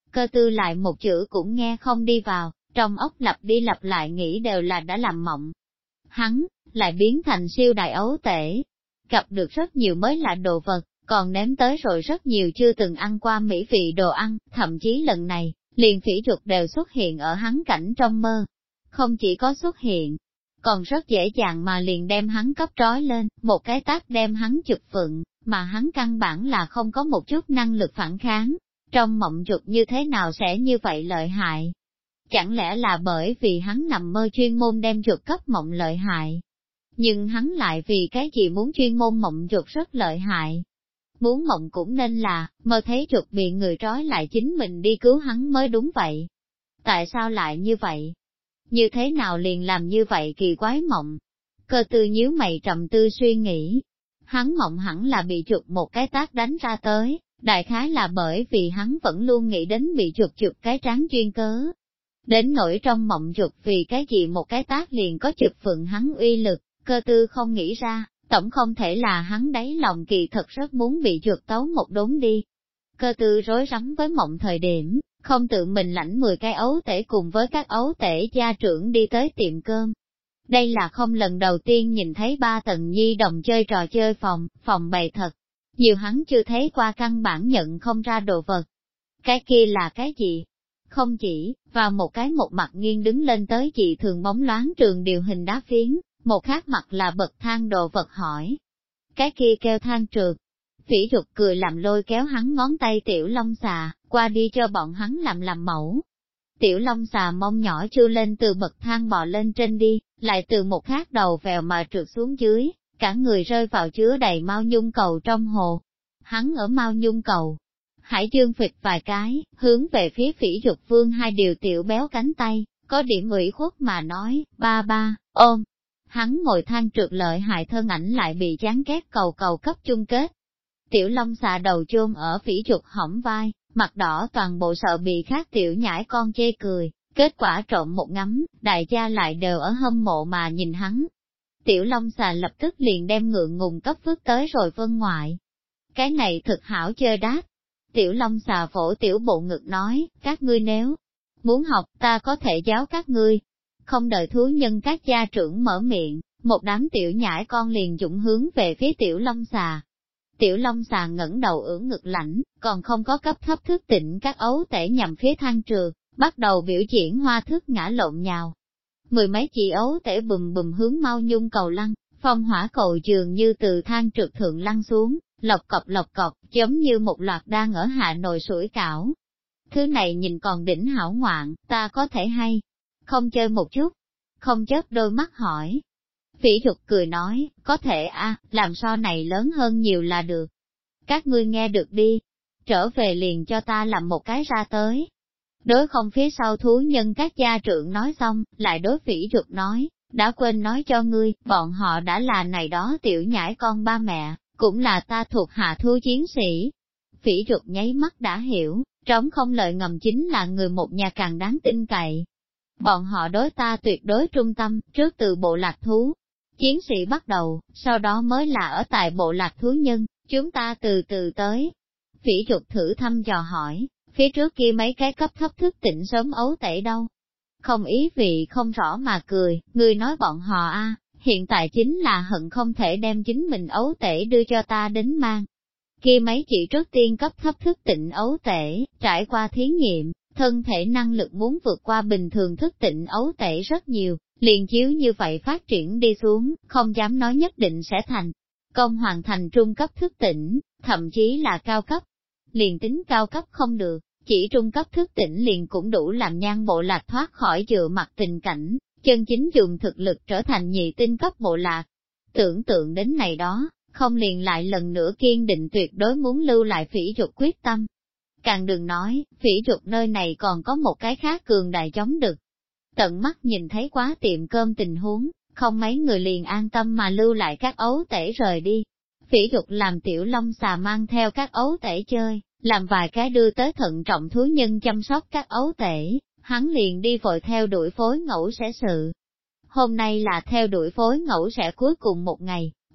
[SPEAKER 1] Cơ tư lại một chữ cũng nghe không đi vào, trong óc lặp đi lặp lại nghĩ đều là đã làm mộng. Hắn, lại biến thành siêu đại ấu tể, gặp được rất nhiều mới lạ đồ vật, còn nếm tới rồi rất nhiều chưa từng ăn qua mỹ vị đồ ăn, thậm chí lần này, liền phỉ trục đều xuất hiện ở hắn cảnh trong mơ. Không chỉ có xuất hiện, còn rất dễ dàng mà liền đem hắn cấp trói lên, một cái tác đem hắn chụp phựng, mà hắn căn bản là không có một chút năng lực phản kháng. Trong mộng dục như thế nào sẽ như vậy lợi hại? Chẳng lẽ là bởi vì hắn nằm mơ chuyên môn đem dục cấp mộng lợi hại? Nhưng hắn lại vì cái gì muốn chuyên môn mộng dục rất lợi hại? Muốn mộng cũng nên là, mơ thấy dục bị người trói lại chính mình đi cứu hắn mới đúng vậy. Tại sao lại như vậy? Như thế nào liền làm như vậy kỳ quái mộng? Cơ tư nhíu mày trầm tư suy nghĩ. Hắn mộng hẳn là bị chuột một cái tác đánh ra tới, đại khái là bởi vì hắn vẫn luôn nghĩ đến bị chuột chụp cái trán chuyên cớ. Đến nỗi trong mộng chuột vì cái gì một cái tác liền có chụp phượng hắn uy lực, cơ tư không nghĩ ra, tổng không thể là hắn đáy lòng kỳ thật rất muốn bị chuột tấu một đốn đi. Cơ tư rối rắm với mộng thời điểm, không tự mình lãnh 10 cái ấu tể cùng với các ấu tể gia trưởng đi tới tiệm cơm. Đây là không lần đầu tiên nhìn thấy 3 tầng nhi đồng chơi trò chơi phòng bày thật. Nhiều hắn chưa thấy qua căn bản nhận không ra đồ vật. Cái kia là cái gì? Không chỉ, vào một cái một mặt nghiêng đứng lên tới dị thường bóng loáng trường điều hình đá phiến, một khác mặt là bậc thang đồ vật hỏi. Cái kia kêu thang trượt. Phỉ Dục cười làm lôi kéo hắn ngón tay tiểu long xà, qua đi cho bọn hắn làm mẫu. Tiểu long xà mông nhỏ chưa lên từ bậc thang bò lên trên đi, lại từ một khác đầu vèo mà trượt xuống dưới, cả người rơi vào chứa đầy mao nhung cầu trong hồ. Hắn ở mao nhung cầu, hải dương phịch vài cái, hướng về phía Phỉ Dục vương hai điều tiểu béo cánh tay, có điểm ủy khuất mà nói, ba, ôm. Hắn ngồi thang trượt lợi hại thân ảnh lại bị chán ghét cầu cấp chung kết. Tiểu long xà đầu chôn ở Phỉ Dục hõm vai, mặt đỏ toàn bộ sợ bị khác tiểu nhãi con chê cười, kết quả trộm một ngắm, đại gia lại đều ở hâm mộ mà nhìn hắn. Tiểu long xà lập tức liền đem ngượng ngùng cấp phước tới rồi vân ngoại. Cái này thực hảo chơi đát. Tiểu long xà phổ tiểu bộ ngực nói, các ngươi nếu muốn học ta có thể giáo các ngươi. Không đợi thú nhân các gia trưởng mở miệng, một đám tiểu nhãi con liền dũng hướng về phía tiểu long xà. Tiểu long xà ngẩng đầu ưỡn ngực lãnh, còn không có cấp thấp thức tỉnh các ấu tể nhằm phía thang trượt, bắt đầu biểu diễn hoa thức ngã lộn nhào. 10 mấy chị ấu tể bùm hướng mau nhung cầu lăn, phong hỏa cầu dường như từ thang trượt thượng lăn xuống, lọc cọc, giống như một loạt đang ở hạ nồi sủi cảo. Thứ này nhìn còn đỉnh hảo ngoạn, ta có thể hay không chơi một chút? Không chớp đôi mắt hỏi. Phỉ Dục cười nói, có thể a, làm so này lớn hơn nhiều là được. Các ngươi nghe được đi, trở về liền cho ta làm một cái ra tới. Đối không phía sau thú nhân các gia trưởng nói xong, lại đối Phỉ Dục nói, đã quên nói cho ngươi, bọn họ đã là này đó tiểu nhãi con ba mẹ, cũng là ta thuộc hạ thú chiến sĩ. Phỉ Dục nháy mắt đã hiểu, trống không lợi ngầm chính là người một nhà càng đáng tin cậy. Bọn họ đối ta tuyệt đối trung tâm, trước từ bộ lạc thú chiến sĩ bắt đầu, sau đó mới là ở tại bộ lạc thú nhân, chúng ta từ từ tới. Phỉ Dục thử thăm dò hỏi, phía trước kia mấy cái cấp thấp thức tỉnh sớm ấu tể đâu? Không ý vị không rõ mà cười, ngươi nói bọn họ a, hiện tại chính là hận không thể đem chính mình ấu tể đưa cho ta đến mang. Kia mấy chị trước tiên cấp thấp thức tỉnh ấu tể, trải qua thí nghiệm, thân thể năng lực muốn vượt qua bình thường thức tỉnh ấu tể rất nhiều, liền chiếu như vậy phát triển đi xuống, không dám nói nhất định sẽ thành công hoàn thành trung cấp thức tỉnh, thậm chí là cao cấp. Liền tính cao cấp không được, chỉ trung cấp thức tỉnh liền cũng đủ làm nhan bộ lạc thoát khỏi dựa mặt tình cảnh, chân chính dùng thực lực trở thành nhị tinh cấp bộ lạc. Tưởng tượng đến này đó, không liền lại lần nữa kiên định tuyệt đối muốn lưu lại Phỉ Dục quyết tâm. Càng đừng nói, Phỉ Dục nơi này còn có một cái khác cường đại chống đực. Tận mắt nhìn thấy quá tiệm cơm tình huống, không mấy người liền an tâm mà lưu lại các ấu tể rời đi. Phỉ Dục làm tiểu long xà mang theo các ấu tể chơi, làm vài cái đưa tới thận trọng thú nhân chăm sóc các ấu tể, hắn liền đi vội theo đuổi phối ngẫu sẽ sự. Hôm nay là theo đuổi phối ngẫu sẽ cuối cùng một ngày,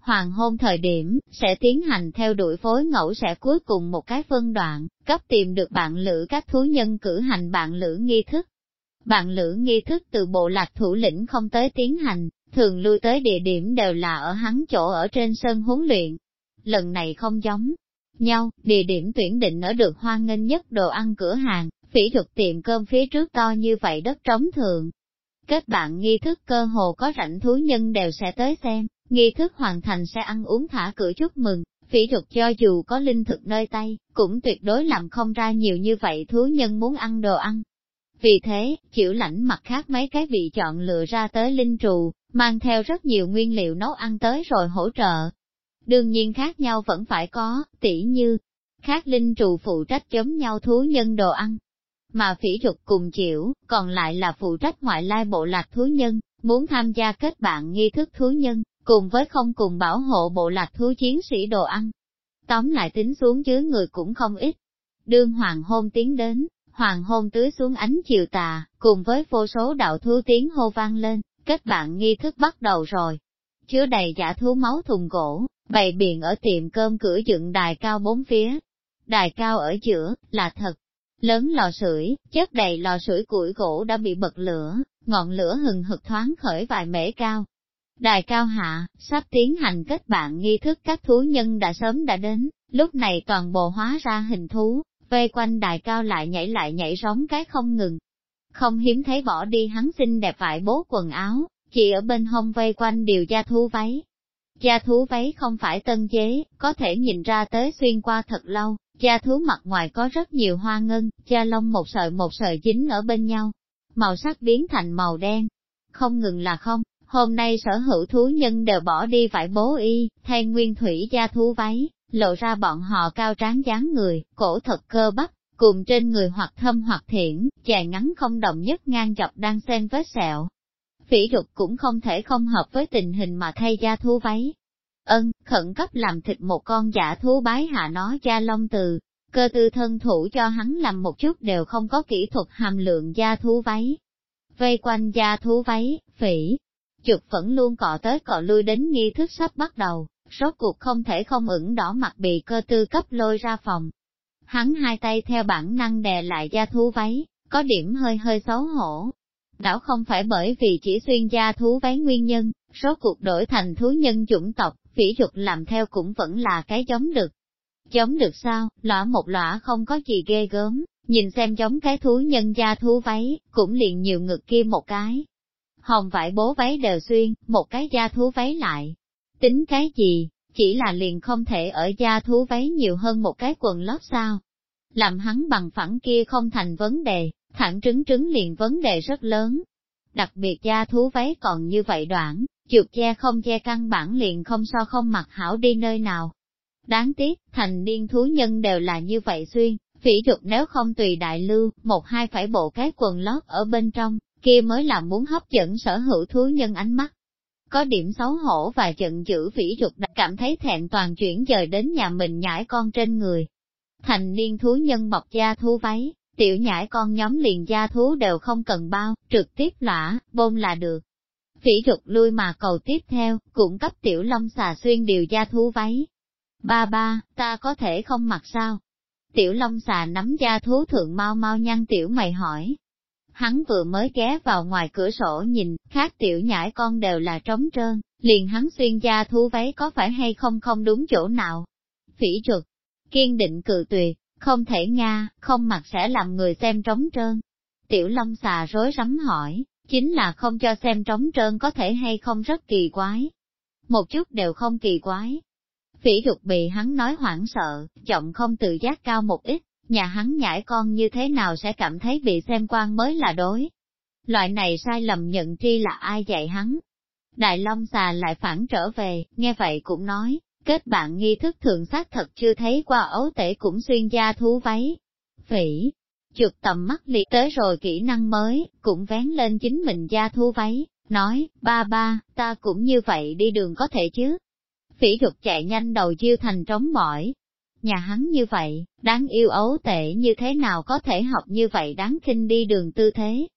[SPEAKER 1] Hoàng hôn thời điểm, sẽ tiến hành theo đuổi phối ngẫu sẽ cuối cùng một cái phân đoạn, cấp tìm được bạn lữ các thú nhân cử hành bạn lữ nghi thức. Bạn lữ nghi thức từ bộ lạc thủ lĩnh không tới tiến hành, thường lui tới địa điểm đều là ở hắn chỗ ở trên sân huấn luyện. Lần này không giống nhau, địa điểm tuyển định ở được hoan nghênh nhất đồ ăn cửa hàng, phỉ thuật tiệm cơm phía trước to như vậy đất trống thượng. Kết bạn nghi thức cơ hồ có rảnh thú nhân đều sẽ tới xem, nghi thức hoàn thành sẽ ăn uống thả cửa chúc mừng, phỉ thuật cho dù có linh thực nơi tay, cũng tuyệt đối làm không ra nhiều như vậy thú nhân muốn ăn đồ ăn. Vì thế, chịu lãnh mặt khác mấy cái vị chọn lựa ra tới linh trù, mang theo rất nhiều nguyên liệu nấu ăn tới rồi hỗ trợ. Đương nhiên khác nhau vẫn phải có, tỉ như, khác linh trù phụ trách giống nhau thú nhân đồ ăn. Mà phỉ thuật cùng chịu, còn lại là phụ trách ngoại lai bộ lạc thú nhân, muốn tham gia kết bạn nghi thức thú nhân, cùng với không cùng bảo hộ bộ lạc thú chiến sĩ đồ ăn. Tóm lại tính xuống dưới người cũng không ít. Đương hoàng hôn tiến đến, hoàng hôn tưới xuống ánh chiều tà, cùng với vô số đạo thú tiếng hô vang lên, kết bạn nghi thức bắt đầu rồi. Chứa đầy giả thú máu thùng gỗ, bày biện ở tiệm cơm cửa dựng đài cao bốn phía. Đài cao ở giữa, là thật lớn lò sưởi, chất đầy lò sưởi củi gỗ đã bị bật lửa, ngọn lửa hừng hực thoáng khởi vài mễ cao. Đài cao hạ, sắp tiến hành kết bạn nghi thức các thú nhân đã sớm đã đến, lúc này toàn bộ hóa ra hình thú, vây quanh đài cao lại nhảy rống cái không ngừng. Không hiếm thấy bỏ đi hắn xinh đẹp vải bố quần áo, chỉ ở bên hông vây quanh điều da thú váy. Da thú váy không phải tân chế, có thể nhìn ra tới xuyên qua thật lâu, da thú mặt ngoài có rất nhiều hoa ngân, da lông một sợi dính ở bên nhau, màu sắc biến thành màu đen. Không ngừng là không, hôm nay sở hữu thú nhân đều bỏ đi vải bố y, thay nguyên thủy da thú váy, lộ ra bọn họ cao tráng dáng người, cổ thật cơ bắp, cùng trên người hoặc thâm hoặc thiển, dài ngắn không đồng nhất ngang dọc đang xen vết sẹo. Phỉ Dục cũng không thể không hợp với tình hình mà thay da thú váy. Khẩn cấp làm thịt một con giả thú bái hạ nó da lông từ, cơ tư thân thủ cho hắn làm một chút đều không có kỹ thuật hàm lượng da thú váy. Vây quanh da thú váy, Phỉ Dục vẫn luôn cọ tới cọ lui đến nghi thức sắp bắt đầu, rốt cuộc không thể không ửng đỏ mặt bị cơ tư cấp lôi ra phòng. Hắn hai tay theo bản năng đè lại da thú váy, có điểm hơi xấu hổ. Đảo không phải bởi vì chỉ xuyên da thú váy nguyên nhân, rốt cuộc đổi thành thú nhân chủng tộc, Phỉ Dục làm theo cũng vẫn là cái giống được. Giống được sao, lõa một lõa không có gì ghê gớm, nhìn xem giống cái thú nhân da thú váy, cũng liền nhiều ngực kia một cái. Hồng vải bố váy đều xuyên, một cái da thú váy lại. Tính cái gì, chỉ là liền không thể ở da thú váy nhiều hơn một cái quần lót sao. Làm hắn bằng phẳng kia không thành vấn đề, thẳng trứng liền vấn đề rất lớn. Đặc biệt da thú váy còn như vậy đoạn, chụp che không che căn bản liền không so không mặc hảo đi nơi nào. Đáng tiếc, thành niên thú nhân đều là như vậy xuyên, Phỉ Dục nếu không tùy đại lưu, một hai phải bộ cái quần lót ở bên trong, kia mới là muốn hấp dẫn sở hữu thú nhân ánh mắt. Có điểm xấu hổ và giận dữ Phỉ Dục đã cảm thấy thẹn toàn chuyển dời đến nhà mình nhãi con trên người. Thành niên thú nhân bọc da thú váy, tiểu nhãi con nhóm liền da thú đều không cần bao, trực tiếp lõa, bôn là được. Phỉ Dục lui mà cầu tiếp theo, cũng cấp tiểu long xà xuyên điều da thú váy. Ba, ta có thể không mặc sao? Tiểu long xà nắm da thú thượng mau mau nhăn tiểu mày hỏi. Hắn vừa mới ghé vào ngoài cửa sổ nhìn, khác tiểu nhãi con đều là trống trơn, liền hắn xuyên da thú váy có phải hay không không đúng chỗ nào. Phỉ Dục kiên định cự tuyệt, không thể Nga, không mặc sẽ làm người xem trống trơn. Tiểu long xà rối rắm hỏi, chính là không cho xem trống trơn có thể hay không rất kỳ quái. Một chút đều không kỳ quái. Phỉ Dục bị hắn nói hoảng sợ, giọng không tự giác cao một ít, nhà hắn nhãi con như thế nào sẽ cảm thấy bị xem quan mới là đối. Loại này sai lầm nhận tri là ai dạy hắn. Đại long xà lại phản trở về, nghe vậy cũng nói, kết bạn nghi thức thường xác thật chưa thấy qua ấu tể cũng xuyên da thú váy. Phỉ Dục tầm mắt liệt tới rồi kỹ năng mới, cũng vén lên chính mình da thú váy, nói, ba, ta cũng như vậy đi đường có thể chứ. Phỉ Dục chạy nhanh đầu chiêu thành trống mỏi. Nhà hắn như vậy, đáng yêu ấu tệ như thế nào có thể học như vậy đáng khinh đi đường tư thế.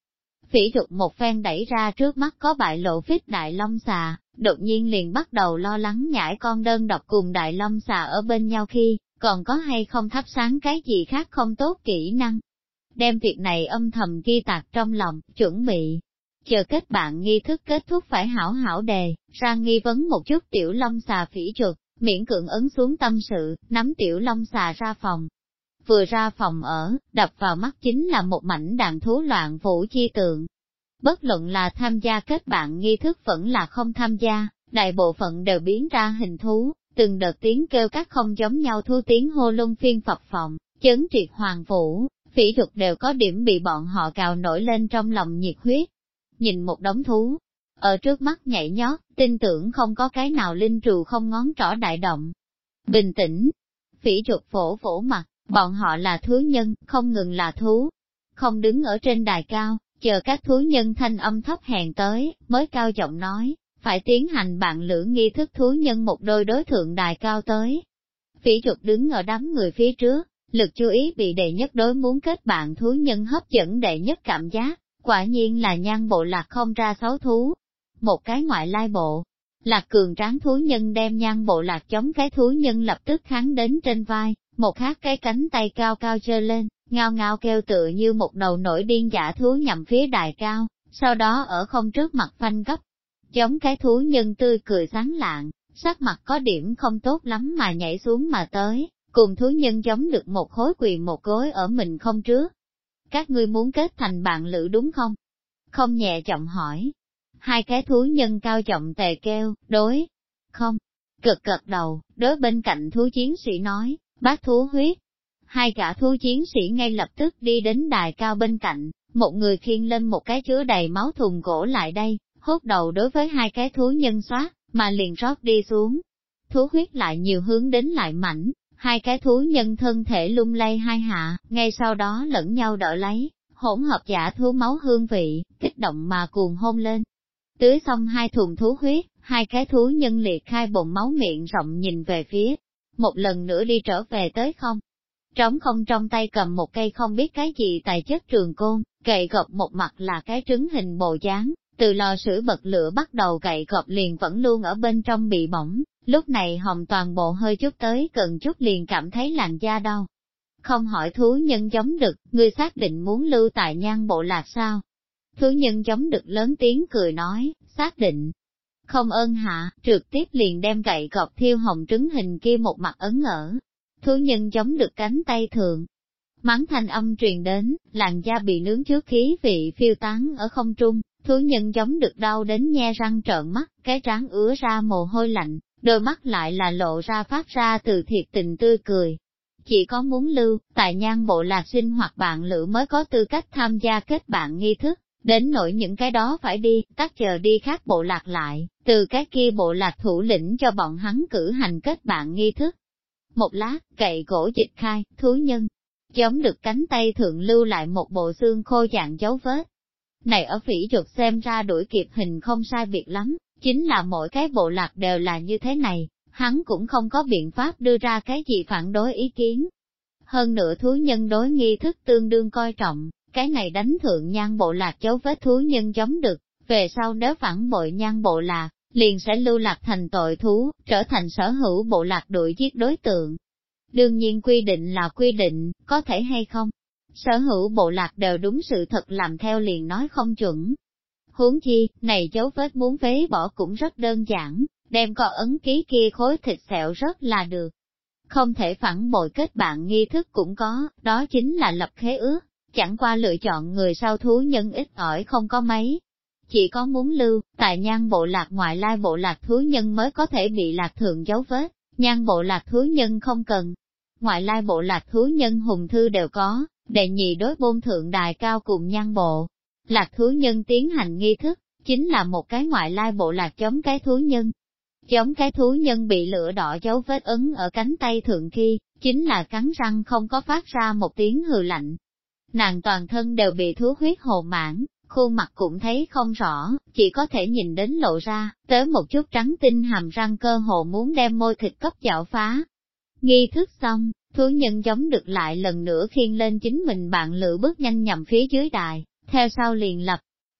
[SPEAKER 1] Phỉ Trục một phen đẩy ra trước mắt có bại lộ phích đại long xà, đột nhiên liền bắt đầu lo lắng nhãi con đơn độc cùng đại long xà ở bên nhau khi, còn có hay không thắp sáng cái gì khác không tốt kỹ năng. Đem việc này âm thầm ghi tạc trong lòng, chuẩn bị. Chờ kết bạn nghi thức kết thúc phải hảo hảo đề, ra nghi vấn một chút tiểu long xà Phỉ Trục, miễn cưỡng ấn xuống tâm sự, nắm tiểu long xà ra phòng. Vừa ra phòng ở, đập vào mắt chính là một mảnh đàn thú loạn vũ chi tượng. Bất luận là tham gia kết bạn nghi thức vẫn là không tham gia, đại bộ phận đều biến ra hình thú, từng đợt tiếng kêu các không giống nhau thú tiếng hô luân phiên phập phồng, chấn triệt hoàng vũ, Phỉ Trục đều có điểm bị bọn họ cào nổi lên trong lòng nhiệt huyết. Nhìn một đống thú, ở trước mắt nhảy nhót, tin tưởng không có cái nào linh trù không ngón trỏ đại động. Bình tĩnh, Phỉ Trục phổ phổ mặt, bọn họ là thú nhân, không ngừng là thú. Không đứng ở trên đài cao, chờ các thú nhân thanh âm thấp hèn tới, mới cao giọng nói, phải tiến hành bạn lữ nghi thức thú nhân một đôi đối thượng đài cao tới. Phỉ Trục đứng ở đám người phía trước, lực chú ý bị đệ nhất đối muốn kết bạn thú nhân hấp dẫn đệ nhất cảm giác, quả nhiên là Nhan Bộ Lạc không ra xấu thú. Một cái ngoại lai bộ, lạc cường tráng thú nhân đem Nhan Bộ Lạc chống cái thú nhân lập tức kháng đến trên vai, một khác cái cánh tay cao cao giơ lên, ngao ngao kêu tựa như một đầu nổi điên dã thú nhằm phía đài cao, sau đó ở không trước mặt phanh gấp. Giống cái thú nhân tươi cười sáng lạng, sắc mặt có điểm không tốt lắm mà nhảy xuống mà tới, cùng thú nhân giống được một khối quỳ một gối ở mình không trước. Các ngươi muốn kết thành bạn lữ đúng không? Không nhẹ giọng hỏi. Hai cái thú nhân cao giọng tề kêu, đối. Không. Cực cật đầu, đối bên cạnh thú chiến sĩ nói, bác thú huyết. Hai gã thú chiến sĩ ngay lập tức đi đến đài cao bên cạnh, một người khiêng lên một cái chứa đầy máu thùng gỗ lại đây, hốt đầu đối với hai cái thú nhân xoát, mà liền rót đi xuống. Thú huyết lại nhiều hướng đến lại mảnh, hai cái thú nhân thân thể lung lay hai hạ, ngay sau đó lẫn nhau đỡ lấy, hỗn hợp giả thú máu hương vị, kích động mà cuồng hôn lên. Tưới xong hai thùng thú huyết, hai cái thú nhân liệt khai bụng máu miệng rộng nhìn về phía, một lần nữa đi trở về tới không. Trống không trong tay cầm một cây không biết cái gì tài chất trường côn, gậy gộc một mặt là cái trứng hình bồ dáng, từ lò sưởi bật lửa bắt đầu gậy gộc liền vẫn luôn ở bên trong bị bỏng, lúc này hồng toàn bộ hơi chút tới gần chút liền cảm thấy làn da đau. Không hỏi thú nhân giống đực, ngươi xác định muốn lưu tại Nhan Bộ Lạc sao? Thú nhân giống đực lớn tiếng cười nói, xác định. Không ơn hạ, trực tiếp liền đem gậy gộc thiêu hồng trứng hình kia một mặt ấn ở. Thú nhân giống được cánh tay thượng. Mắng thanh âm truyền đến, làn da bị nướng trước khí vị phiêu tán ở không trung, thú nhân giống được đau đến nhe răng trợn mắt, cái trán ứa ra mồ hôi lạnh, đôi mắt lại là lộ ra phát ra từ thiệt tình tươi cười. Chỉ có muốn lưu, tại Nhan Bộ Lạc sinh hoạt bạn lữ mới có tư cách tham gia kết bạn nghi thức, đến nỗi những cái đó phải đi, tắt chờ đi khác bộ lạc lại, từ cái kia bộ lạc thủ lĩnh cho bọn hắn cử hành kết bạn nghi thức. Một lát, cậy gỗ dịch khai, thú nhân, giống được cánh tay thượng lưu lại một bộ xương khô dạng dấu vết. Này ở Phỉ Trục xem ra đuổi kịp hình không sai biệt lắm, chính là mỗi cái bộ lạc đều là như thế này, hắn cũng không có biện pháp đưa ra cái gì phản đối ý kiến. Hơn nữa thú nhân đối nghi thức tương đương coi trọng, cái này đánh thượng Nhan Bộ Lạc dấu vết thú nhân giống được, về sau nếu phản bội Nhan Bộ Lạc, liền sẽ lưu lạc thành tội thú, trở thành sở hữu bộ lạc đuổi giết đối tượng. Đương nhiên quy định là quy định, có thể hay không? Sở hữu bộ lạc đều đúng sự thật làm theo liền nói không chuẩn. Huống chi, này dấu vết muốn phế bỏ cũng rất đơn giản, đem có ấn ký kia khối thịt xẹo rất là được. Không thể phản bội kết bạn nghi thức cũng có, đó chính là lập khế ước, chẳng qua lựa chọn người sau thú nhân ít ỏi không có mấy. Chỉ có muốn lưu, tại Nhan Bộ Lạc ngoại lai bộ lạc thú nhân mới có thể bị lạc thượng dấu vết, Nhan Bộ Lạc thú nhân không cần. Ngoại lai bộ lạc thú nhân hùng thư đều có, đệ nhị đối bôn thượng đài cao cùng Nhan Bộ Lạc thú nhân tiến hành nghi thức, chính là một cái ngoại lai bộ lạc chống cái thú nhân. Chống cái thú nhân bị lửa đỏ dấu vết ấn ở cánh tay thượng khi, chính là cắn răng không có phát ra một tiếng hừ lạnh. Nàng toàn thân đều bị thú huyết hồ mãn, khuôn mặt cũng thấy không rõ, chỉ có thể nhìn đến lộ ra, tới một chút trắng tinh hàm răng cơ hồ muốn đem môi thịt cấp chảo phá. Nghi thức xong, thú nhân giống được lại lần nữa khiêng lên chính mình bạn lữ bước nhanh nhằm phía dưới đài, theo sau liền lập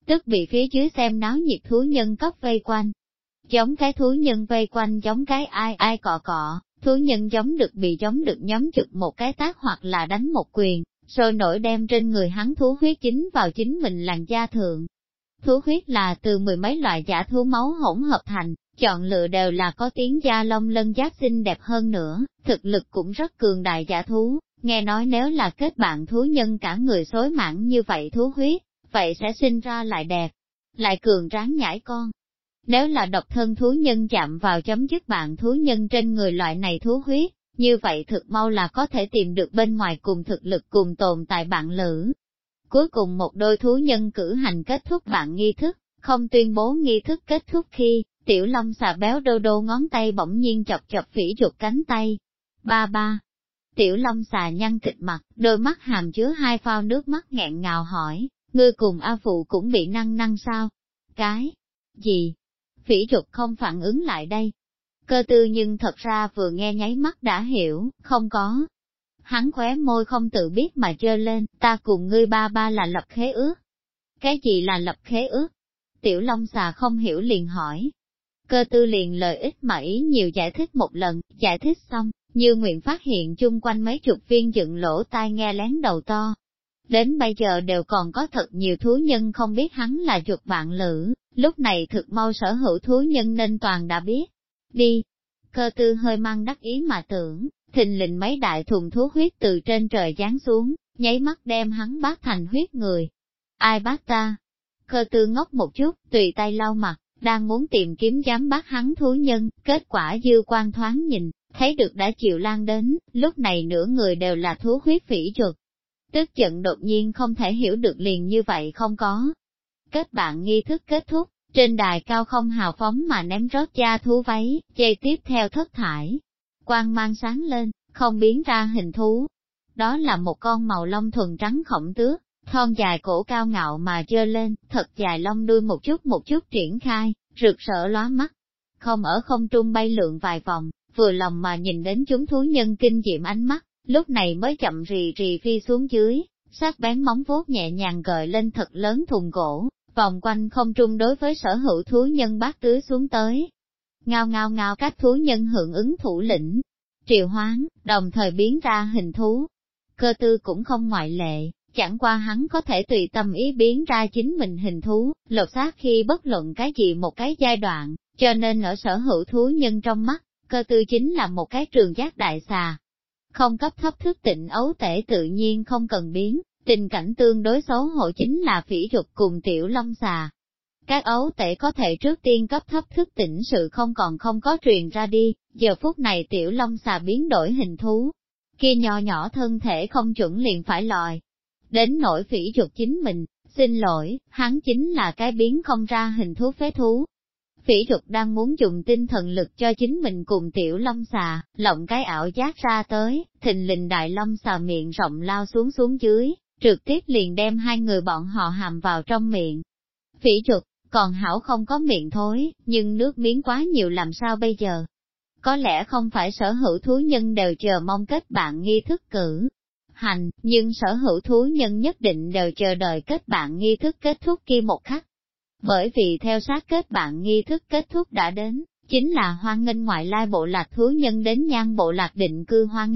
[SPEAKER 1] tức bị phía dưới xem náo nhiệt thú nhân cấp vây quanh. Giống cái thú nhân vây quanh giống cái ai ai cọ cọ, thú nhân giống được bị giống được nhóm chụp một cái tác hoặc là đánh một quyền, rồi nổi đem trên người hắn thú huyết chính vào chính mình làn da thượng. Thú huyết là từ mười mấy loại giả thú máu hỗn hợp thành, chọn lựa đều là có tiếng da lông lân giáp xinh đẹp hơn nữa, thực lực cũng rất cường đại giả thú, nghe nói nếu là kết bạn thú nhân cả người xối mãn như vậy thú huyết, vậy sẽ sinh ra lại đẹp, lại cường tráng nhãi con. Nếu là độc thân thú nhân chạm vào chấm dứt bạn thú nhân trên người loại này thú huyết, như vậy thực mau là có thể tìm được bên ngoài cùng thực lực cùng tồn tại bạn lữ. Cuối cùng một đôi thú nhân cử hành kết thúc bạn nghi thức, không tuyên bố nghi thức kết thúc khi, tiểu long xà béo đô đô ngón tay bỗng nhiên chọc chọc phỉ chuột cánh tay. Ba ba. Tiểu long xà nhăn thịt mặt, đôi mắt hàm chứa hai phao nước mắt nghẹn ngào hỏi, ngươi cùng A Phụ cũng bị năng năng sao? Cái gì? Phỉ chuột không phản ứng lại đây. Cơ tư nhưng thật ra vừa nghe nháy mắt đã hiểu, không có. Hắn khóe môi không tự biết mà trơ lên, ta cùng ngươi ba ba là lập khế ước. Cái gì là lập khế ước? Tiểu long xà không hiểu liền hỏi. Cơ tư liền lời ít mà ý nhiều giải thích một lần, giải thích xong, Như Nguyện phát hiện chung quanh mấy chục viên dựng lỗ tai nghe lén đầu to. Đến bây giờ đều còn có thật nhiều thú nhân không biết hắn là chuột bạn lữ, lúc này thực mau sở hữu thú nhân nên toàn đã biết. Đi! Cơ tư hơi mang đắc ý mà tưởng, thình lình mấy đại thùng thú huyết từ trên trời giáng xuống, nháy mắt đem hắn bát thành huyết người. Ai bát ta? Cơ tư ngốc một chút, tùy tay lau mặt, đang muốn tìm kiếm dám bắt hắn thú nhân, kết quả dư quan thoáng nhìn, thấy được đã chịu lan đến, lúc này nửa người đều là thú huyết phỉ chuột. Tức giận đột nhiên không thể hiểu được liền như vậy không có. Kết bạn nghi thức kết thúc, trên đài cao không hào phóng mà ném rớt da thú váy, dây tiếp theo thất thải. Quang mang sáng lên, không biến ra hình thú. Đó là một con màu lông thuần trắng khổng tước, thon dài cổ cao ngạo mà dơ lên, thật dài lông đuôi một chút triển khai, rực rỡ lóa mắt. Không ở không trung bay lượn vài vòng, vừa lòng mà nhìn đến chúng thú nhân kinh diệm ánh mắt, lúc này mới chậm rì rì phi xuống dưới, sắc bén móng vuốt nhẹ nhàng gợi lên thật lớn thùng gỗ, vòng quanh không trung đối với sở hữu thú nhân bát tưới xuống tới. Ngao ngao ngao các thú nhân hưởng ứng thủ lĩnh, triệu hoán, đồng thời biến ra hình thú. Cơ tư cũng không ngoại lệ, chẳng qua hắn có thể tùy tâm ý biến ra chính mình hình thú, lột xác khi bất luận cái gì một cái giai đoạn, cho nên ở sở hữu thú nhân trong mắt, cơ tư chính là một cái trường giác đại xà. Không cấp thấp thức tịnh ấu tể tự nhiên không cần biến, tình cảnh tương đối xấu hổ chính là phỉ chuột cùng tiểu long xà. Các ấu tể có thể trước tiên cấp thấp thức tỉnh sự không có truyền ra đi, giờ phút này tiểu long xà biến đổi hình thú. Kia nhỏ nhỏ thân thể không chuẩn liền phải lòi. Đến nỗi phỉ chuột chính mình, xin lỗi, hắn chính là cái biến không ra hình thú phế thú. Phỉ chuột đang muốn dùng tinh thần lực cho chính mình cùng tiểu long xà, lộng cái ảo giác ra tới, thình lình đại long xà miệng rộng lao xuống dưới, trực tiếp liền đem hai người bọn họ hàm vào trong miệng. Phỉ chuột, còn hảo không có miệng thối, nhưng nước miếng quá nhiều làm sao bây giờ? Có lẽ không phải sở hữu thú nhân đều chờ mong kết bạn nghi thức cử hành, nhưng sở hữu thú nhân nhất định đều chờ đợi kết bạn nghi thức kết thúc kia một khắc. Bởi vì theo sát kết bạn nghi thức kết thúc đã đến, chính là hoan nghênh ngoại lai bộ lạc thú nhân đến Nhan bộ lạc định cư hoan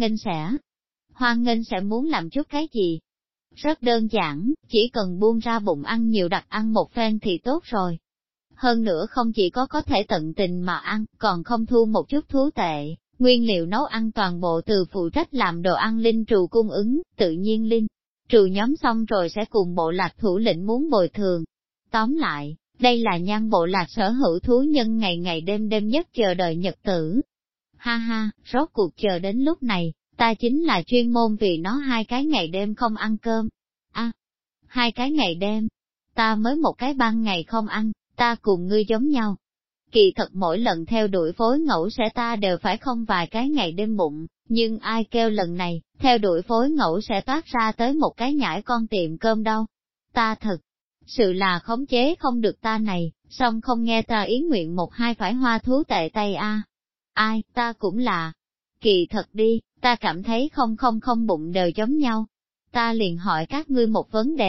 [SPEAKER 1] nghênh sẽ muốn làm chút cái gì? Rất đơn giản, chỉ cần buông ra bụng ăn nhiều đặc ăn một phen thì tốt rồi. Hơn nữa không chỉ có thể tận tình mà ăn, còn không thu một chút thú tệ, nguyên liệu nấu ăn toàn bộ từ phụ trách làm đồ ăn linh trù cung ứng, tự nhiên linh trù nhóm xong rồi sẽ cùng bộ lạc thủ lĩnh muốn bồi thường. Tóm lại, đây là Nhan bộ lạc sở hữu thú nhân ngày ngày đêm đêm nhất chờ đợi nhật tử. Ha ha, rốt cuộc chờ đến lúc này, ta chính là chuyên môn vì nó 2 cái ngày đêm không ăn cơm. 2 cái ngày đêm, ta mới một cái ban ngày không ăn, ta cùng ngươi giống nhau. Kỳ thật mỗi lần theo đuổi phối ngẫu sẽ ta đều phải không vài cái ngày đêm bụng, nhưng ai kêu lần này, theo đuổi phối ngẫu sẽ toát ra tới một cái nhãi con tiệm cơm đâu. Ta thật sự là khống chế không được ta này, song không nghe ta ý nguyện một hai phải hoa thú tệ tay a. Ai, ta cũng là. Kỳ thật đi, ta cảm thấy không bụng đều giống nhau. Ta liền hỏi các ngươi một vấn đề,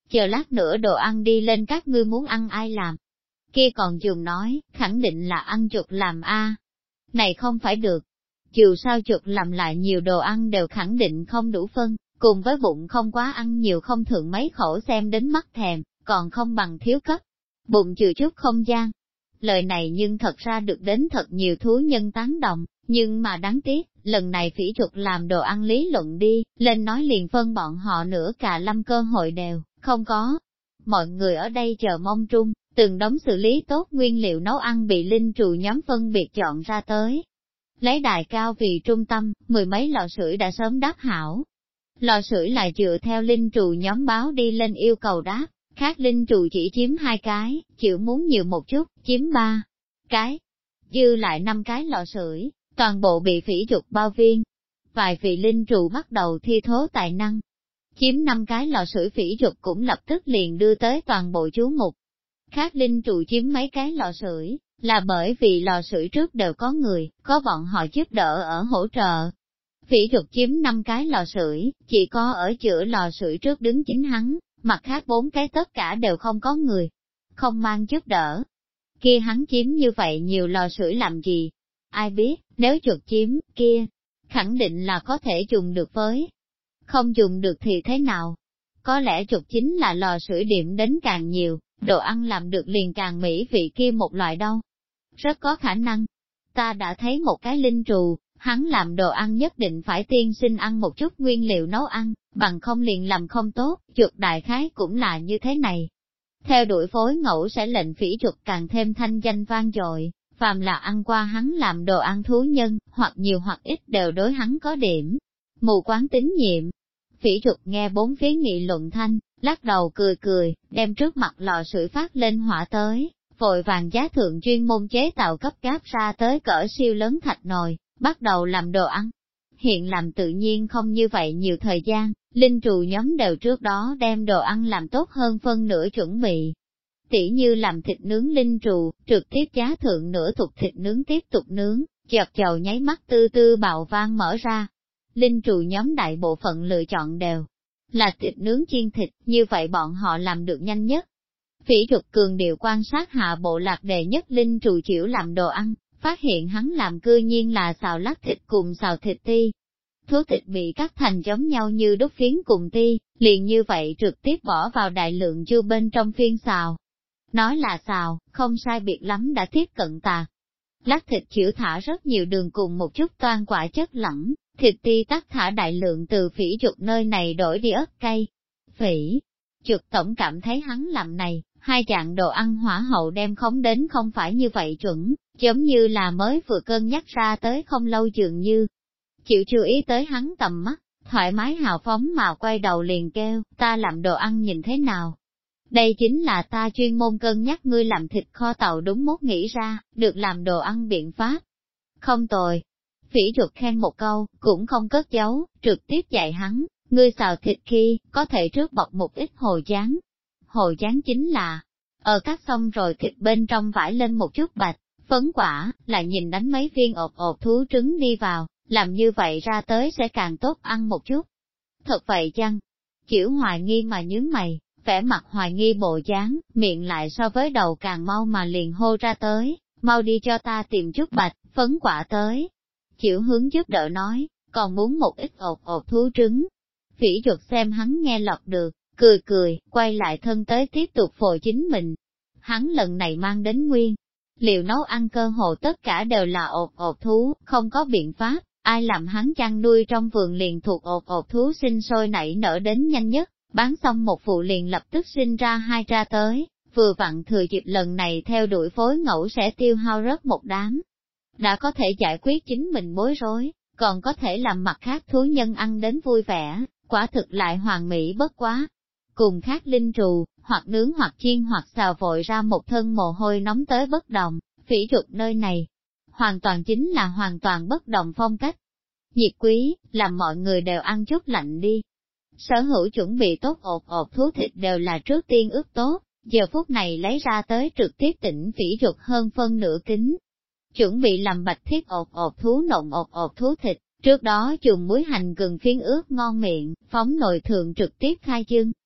[SPEAKER 1] chờ lát nữa đồ ăn đi lên các ngươi muốn ăn ai làm. Kia còn dùng nói, khẳng định là ăn chuột làm a. Này không phải được. Dù sao chuột làm lại nhiều đồ ăn đều khẳng định không đủ phân, cùng với bụng không quá ăn nhiều không thượng mấy khẩu xem đến mắt thèm, còn không bằng thiếu cấp. Bụng chừa chút không gian. Lời này nhưng thật ra được đến thật nhiều thú nhân tán đồng, nhưng mà đáng tiếc, lần này phỉ chuột làm đồ ăn lý luận đi, lên nói liền phân bọn họ nửa cả lâm cơ hội đều, không có. Mọi người ở đây chờ mong trung, từng đống xử lý tốt nguyên liệu nấu ăn bị linh trù nhóm phân biệt chọn ra tới. Lấy đài cao vì trung tâm, mười mấy lò sưởi đã sớm đáp hảo. Lò sưởi lại dựa theo linh trù nhóm báo đi lên yêu cầu đáp, khác linh trù chỉ chiếm 2 cái, chịu muốn nhiều một chút, chiếm 3 cái. Dư lại 5 cái lò sưởi, toàn bộ bị phỉ chuột bao viên. Vài vị linh trù bắt đầu thi thố tài năng. Chiếm 5 cái lò sưởi phỉ chuột cũng lập tức liền đưa tới toàn bộ chú mục. Khác linh trù chiếm mấy cái lò sưởi, là bởi vì lò sưởi trước đều có người, có bọn họ giúp đỡ ở hỗ trợ. Phỉ chuột chiếm 5 cái lò sưởi, chỉ có ở giữa lò sưởi trước đứng chính hắn, mặt khác 4 cái tất cả đều không có người, không mang giúp đỡ. Kia hắn chiếm như vậy nhiều lò sưởi làm gì? Ai biết, nếu chuột chiếm, kia, khẳng định là có thể dùng được với. Không dùng được thì thế nào? Có lẽ chuột chính là lò sưởi điểm đến càng nhiều, đồ ăn làm được liền càng mỹ vị kia một loại đâu. Rất có khả năng. Ta đã thấy một cái linh trù, hắn làm đồ ăn nhất định phải tiên sinh ăn một chút nguyên liệu nấu ăn, bằng không liền làm không tốt, chuột đại khái cũng là như thế này. Theo đuổi phối ngẫu sẽ lệnh phỉ chuột càng thêm thanh danh vang dội, phàm là ăn qua hắn làm đồ ăn thú nhân, hoặc nhiều hoặc ít đều đối hắn có điểm. Mù quáng tín nhiệm. Phỉ chuột nghe bốn phía nghị luận thanh, lắc đầu cười cười, đem trước mặt lò sưởi phát lên hỏa tới, vội vàng giá thượng chuyên môn chế tạo cấp gáp ra tới cỡ siêu lớn thạch nồi, bắt đầu làm đồ ăn. Hiện làm tự nhiên không như vậy nhiều thời gian, linh trù nhóm đều trước đó đem đồ ăn làm tốt hơn phân nửa chuẩn bị. Tỉ như làm thịt nướng linh trù, trực tiếp giá thượng nửa thục thịt nướng tiếp tục nướng, chợt chầu nháy mắt tư tư bạo vang mở ra. Linh trù nhóm đại bộ phận lựa chọn đều là thịt nướng chiên thịt, như vậy bọn họ làm được nhanh nhất. Phỉ chuột cường điệu quan sát hạ bộ lạc đệ nhất linh trù chịu làm đồ ăn, phát hiện hắn làm cư nhiên là xào lát thịt cùng xào thịt ti. Thú thịt bị cắt thành giống nhau như đúc phiến cùng ti, liền như vậy trực tiếp bỏ vào đại lượng chua bên trong phiên xào. Nói là xào, không sai biệt lắm đã tiếp cận tà. Lát thịt chịu thả rất nhiều đường cùng một chút toan quả chất lỏng, thịt ti tắt thả đại lượng từ phỉ chuột nơi này đổi đi ớt cay. Phỉ chuột tổng cảm thấy hắn làm này, hai dạng đồ ăn hỏa hậu đem khống đến không phải như vậy chuẩn, giống như là mới vừa cân nhắc ra tới không lâu dường như. Chịu chú ý tới hắn tầm mắt, thoải mái hào phóng mà quay đầu liền kêu, ta làm đồ ăn nhìn thế nào? Đây chính là ta chuyên môn cân nhắc ngươi làm thịt kho tàu đúng mốt nghĩ ra, được làm đồ ăn biện pháp. Không tồi. Phỉ chuột khen một câu, cũng không cất giấu, trực tiếp dạy hắn, ngươi xào thịt khi, có thể trước bọc một ít hồ gián. Hồ gián chính là, cắt xong rồi thịt bên trong vải lên một chút bạch, phấn quả, lại nhìn đánh mấy viên ộp thú trứng đi vào, làm như vậy ra tới sẽ càng tốt ăn một chút. Thật vậy chăng? Chịu hoài nghi mà nhướng mày, vẻ mặt hoài nghi bộ dáng, miệng lại so với đầu càng mau mà liền hô ra tới, mau đi cho ta tìm chút bạch, phấn quả tới. Chịu hướng giúp đỡ nói, còn muốn một ít ộp thú trứng. Phỉ chuột xem hắn nghe lọt được, cười cười, quay lại thân tới tiếp tục phồi chính mình. Hắn lần này mang đến nguyên liệu nấu ăn cơ hồ tất cả đều là ộp thú, không có biện pháp, ai làm hắn chăn nuôi trong vườn liền thuộc ộp thú sinh sôi nảy nở đến nhanh nhất, bán xong một vụ liền lập tức sinh ra 2 ra tới, vừa vặn thừa dịp lần này theo đuổi phối ngẫu sẽ tiêu hao rất một đám. Đã có thể giải quyết chính mình bối rối, còn có thể làm mặt khác thú nhân ăn đến vui vẻ, quả thực lại hoàn mỹ bất quá. Cùng khác linh trù, hoặc nướng hoặc chiên hoặc xào vội ra một thân mồ hôi nóng tới bất đồng, phỉ chuột nơi này, hoàn toàn chính là hoàn toàn bất đồng phong cách. Nhiệt quý, làm mọi người đều ăn chút lạnh đi. Sở hữu chuẩn bị tốt ộp thú thịt đều là trước tiên ướp tốt, giờ phút này lấy ra tới trực tiếp tỉnh phỉ chuột hơn phân nửa kính. Chuẩn bị làm bạch thiết ộp thú nộn ộp thú thịt, trước đó dùng muối hành gừng phiến ướp ngon miệng, phóng nồi thường trực tiếp khai chương.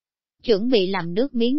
[SPEAKER 1] chuẩn bị làm nước miếng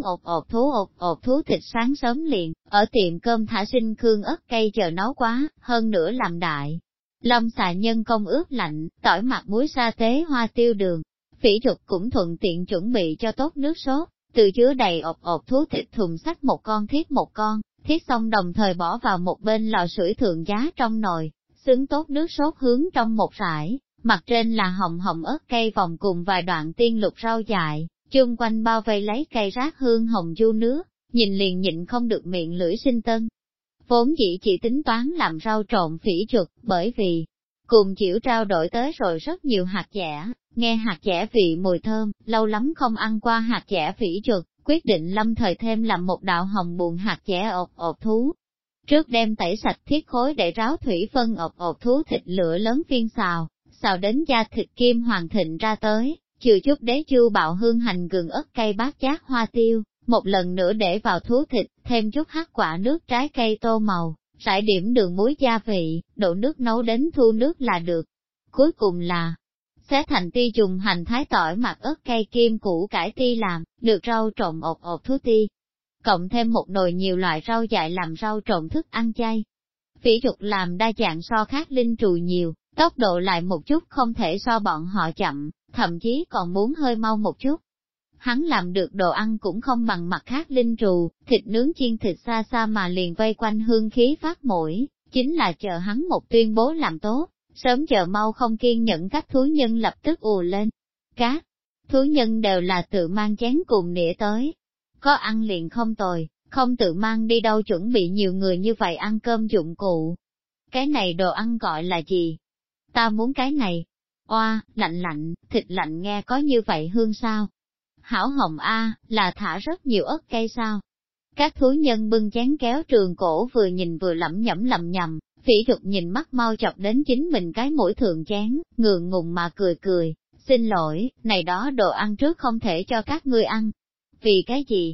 [SPEAKER 1] ột thú thịt sáng sớm liền, ở tiệm cơm thả sinh khương ớt cây chờ nấu quá, hơn nữa làm đại. Long xà nhân công ướp lạnh, tỏi mặt muối sa tế hoa tiêu đường. Phỉ Trục cũng thuận tiện chuẩn bị cho tốt nước sốt, từ chứa đầy ột thú thịt thùng xách một con, thiết xong đồng thời bỏ vào một bên lò sưởi thượng giá trong nồi, xứng tốt nước sốt hướng trong một rải, mặt trên là hồng hồng ớt cây vòng cùng vài đoạn tiên lục rau dại, chung quanh bao vây lấy cây rác hương hồng du nước, nhìn liền nhịn không được miệng lưỡi sinh tân. Vốn dĩ chỉ tính toán làm rau trộn Phỉ Trục, bởi vì cùng chịu trao đổi tới rồi rất nhiều hạt dẻ, nghe hạt dẻ vị mùi thơm, lâu lắm không ăn qua hạt dẻ Phỉ Trục, quyết định lâm thời thêm làm một đạo hồng buồn hạt dẻ ột thú. Trước đem tẩy sạch thiết khối để ráo thủy phân ột thú thịt lửa lớn phiên xào đến da thịt kim hoàng thịnh ra tới, chừa chút đế chu bạo hương hành gừng ớt cây bát giác hoa tiêu, một lần nữa để vào thú thịt, thêm chút hắc quả nước trái cây tô màu, rải điểm đường muối gia vị, đổ nước nấu đến thu nước là được. Cuối cùng là xé thành ti dùng hành thái tỏi mặt ớt cây kim củ cải ti làm, được rau trộn ột thú ti. Cộng thêm một nồi nhiều loại rau dại làm rau trộn thức ăn chay. Phỉ Trục làm đa dạng so khác linh trù nhiều, tốc độ lại một chút không thể so bọn họ chậm, thậm chí còn muốn hơi mau một chút. Hắn làm được đồ ăn cũng không bằng mặt khác linh trù, thịt nướng chiên thịt xa xa mà liền vây quanh hương khí phát mũi, chính là chờ hắn một tuyên bố làm tốt, sớm chờ mau không kiên nhẫn các thú nhân lập tức ùa lên. Các thú nhân đều là tự mang chén cùng nĩa tới, có ăn liền không tồi, không tự mang đi đâu chuẩn bị nhiều người như vậy ăn cơm dụng cụ. Cái này đồ ăn gọi là gì? Ta muốn cái này. Oa, lạnh, thịt lạnh nghe có như vậy hương sao? Hảo hồng a, là thả rất nhiều ớt cây sao? Các thú nhân bưng chén kéo trường cổ vừa nhìn vừa lẩm nhẩm, Phỉ Trục nhìn mắt mau chọc đến chính mình cái mũi thượng chén, ngượng ngùng mà cười, xin lỗi, này đó đồ ăn trước không thể cho các ngươi ăn. Vì cái gì?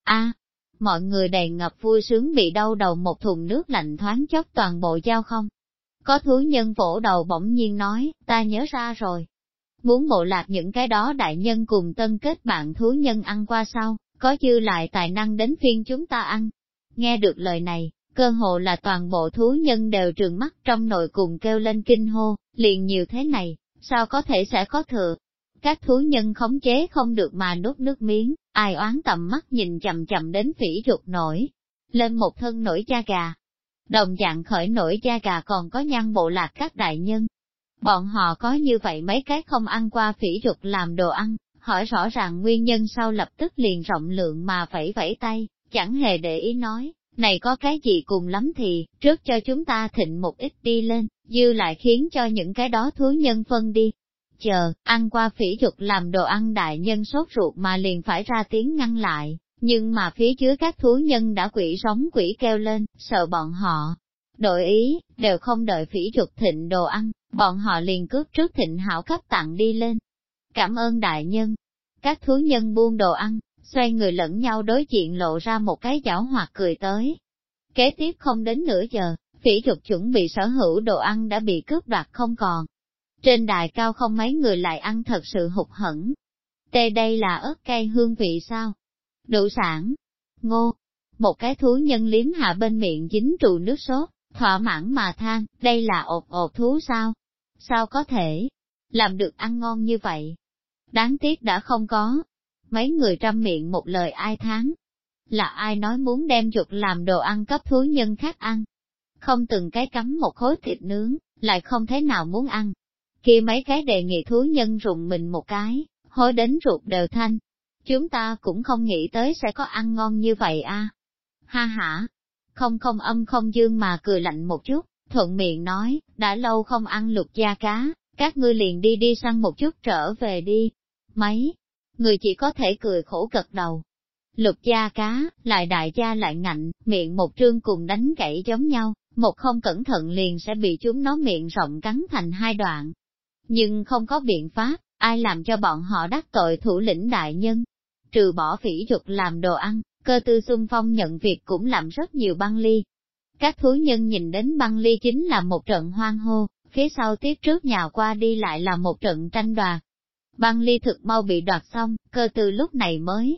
[SPEAKER 1] Mọi người đầy ngập vui sướng bị đau đầu một thùng nước lạnh thoáng chốc toàn bộ giao không. Có thú nhân vỗ đầu bỗng nhiên nói, ta nhớ ra rồi. Muốn bộ lạc những cái đó đại nhân cùng tân kết bạn thú nhân ăn qua sau, có dư lại tài năng đến phiên chúng ta ăn. Nghe được lời này, cơ hồ là toàn bộ thú nhân đều trừng mắt trong nội cùng kêu lên kinh hô, liền nhiều thế này, sao có thể sẽ có thừa. Các thú nhân khống chế không được mà nuốt nước miếng, ai oán tầm mắt nhìn chậm đến Phỉ Trục nổi lên một thân nổi da gà. Đồng dạng khởi nổi da gà còn có nhăn bộ lạc các đại nhân. Bọn họ có như vậy mấy cái không ăn qua Phỉ Trục làm đồ ăn, hỏi rõ ràng nguyên nhân sau lập tức liền rộng lượng mà vẫy tay, chẳng hề để ý nói, này có cái gì cùng lắm thì, trước cho chúng ta thịnh một ít đi lên, dư lại khiến cho những cái đó thú nhân phân đi. Chờ, ăn qua Phỉ Trục làm đồ ăn đại nhân sốt ruột mà liền phải ra tiếng ngăn lại, nhưng mà phía dưới các thú nhân đã quỷ sống quỷ kêu lên, sợ bọn họ đổi ý, đều không đợi Phỉ Trục thịnh đồ ăn, bọn họ liền cướp trước thịnh hảo cấp tặng đi lên. Cảm ơn đại nhân. Các thú nhân buông đồ ăn, xoay người lẫn nhau đối diện lộ ra một cái giảo hoạt cười tới. Kế tiếp không đến nửa giờ, Phỉ Trục chuẩn bị sở hữu đồ ăn đã bị cướp đoạt không còn. Trên đài cao không mấy người lại ăn thật sự hụt hẫng. Đây là ớt cây hương vị sao? Đủ sản. Ngô. Một cái thú nhân liếm hạ bên miệng dính trụ nước sốt, thỏa mãn mà than, đây là ột thú sao? Sao có thể làm được ăn ngon như vậy? Đáng tiếc đã không có. Mấy người trăm miệng một lời ai thán. Là ai nói muốn đem chuột làm đồ ăn cấp thú nhân khác ăn? Không từng cái cắm một khối thịt nướng, lại không thế nào muốn ăn. Kia mấy cái đề nghị thú nhân rùng mình một cái, hối đến ruột đều thanh. Chúng ta cũng không nghĩ tới sẽ có ăn ngon như vậy a. Ha hả, không âm không dương mà cười lạnh một chút, thuận miệng nói, đã lâu không ăn lục da cá, các ngươi liền đi săn một chút trở về đi. Mấy người chỉ có thể cười khổ gật đầu. Lục da cá, lại đại da lại ngạnh, miệng một trương cùng đánh gãy giống nhau, một không cẩn thận liền sẽ bị chúng nó miệng rộng cắn thành hai đoạn. Nhưng không có biện pháp, ai làm cho bọn họ đắc tội thủ lĩnh đại nhân. Trừ bỏ Phỉ Trục làm đồ ăn, Cơ Tư xung phong nhận việc cũng làm rất nhiều băng ly. Các thú nhân nhìn đến băng ly chính là một trận hoang hô, phía sau tiếp trước nhào qua đi lại là một trận tranh đoạt. Băng ly thực mau bị đoạt xong, Cơ Tư lúc này mới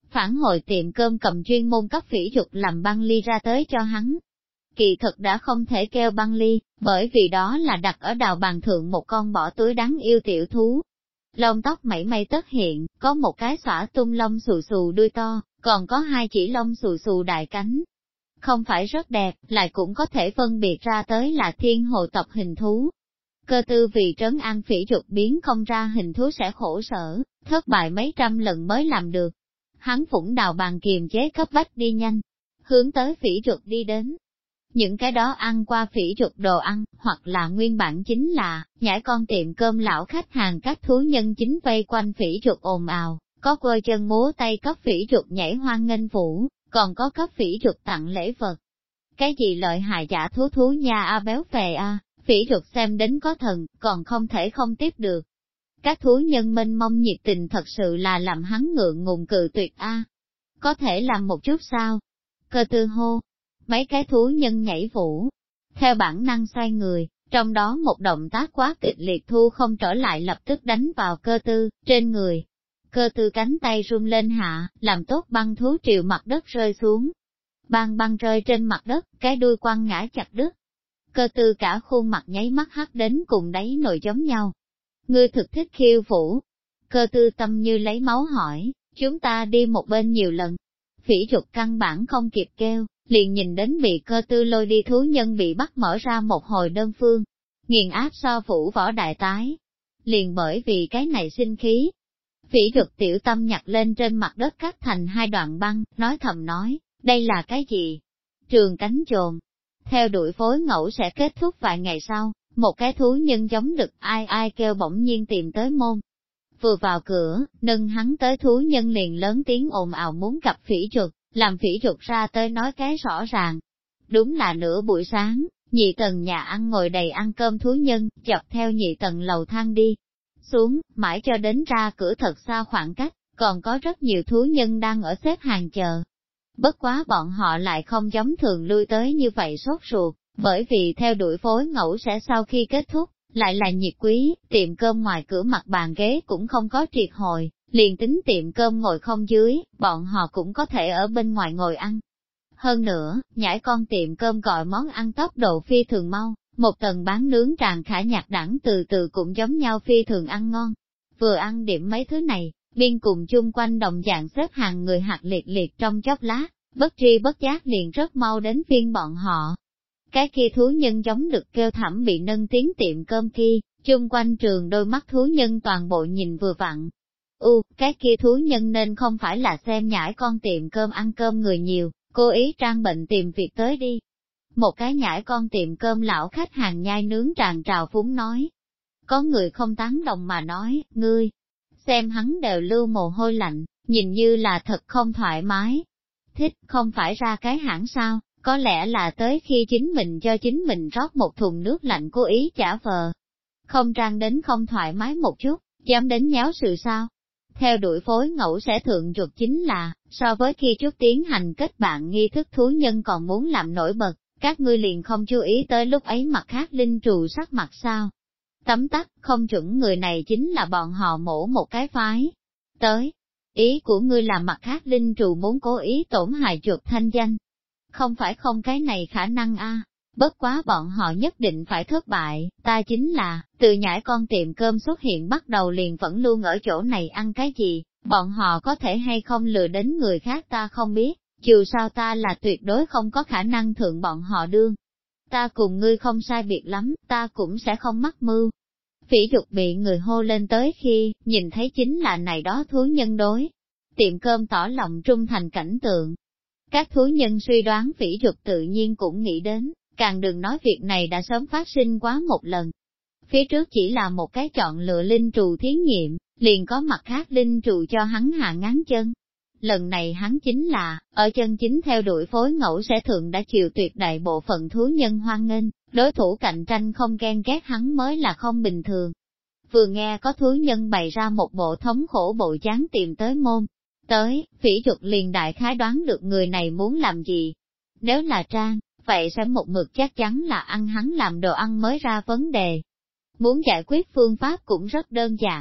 [SPEAKER 1] phản hồi tiệm cơm cầm chuyên môn cấp phỉ dục làm băng ly ra tới cho hắn. Kỳ thực đã không thể kêu băng ly, bởi vì đó là đặt ở đào bàn thượng một con bỏ túi đáng yêu tiểu thú. Lông tóc mảy may tất hiện, có một cái xõa tung lông xù xù đuôi to, còn có hai chỉ lông xù xù đại cánh. Không phải rất đẹp, lại cũng có thể phân biệt ra tới là thiên hồ tộc hình thú. Cơ tư vì trấn an phỉ dục biến không ra hình thú sẽ khổ sở, thất bại mấy trăm lần mới làm được. Hắn phủng đào bàn kiềm chế cấp bách đi nhanh, hướng tới phỉ dục đi đến. Những cái đó ăn qua phỉ dục đồ ăn, hoặc là nguyên bản chính là, nhảy con tiệm cơm lão khách hàng các thú nhân chính vây quanh phỉ dục ồn ào, có quơ chân múa tay cấp phỉ dục nhảy hoan nghênh vũ, còn có cấp phỉ dục tặng lễ vật. Cái gì lợi hại giả thú thú nha a béo phè a, phỉ dục xem đến có thần, còn không thể không tiếp được. Các thú nhân mênh mông nhiệt tình thật sự là làm hắn ngượng ngùng cự tuyệt a. Có thể làm một chút sao? Cơ tư hô. Mấy cái thú nhân nhảy vũ, theo bản năng xoay người, trong đó một động tác quá kịch liệt thu không trở lại lập tức đánh vào cơ tư, trên người. Cơ tư cánh tay run lên hạ, làm tốt băng thú triều mặt đất rơi xuống. Băng băng rơi trên mặt đất, cái đuôi quăng ngã chặt đứt. Cơ tư cả khuôn mặt nháy mắt hắt đến cùng đáy nồi giống nhau. Ngươi thực thích khiêu vũ. Cơ tư tâm như lấy máu hỏi, chúng ta đi một bên nhiều lần. Phỉ dục căn bản không kịp kêu, liền nhìn đến bị cơ tư lôi đi thú nhân bị bắt mở ra một hồi đơn phương, nghiền áp so vũ võ đại tái. Liền bởi vì cái này sinh khí. Phỉ dục tiểu tâm nhặt lên trên mặt đất cắt thành hai đoạn băng, nói thầm nói, đây là cái gì? Trường cánh chồn. Theo đuổi phối ngẫu sẽ kết thúc vài ngày sau, một cái thú nhân giống đực ai ai kêu bỗng nhiên tìm tới môn. Vừa vào cửa, nâng hắn tới thú nhân liền lớn tiếng ồn ào muốn gặp phỉ dục, làm phỉ dục ra tới nói cái rõ ràng. Đúng là nửa buổi sáng, nhị tầng nhà ăn ngồi đầy ăn cơm thú nhân, dọc theo nhị tầng lầu thang đi xuống, mãi cho đến ra cửa thật xa khoảng cách, còn có rất nhiều thú nhân đang ở xếp hàng chờ. Bất quá bọn họ lại không giống thường lui tới như vậy sốt ruột, bởi vì theo đuổi phối ngẫu sẽ sau khi kết thúc, lại là nhiệt quý, tiệm cơm ngoài cửa mặt bàn ghế cũng không có triệt hồi, liền tính tiệm cơm ngồi không dưới, bọn họ cũng có thể ở bên ngoài ngồi ăn. Hơn nữa, nhảy con tiệm cơm gọi món ăn tốc độ phi thường mau, một tầng bán nướng tràn khả nhạc đẳng từ từ cũng giống nhau phi thường ăn ngon. Vừa ăn điểm mấy thứ này, biên cùng chung quanh đồng dạng xếp hàng người hạt liệt liệt trong chốc lát, bất tri bất giác liền rất mau đến phiên bọn họ. Cái kia thú nhân giống được kêu thẳm bị nâng tiếng tiệm cơm kia, chung quanh trường đôi mắt thú nhân toàn bộ nhìn vừa vặn. Cái kia thú nhân nên không phải là xem nhãi con tiệm cơm ăn cơm người nhiều, cố ý trang bệnh tìm việc tới đi. Một cái nhãi con tiệm cơm lão khách hàng nhai nướng tràn trào phúng nói. Có người không tán đồng mà nói, ngươi, xem hắn đều lưu mồ hôi lạnh, nhìn như là thật không thoải mái. Thích không phải ra cái hãng sao, có lẽ là tới khi chính mình cho chính mình rót một thùng nước lạnh cố ý trả vờ. Không trang đến không thoải mái một chút, dám đến nháo sự sao. Theo đuổi phối ngẫu sẽ thượng ruột chính là, so với khi trước tiến hành kết bạn nghi thức thú nhân còn muốn làm nổi bật, các ngươi liền không chú ý tới lúc ấy mặt khác linh trù sắc mặt sao. Tấm tắc, không chuẩn người này chính là bọn họ mổ một cái phái. Tới, ý của ngươi là mặt khác linh trù muốn cố ý tổn hại chuột thanh danh. Không phải không cái này khả năng a. Bất quá bọn họ nhất định phải thất bại, ta chính là, từ nhãi con tiệm cơm xuất hiện bắt đầu liền vẫn luôn ở chỗ này ăn cái gì, bọn họ có thể hay không lừa đến người khác ta không biết, dù sao ta là tuyệt đối không có khả năng thượng bọn họ đương. Ta cùng ngươi không sai biệt lắm, ta cũng sẽ không mắc mưu. Phỉ dục bị người hô lên tới khi, nhìn thấy chính là này đó thú nhân đối. Tiệm cơm tỏ lòng trung thành cảnh tượng. Các thú nhân suy đoán phỉ dục tự nhiên cũng nghĩ đến, càng đừng nói việc này đã sớm phát sinh quá một lần. Phía trước chỉ là một cái chọn lựa linh trù thí nghiệm, liền có mặt khác linh trù cho hắn hạ ngáng chân. Lần này hắn chính là, ở chân chính theo đuổi phối ngẫu sẽ thượng đã chịu tuyệt đại bộ phận thú nhân hoan nghênh, đối thủ cạnh tranh không ghen ghét hắn mới là không bình thường. Vừa nghe có thú nhân bày ra một bộ thống khổ bộ dáng tìm tới môn. Tới, phỉ dục liền đại khái đoán được người này muốn làm gì. Nếu là Trang, vậy sẽ một mực chắc chắn là ăn hắn làm đồ ăn mới ra vấn đề. Muốn giải quyết phương pháp cũng rất đơn giản,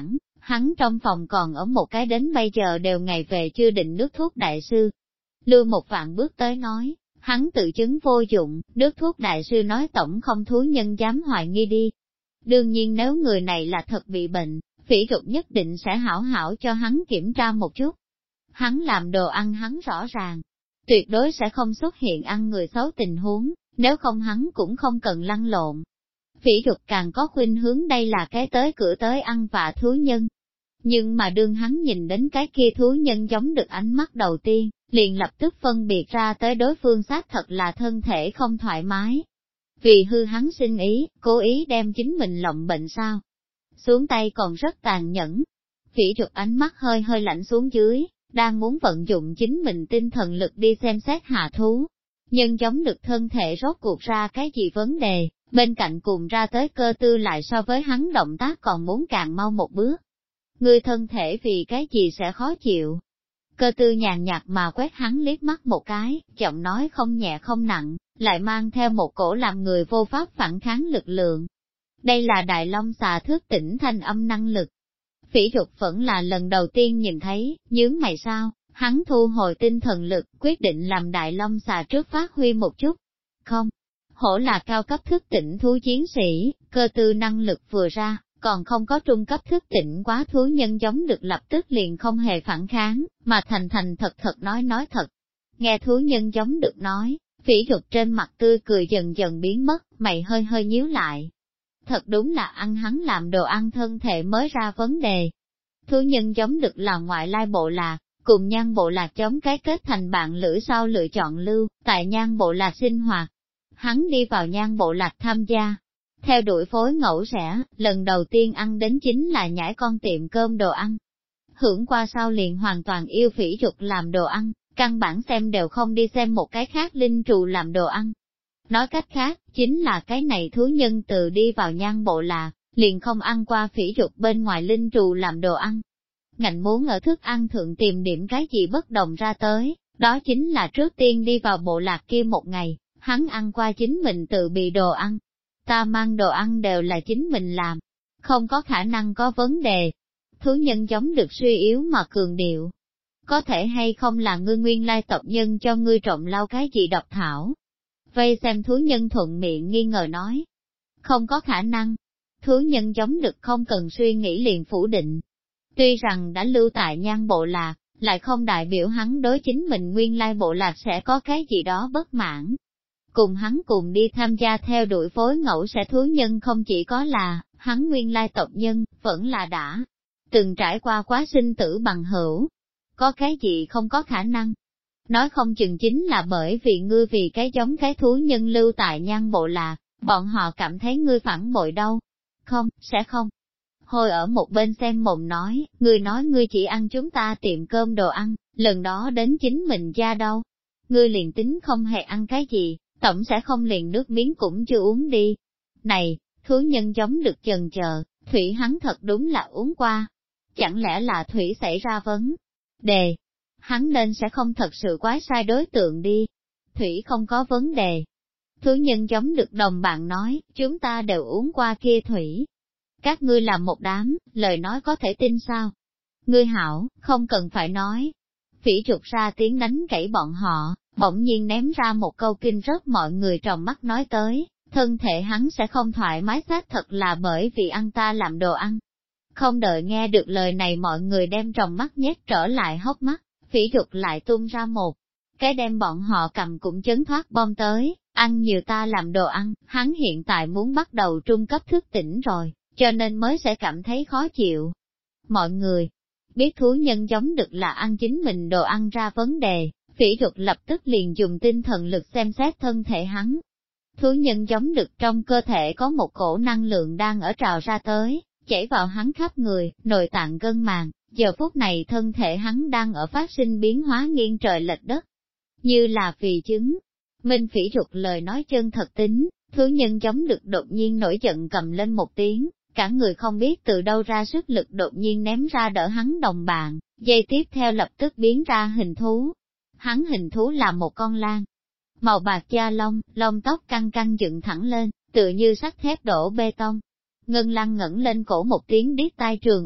[SPEAKER 1] hắn trong phòng còn ở một cái đến bây giờ đều ngày về chưa định nước thuốc đại sư. Lưu một vạn bước tới nói, hắn tự chứng vô dụng, nước thuốc đại sư nói tổng không thú nhân dám hoài nghi đi. Đương nhiên nếu người này là thật bị bệnh, Phỉ Dục nhất định sẽ hảo hảo cho hắn kiểm tra một chút. Hắn làm đồ ăn hắn rõ ràng, tuyệt đối sẽ không xuất hiện ăn người xấu tình huống, nếu không hắn cũng không cần lăn lộn. Phỉ Dục càng có khuynh hướng đây là cái tới cửa tới ăn vạ thú nhân. Nhưng mà đương hắn nhìn đến cái kia thú nhân giống được ánh mắt đầu tiên, liền lập tức phân biệt ra tới đối phương xác thật là thân thể không thoải mái. Vì hư hắn sinh ý, cố ý đem chính mình lộng bệnh sao. Xuống tay còn rất tàn nhẫn. Phỉ Dục ánh mắt hơi hơi lạnh xuống dưới, đang muốn vận dụng chính mình tinh thần lực đi xem xét hạ thú. Nhưng giống được thân thể rốt cuộc ra cái gì vấn đề, bên cạnh cùng ra tới Cơ Tư lại so với hắn động tác còn muốn càng mau một bước. Ngươi thân thể vì cái gì sẽ khó chịu? Cơ Tư nhàn nhạt mà quét hắn liếc mắt một cái, giọng nói không nhẹ không nặng, lại mang theo một cổ làm người vô pháp phản kháng lực lượng. Đây là Đại Long xà thức tỉnh thanh âm năng lực. Phỉ Dục vẫn là lần đầu tiên nhìn thấy, nhướng mày sao, hắn thu hồi tinh thần lực, quyết định làm Đại Long xà trước phát huy một chút. Không, hổ là cao cấp thức tỉnh thú chiến sĩ, Cơ Tư năng lực vừa ra, còn không có trung cấp thức tỉnh quá thú nhân giống được lập tức liền không hề phản kháng, mà thành thành thật thật nói thật. Nghe thú nhân giống được nói, Phỉ Dục trên mặt tươi cười dần dần biến mất, mày hơi hơi nhíu lại. Thật đúng là ăn hắn làm đồ ăn thân thể mới ra vấn đề. Thú nhân giống được là ngoại lai bộ lạc, cùng Nhan bộ lạc chống cái kết thành bạn lữ sau lựa chọn lưu, tại Nhan bộ lạc sinh hoạt. Hắn đi vào Nhan bộ lạc tham gia. Theo đuổi phối ngẫu rẻ, lần đầu tiên ăn đến chính là nhảy con tiệm cơm đồ ăn. Hưởng qua sau liền hoàn toàn yêu Phỉ Dục làm đồ ăn, căn bản xem đều không đi xem một cái khác linh trù làm đồ ăn. Nói cách khác, chính là cái này thú nhân từ đi vào Nhan bộ lạc, liền không ăn qua Phỉ Dục bên ngoài linh trù làm đồ ăn. Ngạnh muốn ở thức ăn thượng tìm điểm cái gì bất đồng ra tới, đó chính là trước tiên đi vào bộ lạc kia một ngày, hắn ăn qua chính mình tự bị đồ ăn. Ta mang đồ ăn đều là chính mình làm, không có khả năng có vấn đề. Thú nhân giống được suy yếu mà cường điệu. Có thể hay không là ngươi nguyên lai tộc nhân cho ngươi trộm lau cái gì độc thảo? Vây xem thú nhân thuận miệng nghi ngờ nói. Không có khả năng. Thú nhân giống được không cần suy nghĩ liền phủ định. Tuy rằng đã lưu tại Nhan bộ lạc, lại không đại biểu hắn đối chính mình nguyên lai bộ lạc sẽ có cái gì đó bất mãn. Cùng hắn cùng đi tham gia theo đuổi phối ngẫu sẽ thú nhân không chỉ có là, hắn nguyên lai tộc nhân, vẫn là đã từng trải qua quá sinh tử bằng hữu. Có cái gì không có khả năng? Nói không chừng chính là bởi vì ngươi vì cái giống cái thú nhân lưu tại Nhan bộ lạc, bọn họ cảm thấy ngươi phản bội đâu. Không, sẽ không. Hồi ở một bên xem mồm nói ngươi chỉ ăn chúng ta tiệm cơm đồ ăn, lần đó đến chính mình gia đâu. Ngươi liền tính không hề ăn cái gì, tổng sẽ không liền nước miếng cũng chưa uống đi. Này, thú nhân giống được chần chờ, thủy hắn thật đúng là uống qua. Chẳng lẽ là thủy xảy ra vấn đề? Hắn nên sẽ không thật sự quái sai đối tượng đi. Thủy không có vấn đề. Thú nhân giống được đồng bạn nói, chúng ta đều uống qua kia thủy. Các ngươi làm một đám, lời nói có thể tin sao? Ngươi hảo, không cần phải nói. Phỉ Dục ra tiếng đánh gãy bọn họ, bỗng nhiên ném ra một câu kinh rất mọi người trong mắt nói tới, thân thể hắn sẽ không thoải mái xác thật là bởi vì ăn ta làm đồ ăn. Không đợi nghe được lời này mọi người đem trong mắt nhét trở lại hốc mắt, Phỉ Dục lại tung ra một cái đem bọn họ cầm cũng chấn thoát bom tới, ăn nhiều ta làm đồ ăn, hắn hiện tại muốn bắt đầu trung cấp thức tỉnh rồi, cho nên mới sẽ cảm thấy khó chịu. Mọi người biết thú nhân giống được là ăn chính mình đồ ăn ra vấn đề, Phỉ Dục lập tức liền dùng tinh thần lực xem xét thân thể hắn. Thú nhân giống được trong cơ thể có một cổ năng lượng đang ở trào ra tới, chảy vào hắn khắp người, nội tạng gân màng, giờ phút này thân thể hắn đang ở phát sinh biến hóa nghiêng trời lệch đất. Như là vì chứng, minh Phỉ Dục lời nói chân thật tính, thú nhân giống được đột nhiên nổi giận cầm lên một tiếng, cả người không biết từ đâu ra sức lực đột nhiên ném ra đỡ hắn đồng bạn, giây tiếp theo lập tức biến ra hình thú. Hắn hình thú là một con lan, màu bạc da lông, lông tóc căng căng dựng thẳng lên, tựa như sắt thép đổ bê tông. Ngân Lan ngẩng lên cổ một tiếng điếc tai trường ô,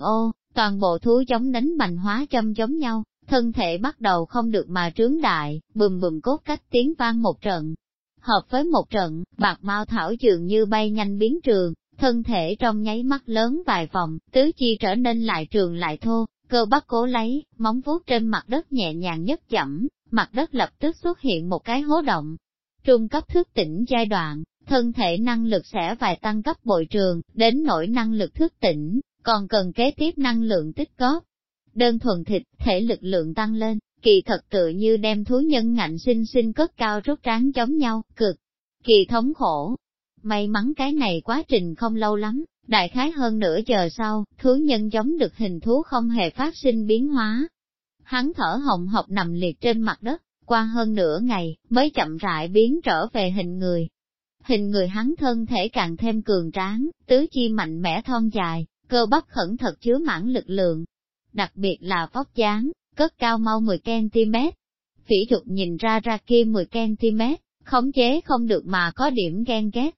[SPEAKER 1] Toàn bộ thú giống đánh bành hóa châm giống nhau, thân thể bắt đầu không được mà trướng đại, bùm bùm cốt cách tiếng vang một trận. Hợp với một trận, bạc mau thảo dường như bay nhanh biến trường, thân thể trong nháy mắt lớn vài vòng, tứ chi trở nên lại trường lại thô, cơ bắp cố lấy, móng vuốt trên mặt đất nhẹ nhàng nhất chậm, mặt đất lập tức xuất hiện một cái hố động. Trung cấp thức tỉnh giai đoạn, thân thể năng lực sẽ vài tăng cấp bội trường, đến nỗi năng lực thức tỉnh, còn cần kế tiếp năng lượng tích góp. Đơn thuần thịt, thể lực lượng tăng lên, kỳ thật tự như đem thú nhân ngạnh sinh sinh cất cao rút tráng giống nhau, cực kỳ thống khổ. May mắn cái này quá trình không lâu lắm, đại khái hơn nửa giờ sau, thú nhân giống được hình thú không hề phát sinh biến hóa. Hắn thở hồng hộc nằm liệt trên mặt đất, qua hơn nửa ngày, mới chậm rãi biến trở về hình người. Hình người hắn thân thể càng thêm cường tráng, tứ chi mạnh mẽ thon dài, cơ bắp khẩn thật chứa mãn lực lượng. Đặc biệt là vóc dáng, cất cao mau 10cm. Phỉ Dục nhìn ra kia 10cm, khống chế không được mà có điểm ghen ghét.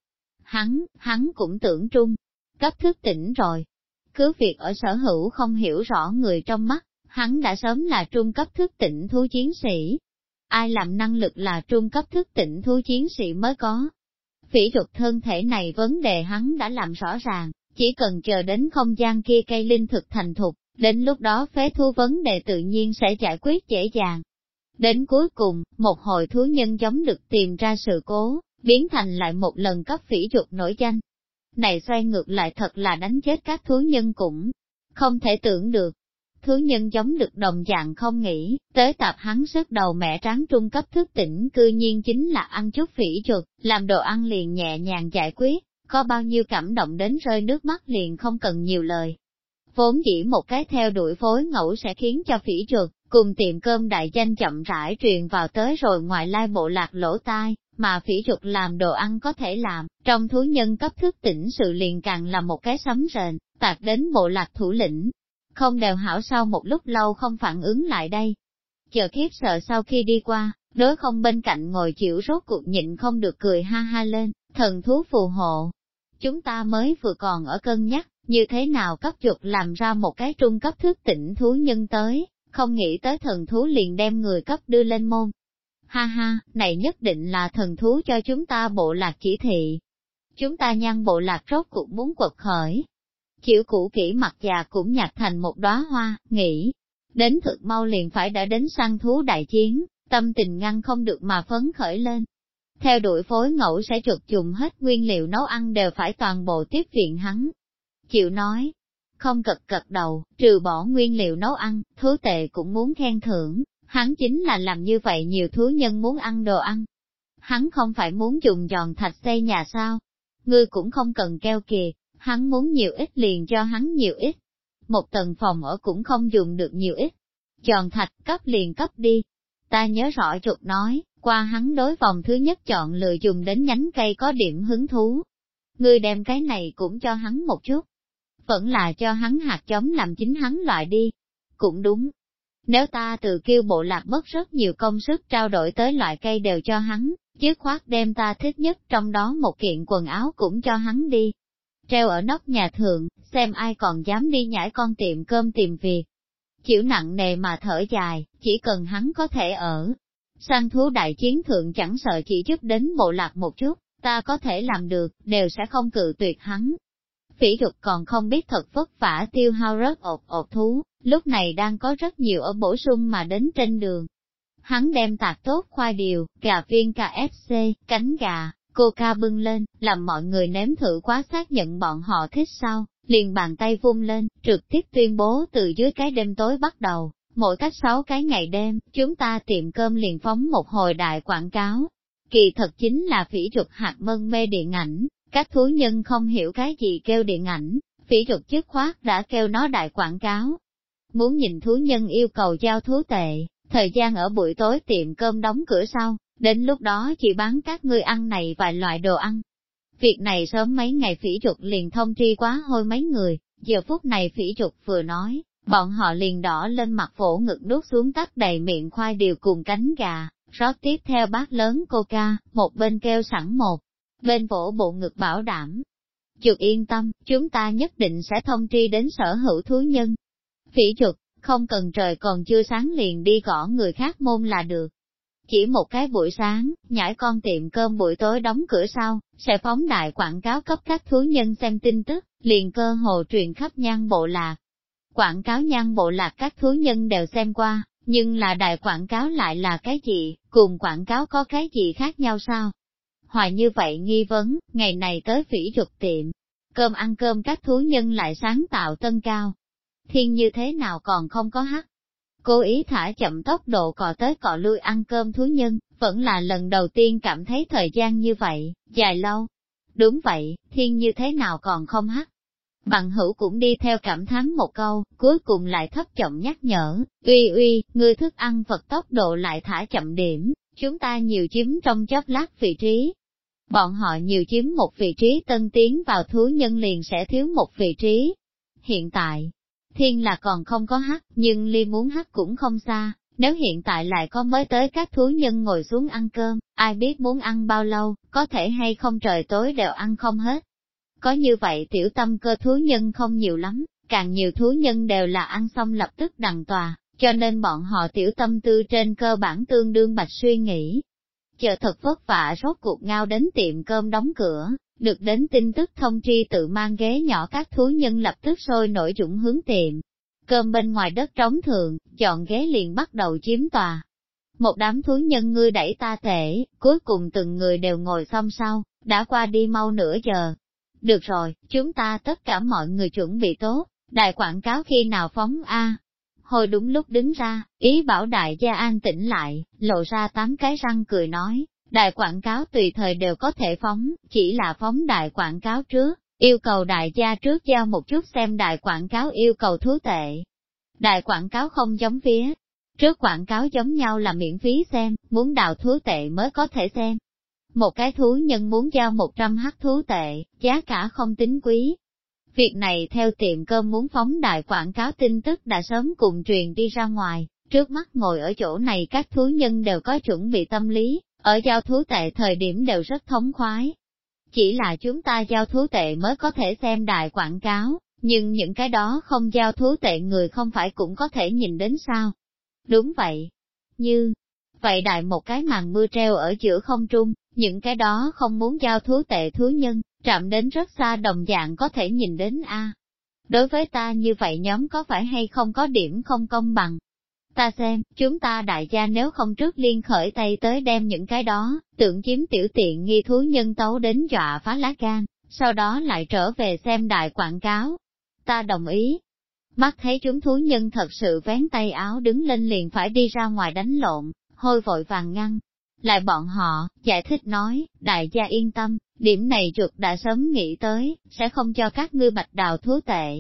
[SPEAKER 1] Hắn cũng tưởng trung, cấp thức tỉnh rồi. Cứ việc ở sở hữu không hiểu rõ người trong mắt, hắn đã sớm là trung cấp thức tỉnh thú chiến sĩ. Ai làm năng lực là trung cấp thức tỉnh thú chiến sĩ mới có. Phỉ Dục thân thể này vấn đề hắn đã làm rõ ràng, chỉ cần chờ đến không gian kia cây linh thực thành thục, đến lúc đó phế thú vấn đề tự nhiên sẽ giải quyết dễ dàng. Đến cuối cùng, một hồi thú nhân giống được tìm ra sự cố, biến thành lại một lần cấp Phỉ Dục nổi danh. Này xoay ngược lại thật là đánh chết các thú nhân cũng không thể tưởng được. Thú nhân giống được đồng dạng không nghĩ, tới tạp hắn sức đầu mẹ tráng trung cấp thức tỉnh cư nhiên chính là ăn chút Phỉ Dục, làm đồ ăn liền nhẹ nhàng giải quyết, có bao nhiêu cảm động đến rơi nước mắt liền không cần nhiều lời. Vốn chỉ một cái theo đuổi phối ngẫu sẽ khiến cho Phỉ Dục cùng tiệm cơm đại danh chậm rãi truyền vào tới rồi ngoại lai bộ lạc lỗ tai, mà Phỉ Dục làm đồ ăn có thể làm, trong thú nhân cấp thức tỉnh sự liền càng là một cái sấm rền, tạc đến bộ lạc thủ lĩnh. Không đều hảo sau một lúc lâu không phản ứng lại đây. Chờ khiếp sợ sau khi đi qua, đối không bên cạnh ngồi chịu rốt cuộc nhịn không được cười ha ha lên, thần thú phù hộ. Chúng ta mới vừa còn ở cân nhắc, như thế nào cấp Dục làm ra một cái trung cấp thức tỉnh thú nhân tới, không nghĩ tới thần thú liền đem người cấp đưa lên môn. Ha ha, này nhất định là thần thú cho chúng ta bộ lạc chỉ thị. Chúng ta nhăn bộ lạc rốt cuộc muốn quật khởi. Chịu cũ kỹ mặt già cũng nhạt thành một đóa hoa, nghĩ. Đến thực mau liền phải đã đến săn thú đại chiến, tâm tình ngăn không được mà phấn khởi lên. Theo đuổi phối ngẫu sẽ chuột dùng hết nguyên liệu nấu ăn đều phải toàn bộ tiếp viện hắn. Chịu nói, không cật đầu, trừ bỏ nguyên liệu nấu ăn, thú tệ cũng muốn khen thưởng, hắn chính là làm như vậy nhiều thú nhân muốn ăn đồ ăn. Hắn không phải muốn dùng giòn thạch xây nhà sao? Ngươi cũng không cần keo kiệt, hắn muốn nhiều ít liền cho hắn nhiều ít. Một tầng phòng ở cũng không dùng được nhiều ít. Giòn thạch cấp liền cấp đi. Ta nhớ rõ chuột nói, qua hắn đối vòng thứ nhất chọn lựa dùng đến nhánh cây có điểm hứng thú. Ngươi đem cái này cũng cho hắn một chút. Vẫn là cho hắn hạt giống làm chính hắn loại đi. Cũng đúng. Nếu ta từ kêu bộ lạc mất rất nhiều công sức trao đổi tới loại cây đều cho hắn, dứt khoát đem ta thích nhất trong đó một kiện quần áo cũng cho hắn đi. Treo ở nóc nhà thượng, xem ai còn dám đi nhảy con tiệm cơm tìm việc. Chịu nặng nề mà thở dài, chỉ cần hắn có thể ở. Săn thú đại chiến thượng chẳng sợ chỉ giúp đến bộ lạc một chút, ta có thể làm được, đều sẽ không cự tuyệt hắn. Phỉ Dục còn không biết thật vất vả tiêu hao rất ột thú, lúc này đang có rất nhiều ở bổ sung mà đến trên đường. Hắn đem tạc tốt khoai điều, gà viên KFC, cánh gà, Coca bưng lên, làm mọi người nếm thử quá xác nhận bọn họ thích sau, liền bàn tay vung lên, trực tiếp tuyên bố từ dưới cái đêm tối bắt đầu, mỗi cách 6 cái ngày đêm, chúng ta tiệm cơm liền phóng một hồi đại quảng cáo. Kỳ thật chính là Phỉ Dục hạt mân mê điện ảnh, các thú nhân không hiểu cái gì kêu điện ảnh, Phỉ Dục dứt khoát đã kêu nó đại quảng cáo. Muốn nhìn thú nhân yêu cầu giao thú tệ, thời gian ở buổi tối tiệm cơm đóng cửa sau, đến lúc đó chỉ bán các ngươi ăn này vài loại đồ ăn. Việc này sớm mấy ngày Phỉ Dục liền thông tri quá hôi mấy người, giờ phút này Phỉ Dục vừa nói, bọn họ liền đỏ lên mặt vỗ ngực đút xuống tắt đầy miệng khoai điều cùng cánh gà, rót tiếp theo bát lớn Coca, một bên kêu sẵn một, bên vỗ bộ ngực bảo đảm. Dục yên tâm, chúng ta nhất định sẽ thông tri đến sở hữu thú nhân. Phỉ Trục, không cần trời còn chưa sáng liền đi gõ người khác môn là được. Chỉ một cái buổi sáng, nhãi con tiệm cơm buổi tối đóng cửa sau, sẽ phóng đại quảng cáo cấp các thú nhân xem tin tức, liền cơ hồ truyền khắp Nhan Bộ Lạc. Quảng cáo Nhan Bộ Lạc các thú nhân đều xem qua, nhưng là đại quảng cáo lại là cái gì, cùng quảng cáo có cái gì khác nhau sao? Hoài như vậy nghi vấn, ngày này tới Phỉ Trục tiệm cơm ăn cơm các thú nhân lại sáng tạo tân cao. Thiên như thế nào còn không có hắc? Cố ý thả chậm tốc độ cọ tới cọ lui ăn cơm thú nhân, vẫn là lần đầu tiên cảm thấy thời gian như vậy, dài lâu. Đúng vậy, thiên như thế nào còn không hắc? Bằng hữu cũng đi theo cảm thán một câu, cuối cùng lại thấp giọng nhắc nhở, uy, ngươi thức ăn vật tốc độ lại thả chậm điểm, chúng ta nhiều chiếm trong chốc lát vị trí. Bọn họ nhiều chiếm một vị trí tân tiến vào thú nhân liền sẽ thiếu một vị trí. Hiện tại, thiên là còn không có hắc, nhưng ly muốn hắc cũng không xa, nếu hiện tại lại có mới tới các thú nhân ngồi xuống ăn cơm, ai biết muốn ăn bao lâu, có thể hay không trời tối đều ăn không hết. Có như vậy tiểu tâm cơ thú nhân không nhiều lắm, càng nhiều thú nhân đều là ăn xong lập tức đằng tòa, cho nên bọn họ tiểu tâm tư trên cơ bản tương đương bạch suy nghĩ. Chờ thật vất vả rốt cuộc ngao đến tiệm cơm đóng cửa, được đến tin tức thông tri tự mang ghế nhỏ các thú nhân lập tức sôi nổi dũng hướng tiệm cơm bên ngoài đất trống thượng, chọn ghế liền bắt đầu chiếm tòa. Một đám thú nhân ngươi đẩy ta tể, cuối cùng từng người đều ngồi xong sau, đã qua đi mau nửa giờ. Được rồi, chúng ta tất cả mọi người chuẩn bị tốt, đài quảng cáo khi nào phóng a? Hồi đúng lúc đứng ra, ý bảo đại gia an tĩnh lại, lộ ra 8 cái răng cười nói, đài quảng cáo tùy thời đều có thể phóng, chỉ là phóng đài quảng cáo trước, yêu cầu đại gia trước giao một chút xem đài quảng cáo yêu cầu thú tệ. Đài quảng cáo không giống phía trước quảng cáo giống nhau là miễn phí xem, muốn đào thú tệ mới có thể xem. Một cái thú nhân muốn giao 100 hắc thú tệ, giá cả không tính quý. Việc này theo tiệm cơm muốn phóng đại quảng cáo tin tức đã sớm cùng truyền đi ra ngoài, trước mắt ngồi ở chỗ này các thú nhân đều có chuẩn bị tâm lý, ở giao thú tệ thời điểm đều rất thống khoái. Chỉ là chúng ta giao thú tệ mới có thể xem đại quảng cáo, nhưng những cái đó không giao thú tệ người không phải cũng có thể nhìn đến sao? Đúng vậy. Như vậy đại một cái màn mưa treo ở giữa không trung, những cái đó không muốn giao thú tệ thú nhân, chạm đến rất xa đồng dạng có thể nhìn đến a. Đối với ta như vậy nhóm có phải hay không có điểm không công bằng? Ta xem, chúng ta đại gia nếu không trước liên khởi tay tới đem những cái đó, tưởng chiếm tiểu tiện nghi thú nhân tấu đến dọa phá lá gan, sau đó lại trở về xem đại quảng cáo. Ta đồng ý. Mắt thấy chúng thú nhân thật sự vén tay áo đứng lên liền phải đi ra ngoài đánh lộn, hôi vội vàng ngăn. Lại bọn họ, giải thích nói, đại gia yên tâm, điểm này chuột đã sớm nghĩ tới, sẽ không cho các ngươi bạch đào thú tệ.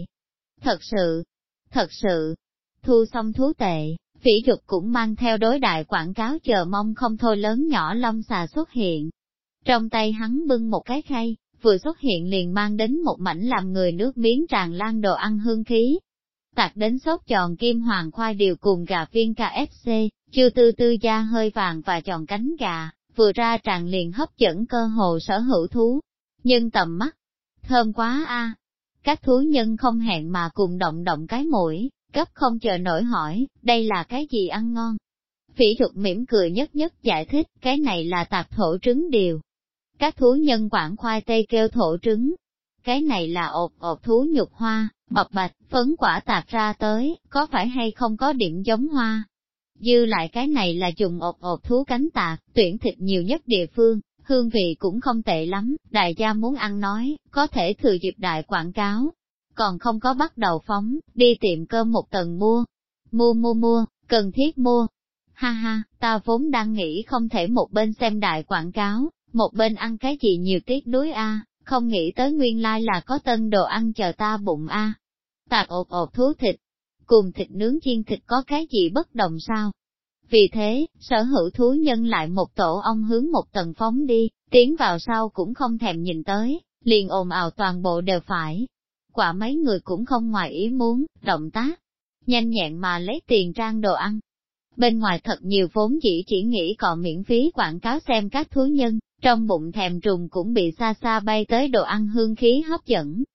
[SPEAKER 1] Thật sự, thu xong thú tệ, Phỉ Trục cũng mang theo đối đại quảng cáo chờ mong không thôi lớn nhỏ long xà xuất hiện. Trong tay hắn bưng một cái khay, vừa xuất hiện liền mang đến một mảnh làm người nước miếng tràn lan đồ ăn hương khí. Tạc đến sốt giòn kim hoàng khoai điều cùng gà viên KFC, chưa tư tư da hơi vàng và giòn cánh gà, vừa ra tràn liền hấp dẫn cơ hồ sở hữu thú. Nhưng tầm mắt, thơm quá a! Các thú nhân không hẹn mà cùng động động cái mũi, gấp không chờ nổi hỏi, đây là cái gì ăn ngon? Phỉ Trục mỉm cười nhất nhất giải thích, cái này là tạc thổ trứng điều. Các thú nhân quảng khoai tây kêu thổ trứng. Cái này là ột thú nhục hoa, bọc bạch, phấn quả tạc ra tới, có phải hay không có điểm giống hoa? Dư lại cái này là dùng ột thú cánh tạc, tuyển thịt nhiều nhất địa phương, hương vị cũng không tệ lắm, đại gia muốn ăn nói, có thể thừa dịp đại quảng cáo. Còn không có bắt đầu phóng, đi tiệm cơm một tầng mua. Mua, cần thiết mua. Ha ha, ta vốn đang nghĩ không thể một bên xem đại quảng cáo, một bên ăn cái gì nhiều tiếc nuối a, không nghĩ tới nguyên lai là có tân đồ ăn chờ ta bụng a. Tạc ột thú thịt, cùng thịt nướng chiên thịt có cái gì bất đồng sao? Vì thế, sở hữu thú nhân lại một tổ ong hướng một tầng phóng đi, tiến vào sau cũng không thèm nhìn tới, liền ồn ào toàn bộ đều phải. Quả mấy người cũng không ngoài ý muốn, động tác, nhanh nhẹn mà lấy tiền trang đồ ăn. Bên ngoài thật nhiều vốn chỉ nghĩ còn miễn phí quảng cáo xem các thú nhân, trong bụng thèm trùng cũng bị xa xa bay tới đồ ăn hương khí hấp dẫn,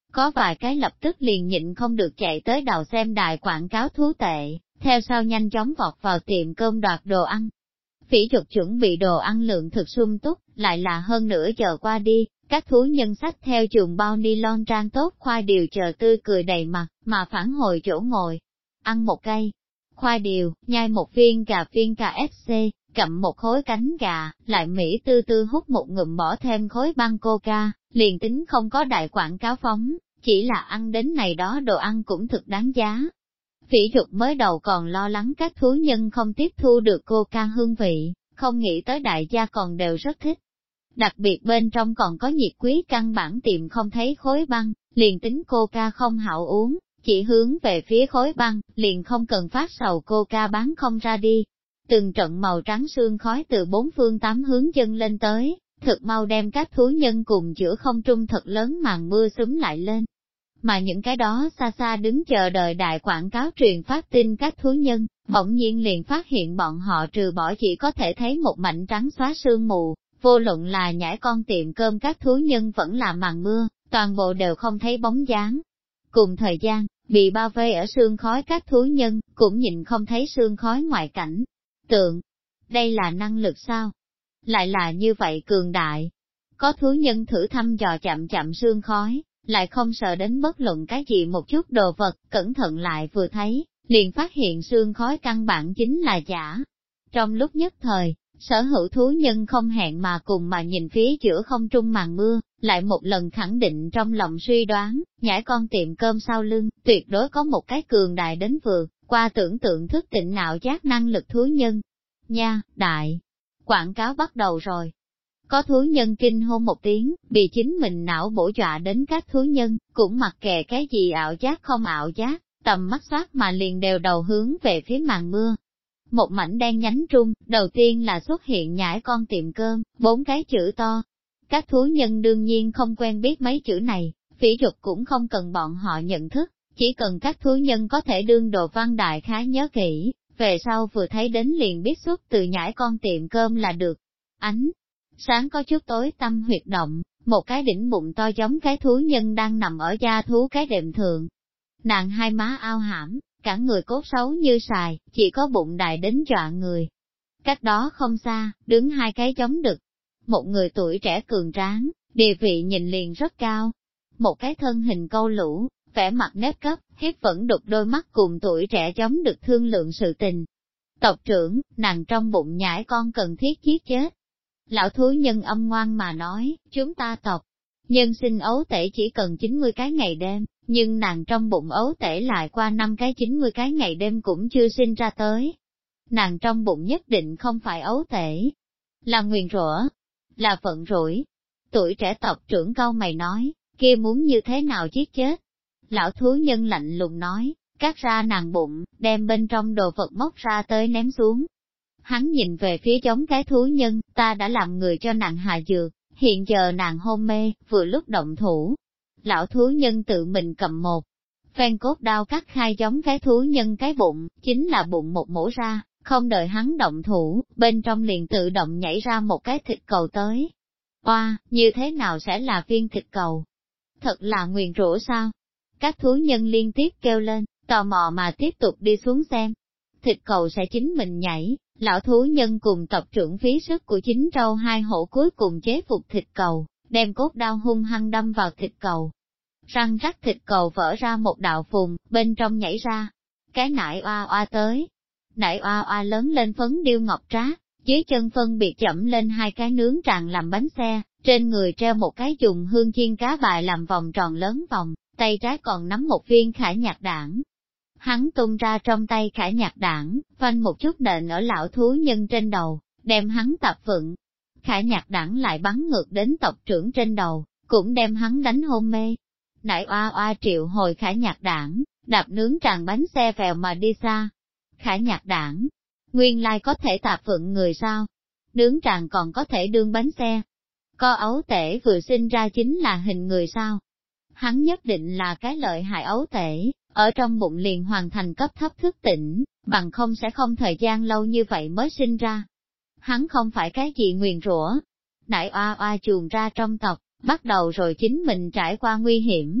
[SPEAKER 1] Có vài cái lập tức liền nhịn không được chạy tới đầu xem đài quảng cáo thú tệ, theo sau nhanh chóng vọt vào tiệm cơm đoạt đồ ăn. Phỉ Dục chuẩn bị đồ ăn lượng thực sung túc, lại là hơn nửa giờ qua đi, các thú nhân xách theo chùm bao ni lon trang tốt khoai điều chờ tươi cười đầy mặt, mà phản hồi chỗ ngồi. Ăn một cây khoai điều, nhai một viên gà phiên KFC, cặm một khối cánh gà, lại Mỹ tư tư hút một ngụm bỏ thêm khối băng coca, liền tính không có đại quảng cáo phóng, chỉ là ăn đến này đó đồ ăn cũng thực đáng giá. Phỉ Dục mới đầu còn lo lắng các thú nhân không tiếp thu được coca hương vị, không nghĩ tới đại gia còn đều rất thích. Đặc biệt bên trong còn có nhiệt quý căn bản tìm không thấy khối băng, liền tính coca không hảo uống, chỉ hướng về phía khối băng, liền không cần phát sầu coca bán không ra đi. Từng trận màu trắng sương khói từ bốn phương tám hướng dâng lên tới, thực mau đem các thú nhân cùng giữa không trung thật lớn màn mưa xúm lại lên. Mà những cái đó xa xa đứng chờ đợi đại quảng cáo truyền phát tin các thú nhân, bỗng nhiên liền phát hiện bọn họ trừ bỏ chỉ có thể thấy một mảnh trắng xóa sương mù, vô luận là nhảy con tiệm cơm các thú nhân vẫn là màn mưa, toàn bộ đều không thấy bóng dáng. Cùng thời gian, bị bao vây ở sương khói các thú nhân, cũng nhìn không thấy sương khói ngoại cảnh. Tượng, đây là năng lực sao? Lại là như vậy cường đại. Có thú nhân thử thăm dò chậm chậm sương khói, lại không sợ đến bất luận cái gì một chút đồ vật, cẩn thận lại vừa thấy, liền phát hiện sương khói căn bản chính là giả. Trong lúc nhất thời, sở hữu thú nhân không hẹn mà cùng mà nhìn phía giữa không trung màn mưa, lại một lần khẳng định trong lòng suy đoán, nhảy con tiệm cơm sau lưng, tuyệt đối có một cái cường đại đến vượt qua tưởng tượng thức tỉnh não giác năng lực thú nhân. Nha, đại! Quảng cáo bắt đầu rồi. Có thú nhân kinh hô một tiếng, bị chính mình não bổ dọa đến các thú nhân, cũng mặc kệ cái gì ảo giác không ảo giác, tầm mắt xoát mà liền đều đầu hướng về phía màn mưa. Một mảnh đen nhánh trung, đầu tiên là xuất hiện nhảy con tiệm cơm, 4 cái chữ to. Các thú nhân đương nhiên không quen biết mấy chữ này, Phỉ Dục cũng không cần bọn họ nhận thức, chỉ cần các thú nhân có thể đương đồ văn đại khá nhớ kỹ, về sau vừa thấy đến liền biết xuất từ nhảy con tiệm cơm là được. Ánh sáng có chút tối tăm huyệt động, một cái đỉnh bụng to giống cái thú nhân đang nằm ở da thú cái đệm thượng. Nàng hai má ao hãm, cả người cốt xấu như sài, chỉ có bụng đại đến dọa người. Cách đó không xa, đứng 2 cái giống đực. Một người tuổi trẻ cường tráng, địa vị nhìn liền rất cao. Một cái thân hình câu lũ, vẻ mặt nếp cấp, hiếp vẫn đục đôi mắt cùng tuổi trẻ giống đực thương lượng sự tình. Tộc trưởng, nàng trong bụng nhãi con cần thiết giết chết. Lão thú nhân âm ngoan mà nói, chúng ta tộc nhân sinh ấu tể chỉ cần 90 cái ngày đêm, nhưng nàng trong bụng ấu tể lại qua 5 cái 90 cái ngày đêm cũng chưa sinh ra tới. Nàng trong bụng nhất định không phải ấu tể, là nguyền rủa, là phận rủi. Tuổi trẻ tộc trưởng cau mày nói, kia muốn như thế nào giết chết? Lão thú nhân lạnh lùng nói, cắt ra nàng bụng, đem bên trong đồ vật móc ra tới ném xuống. Hắn nhìn về phía giống cái thú nhân, ta đã làm người cho nàng hạ dược, hiện giờ nàng hôn mê, vừa lúc động thủ. Lão thú nhân tự mình cầm một phen cốt đao cắt khai giống cái thú nhân cái bụng, chính là bụng một mổ ra, không đợi hắn động thủ, bên trong liền tự động nhảy ra một cái thịt cầu tới. Oa, như thế nào sẽ là viên thịt cầu? Thật là nguyền rủa sao? Các thú nhân liên tiếp kêu lên, tò mò mà tiếp tục đi xuống xem. Thịt cầu sẽ chính mình nhảy, lão thú nhân cùng tộc trưởng phí sức của chính trâu hai hổ cuối cùng chế phục thịt cầu, đem cốt đao hung hăng đâm vào thịt cầu. Răng rắc thịt cầu vỡ ra một đạo phùng, bên trong nhảy ra. Cái nải oa oa tới. Nải oa oa lớn lên phấn điêu ngọc trá, dưới chân phân biệt chậm lên 2 cái nướng tràn làm bánh xe, trên người treo một cái dùng hương chiên cá bài làm vòng tròn lớn vòng, tay trái còn nắm một viên khải nhạc đảng. Hắn tung ra trong tay khải nhạc đảng, phanh một chút nện ở lão thú nhân trên đầu, đem hắn tập vựng. Khải nhạc đảng lại bắn ngược đến tộc trưởng trên đầu, cũng đem hắn đánh hôn mê. Nải oa oa triệu hồi khải nhạc đảng, đạp nướng tràn bánh xe vèo mà đi xa. Khải nhạc đảng, nguyên lai có thể tạp vựng người sao? Nướng tràn còn có thể đương bánh xe. Co ấu tể vừa sinh ra chính là hình người sao? Hắn nhất định là cái lợi hại ấu tể, ở trong bụng liền hoàn thành cấp thấp thức tỉnh, bằng không sẽ không thời gian lâu như vậy mới sinh ra. Hắn không phải cái gì nguyền rủa. Nải oa oa chuồn ra trong tộc, bắt đầu rồi chính mình trải qua nguy hiểm.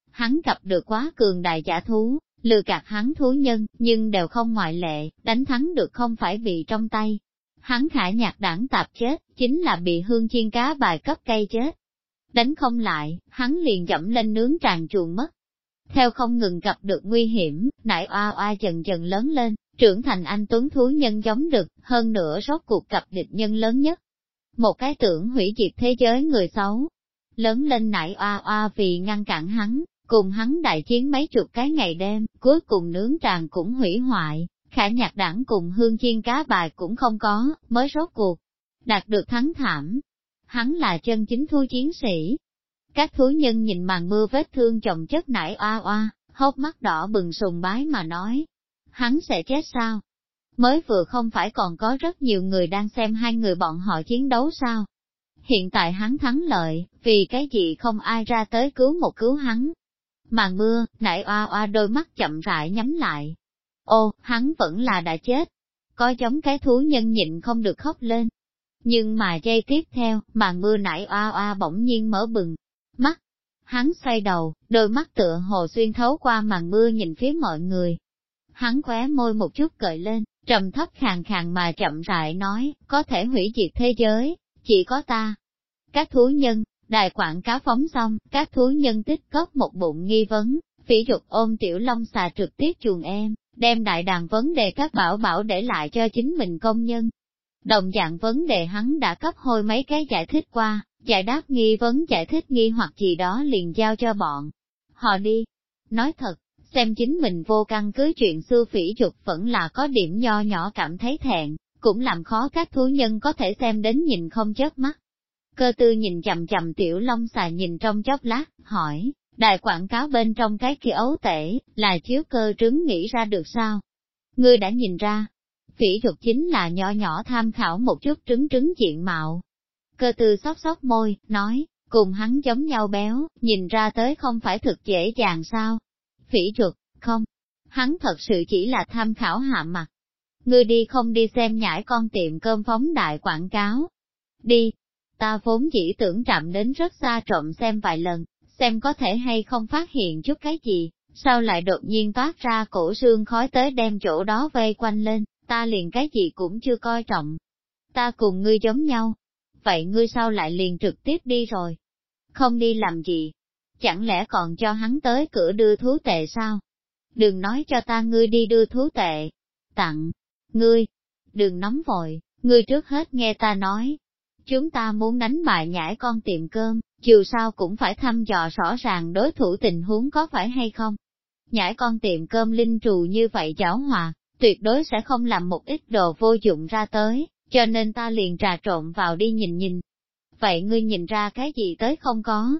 [SPEAKER 1] Hắn gặp được quá cường đại giả thú, lừa gạt hắn thú nhân, nhưng đều không ngoại lệ, đánh thắng được không phải bị trong tay. Hắn khả nhạc đảng tạp chết, chính là bị hương chiên cá bài cấp cây chết. Đánh không lại, hắn liền dẫm lên nướng tràn chuồng mất. Theo không ngừng gặp được nguy hiểm, nải oa oa dần dần lớn lên, trưởng thành anh tuấn thú nhân giống đực, hơn nữa rốt cuộc gặp địch nhân lớn nhất. Một cái tưởng hủy diệt thế giới người xấu. Lớn lên nải oa oa vì ngăn cản hắn, cùng hắn đại chiến mấy chục cái ngày đêm, cuối cùng nướng tràn cũng hủy hoại, khả nhạc đảng cùng hương chiên cá bài cũng không có, mới rốt cuộc đạt được thắng thảm. Hắn là chân chính thú chiến sĩ. Các thú nhân nhìn màn mưa vết thương chồng chất nải oa oa, hốc mắt đỏ bừng sùng bái mà nói. Hắn sẽ chết sao? Mới vừa không phải còn có rất nhiều người đang xem hai người bọn họ chiến đấu sao? Hiện tại hắn thắng lợi, vì cái gì không ai ra tới cứu hắn? Màn mưa, nải oa oa đôi mắt chậm rãi nhắm lại. Ô, hắn vẫn là đã chết. Có giống cái thú nhân nhịn không được khóc lên. Nhưng mà giây tiếp theo, màn mưa nải oa oa bỗng nhiên mở bừng mắt. Hắn xoay đầu, đôi mắt tựa hồ xuyên thấu qua màn mưa nhìn phía mọi người. Hắn khóe môi một chút cởi lên, trầm thấp khàn khàn mà chậm rãi nói, có thể hủy diệt thế giới, chỉ có ta. Các thú nhân, đài quảng cáo phóng xong, các thú nhân tích góp một bụng nghi vấn, phỉ dục ôm tiểu long xà trực tiếp chuồng em, đem đại đàn vấn đề các bảo bảo để lại cho chính mình công nhân. Đồng dạng vấn đề hắn đã cấp hôi mấy cái giải thích qua, giải đáp nghi vấn giải thích nghi hoặc gì đó liền giao cho bọn họ đi. Nói thật, xem chính mình vô căn cứ chuyện xưa phỉ dục vẫn là có điểm nho nhỏ cảm thấy thẹn, cũng làm khó các thú nhân có thể xem đến nhìn không chớp mắt. Cơ tư nhìn chằm chằm tiểu long xà nhìn trong chốc lát, hỏi, đài quảng cáo bên trong cái kia ấu tể, là chiếu cơ trứng nghĩ ra được sao? Ngươi đã nhìn ra, phỉ dục chính là nhỏ nhỏ tham khảo một chút trứng diện mạo. Cơ tư xóc môi, nói, cùng hắn giống nhau béo, nhìn ra tới không phải thực dễ dàng sao? Phỉ dục, không, hắn thật sự chỉ là tham khảo hạ mặt. Ngươi đi không đi xem nhãi con tiệm cơm phóng đại quảng cáo? Đi, ta vốn chỉ tưởng chạm đến rất xa trộm xem vài lần, xem có thể hay không phát hiện chút cái gì, sao lại đột nhiên toát ra cổ sương khói tới đem chỗ đó vây quanh lên, ta liền cái gì cũng chưa coi trọng. Ta cùng ngươi giống nhau, vậy ngươi sao lại liền trực tiếp đi rồi? Không đi làm gì? Chẳng lẽ còn cho hắn tới cửa đưa thú tệ sao? Đừng nói cho ta ngươi đi đưa thú tệ. Tặng, ngươi, đừng nóng vội, ngươi trước hết nghe ta nói. Chúng ta muốn đánh bại nhãi con tiệm cơm, dù sao cũng phải thăm dò rõ ràng đối thủ tình huống có phải hay không. Nhãi con tiệm cơm linh trù như vậy giảo hòa, tuyệt đối sẽ không làm một ít đồ vô dụng ra tới, cho nên ta liền trà trộn vào đi nhìn. Vậy ngươi nhìn ra cái gì tới không có?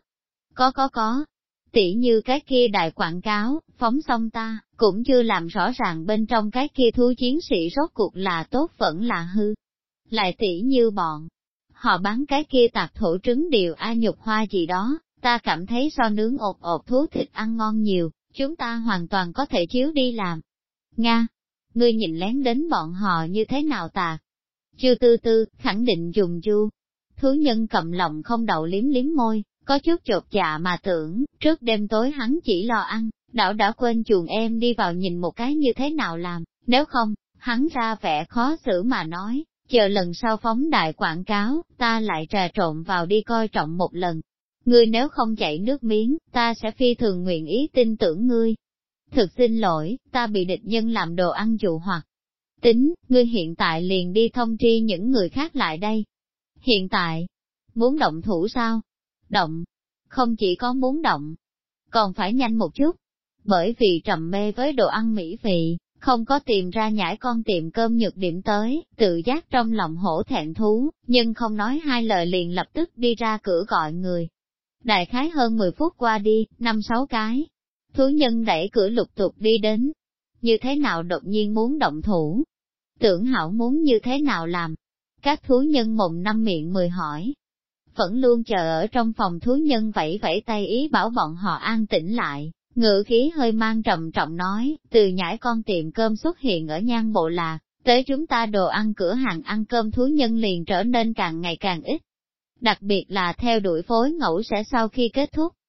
[SPEAKER 1] Có. Tỉ như cái kia đại quảng cáo, phóng xong ta, cũng chưa làm rõ ràng bên trong cái kia thú chiến sĩ rốt cuộc là tốt vẫn là hư. Lại tỉ như bọn họ bán cái kia tạc thổ trứng điều nhục hoa gì đó, ta cảm thấy so nướng ột thú thịt ăn ngon nhiều, chúng ta hoàn toàn có thể chiếu đi làm. Nga, ngươi nhìn lén đến bọn họ như thế nào tạc? Chưa tư, khẳng định dùng du. Thú nhân cầm lòng không đậu liếm môi, có chút chột dạ mà tưởng, trước đêm tối hắn chỉ lo ăn, đã quên chuồng em đi vào nhìn một cái như thế nào làm, nếu không, hắn ra vẻ khó xử mà nói, chờ lần sau phóng đại quảng cáo, ta lại trà trộn vào đi coi trọng một lần. Ngươi nếu không chảy nước miếng, ta sẽ phi thường nguyện ý tin tưởng ngươi. Thực xin lỗi, ta bị địch nhân làm đồ ăn dụ hoặc. Tính, ngươi hiện tại liền đi thông tri những người khác lại đây. Hiện tại, muốn động thủ sao? Động, không chỉ có muốn động, còn phải nhanh một chút. Bởi vì trầm mê với đồ ăn mỹ vị, không có tìm ra nhãi con tiệm cơm nhược điểm tới, tự giác trong lòng hổ thẹn thú, nhưng không nói hai lời liền lập tức đi ra cửa gọi người. Đại khái hơn 10 phút qua đi, 5-6 cái. Thú nhân đẩy cửa lục tục đi đến. Như thế nào đột nhiên muốn động thủ? Tưởng hảo muốn như thế nào làm? Các thú nhân mồm năm miệng 10 hỏi. Vẫn luôn chờ ở trong phòng thú nhân vẫy tay ý bảo bọn họ an tĩnh lại, ngữ khí hơi mang trầm trọng nói, từ nhãi con tiệm cơm xuất hiện ở Nhan Bộ Lạc, tới chúng ta đồ ăn cửa hàng ăn cơm thú nhân liền trở nên càng ngày càng ít. Đặc biệt là theo đuổi phối ngẫu sẽ sau khi kết thúc,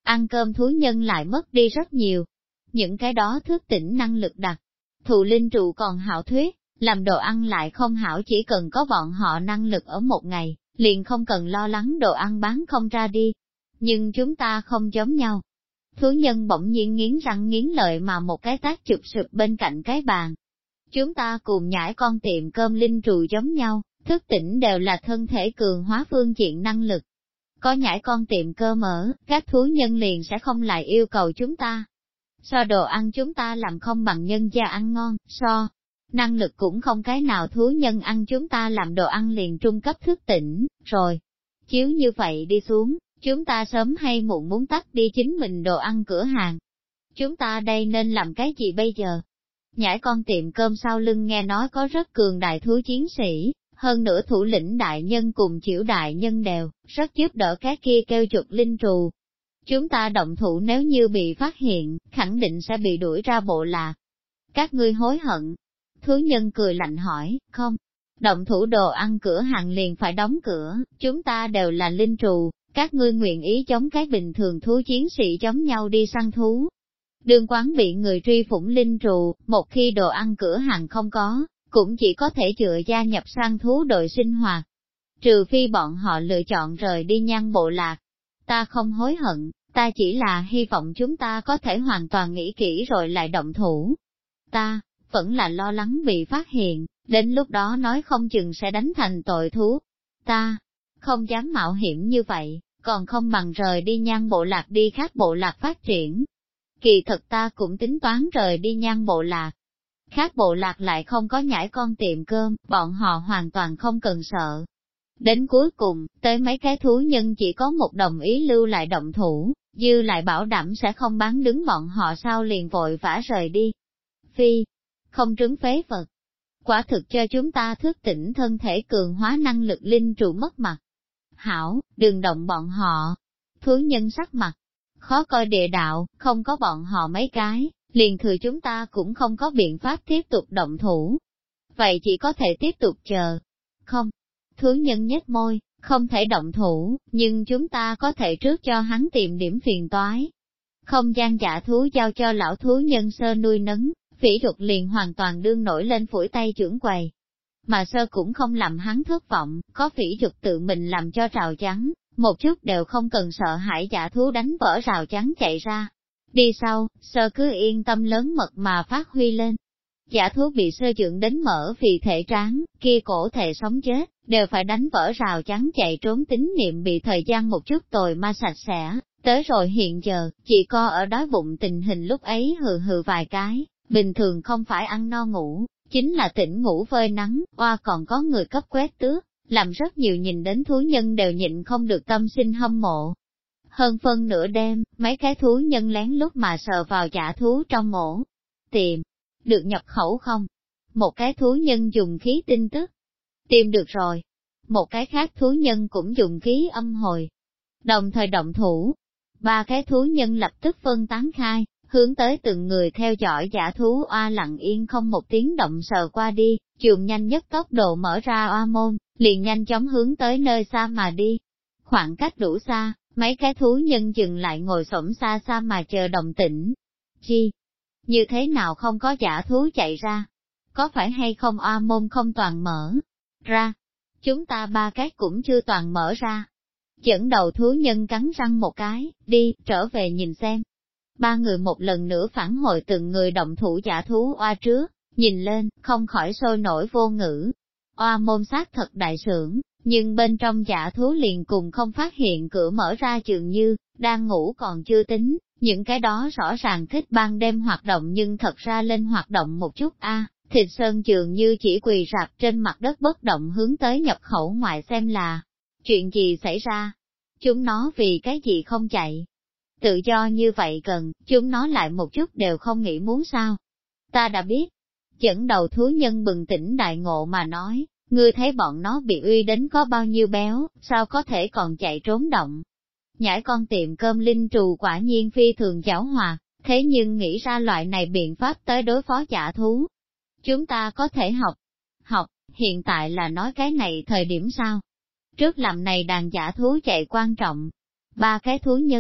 [SPEAKER 1] ăn cơm thú nhân lại mất đi rất nhiều. Những cái đó thức tỉnh năng lực đặc thù linh trụ còn hảo thuyết, làm đồ ăn lại không hảo, chỉ cần có bọn họ năng lực ở một ngày, liền không cần lo lắng đồ ăn bán không ra đi. Nhưng chúng ta không giống nhau. Thú nhân bỗng nhiên nghiến răng nghiến lợi mà một cái tác chụp sụp bên cạnh cái bàn. Chúng ta cùng nhãi con tiệm cơm linh trù giống nhau, thức tỉnh đều là thân thể cường hóa phương diện năng lực. Có nhãi con tiệm cơm ở, các thú nhân liền sẽ không lại yêu cầu chúng ta. So đồ ăn chúng ta làm không bằng nhân gia ăn ngon, năng lực cũng không cái nào thú nhân ăn chúng ta làm đồ ăn liền trung cấp thức tỉnh, rồi. Chiếu như vậy đi xuống, chúng ta sớm hay muộn muốn tắt đi chính mình đồ ăn cửa hàng. Chúng ta đây nên làm cái gì bây giờ? Nhãi con tiệm cơm sau lưng nghe nói có rất cường đại thú chiến sĩ, hơn nữa thủ lĩnh đại nhân cùng chịu đại nhân đều, rất giúp đỡ cái kia kêu chuột linh trù. Chúng ta động thủ nếu như bị phát hiện, khẳng định sẽ bị đuổi ra bộ lạc. Các ngươi hối hận. Thú nhân cười lạnh hỏi, không, động thủ đồ ăn cửa hàng liền phải đóng cửa, chúng ta đều là linh trù, các ngươi nguyện ý giống cái bình thường thú chiến sĩ giống nhau đi săn thú. Đương quán bị người truy phủng linh trù, một khi đồ ăn cửa hàng không có, cũng chỉ có thể dựa gia nhập săn thú đội sinh hoạt. Trừ phi bọn họ lựa chọn rời đi Nhan bộ lạc. Ta không hối hận, ta chỉ là hy vọng chúng ta có thể hoàn toàn nghĩ kỹ rồi lại động thủ. Ta vẫn là lo lắng bị phát hiện, đến lúc đó nói không chừng sẽ đánh thành tội thú. Ta không dám mạo hiểm như vậy, còn không bằng rời đi Nhan bộ lạc đi khác bộ lạc phát triển. Kỳ thật ta cũng tính toán rời đi Nhan bộ lạc. Khác bộ lạc lại không có nhãi con tiệm cơm, bọn họ hoàn toàn không cần sợ. Đến cuối cùng, tới mấy cái thú nhân chỉ có một đồng ý lưu lại động thủ, dư lại bảo đảm sẽ không bán đứng bọn họ sao liền vội vã rời đi. Phi, không trứng phế vật. Quả thực cho chúng ta thức tỉnh thân thể cường hóa năng lực linh trụ mất mặt. Hảo, đừng động bọn họ. Thú nhân sắc mặt, khó coi địa đạo, không có bọn họ mấy cái, liền thừa chúng ta cũng không có biện pháp tiếp tục động thủ. Vậy chỉ có thể tiếp tục chờ. Không, thú nhân nhếch môi, không thể động thủ, nhưng chúng ta có thể trước cho hắn tìm điểm phiền toái. Không gian giả thú giao cho lão thú nhân Sơ nuôi nấng, Phỉ Đột liền hoàn toàn đương nổi lên phủi tay trưởng quầy. Mà Sơ cũng không làm hắn thất vọng, có Phỉ Đột tự mình làm cho rào chắn, một chút đều không cần sợ hãi giả thú đánh vỡ rào chắn chạy ra. Đi sau, Sơ cứ yên tâm lớn mật mà phát huy lên. Giả thú bị Sơ dưỡng đến mở vì thể tráng, kia cổ thể sống chết, đều phải đánh vỡ rào chắn chạy trốn, tín niệm bị thời gian một chút tồi ma sạch sẽ, tới rồi hiện giờ, chỉ co ở đói bụng tình hình lúc ấy hừ hừ vài cái, bình thường không phải ăn no ngủ, chính là tỉnh ngủ phơi nắng, còn có người cấp quét tước, làm rất nhiều nhìn đến thú nhân đều nhịn không được tâm sinh hâm mộ. Hơn phân nửa đêm, mấy cái thú nhân lén lút mà sờ vào giả thú trong mổ. Tìm được nhập khẩu không? Một cái thú nhân dùng khí tin tức. Tìm được rồi. Một cái khác thú nhân cũng dùng khí âm hồi. Đồng thời động thủ. Ba cái thú nhân lập tức phân tán khai, hướng tới từng người theo dõi giả thú lặng yên không một tiếng động sờ qua đi, dùng nhanh nhất tốc độ mở ra môn, liền nhanh chóng hướng tới nơi xa mà đi. Khoảng cách đủ xa, mấy cái thú nhân dừng lại ngồi xổm xa xa mà chờ động tĩnh. Chi? Như thế nào không có giả thú chạy ra? Có phải hay không môn không toàn mở ra? Chúng ta ba cái cũng chưa toàn mở ra. Dẫn đầu thú nhân cắn răng một cái, đi, trở về nhìn xem. Ba người một lần nữa phản hồi từng người động thủ giả thú trước, nhìn lên, không khỏi sôi nổi vô ngữ. Môn xác thật đại sưởng, nhưng bên trong giả thú liền cùng không phát hiện cửa mở ra dường như, đang ngủ còn chưa tính, những cái đó rõ ràng thích ban đêm hoạt động nhưng thật ra lên hoạt động một chút Thịt Sơn dường như chỉ quỳ rạp trên mặt đất bất động hướng tới nhập khẩu ngoại xem là chuyện gì xảy ra. Chúng nó vì cái gì không chạy? Tự do như vậy cần, chúng nó lại một chút đều không nghĩ muốn sao? Ta đã biết. Dẫn đầu thú nhân bừng tỉnh đại ngộ mà nói, ngươi thấy bọn nó bị uy đến có bao nhiêu béo, sao có thể còn chạy trốn động? Nhãi con tiệm cơm linh trù quả nhiên phi thường giảo hòa, thế nhưng nghĩ ra loại này biện pháp tới đối phó giả thú. Chúng ta có thể học, hiện tại là nói cái này thời điểm sao? Trước làm này đàn giả thú chạy quan trọng. Ba cái thú nhân,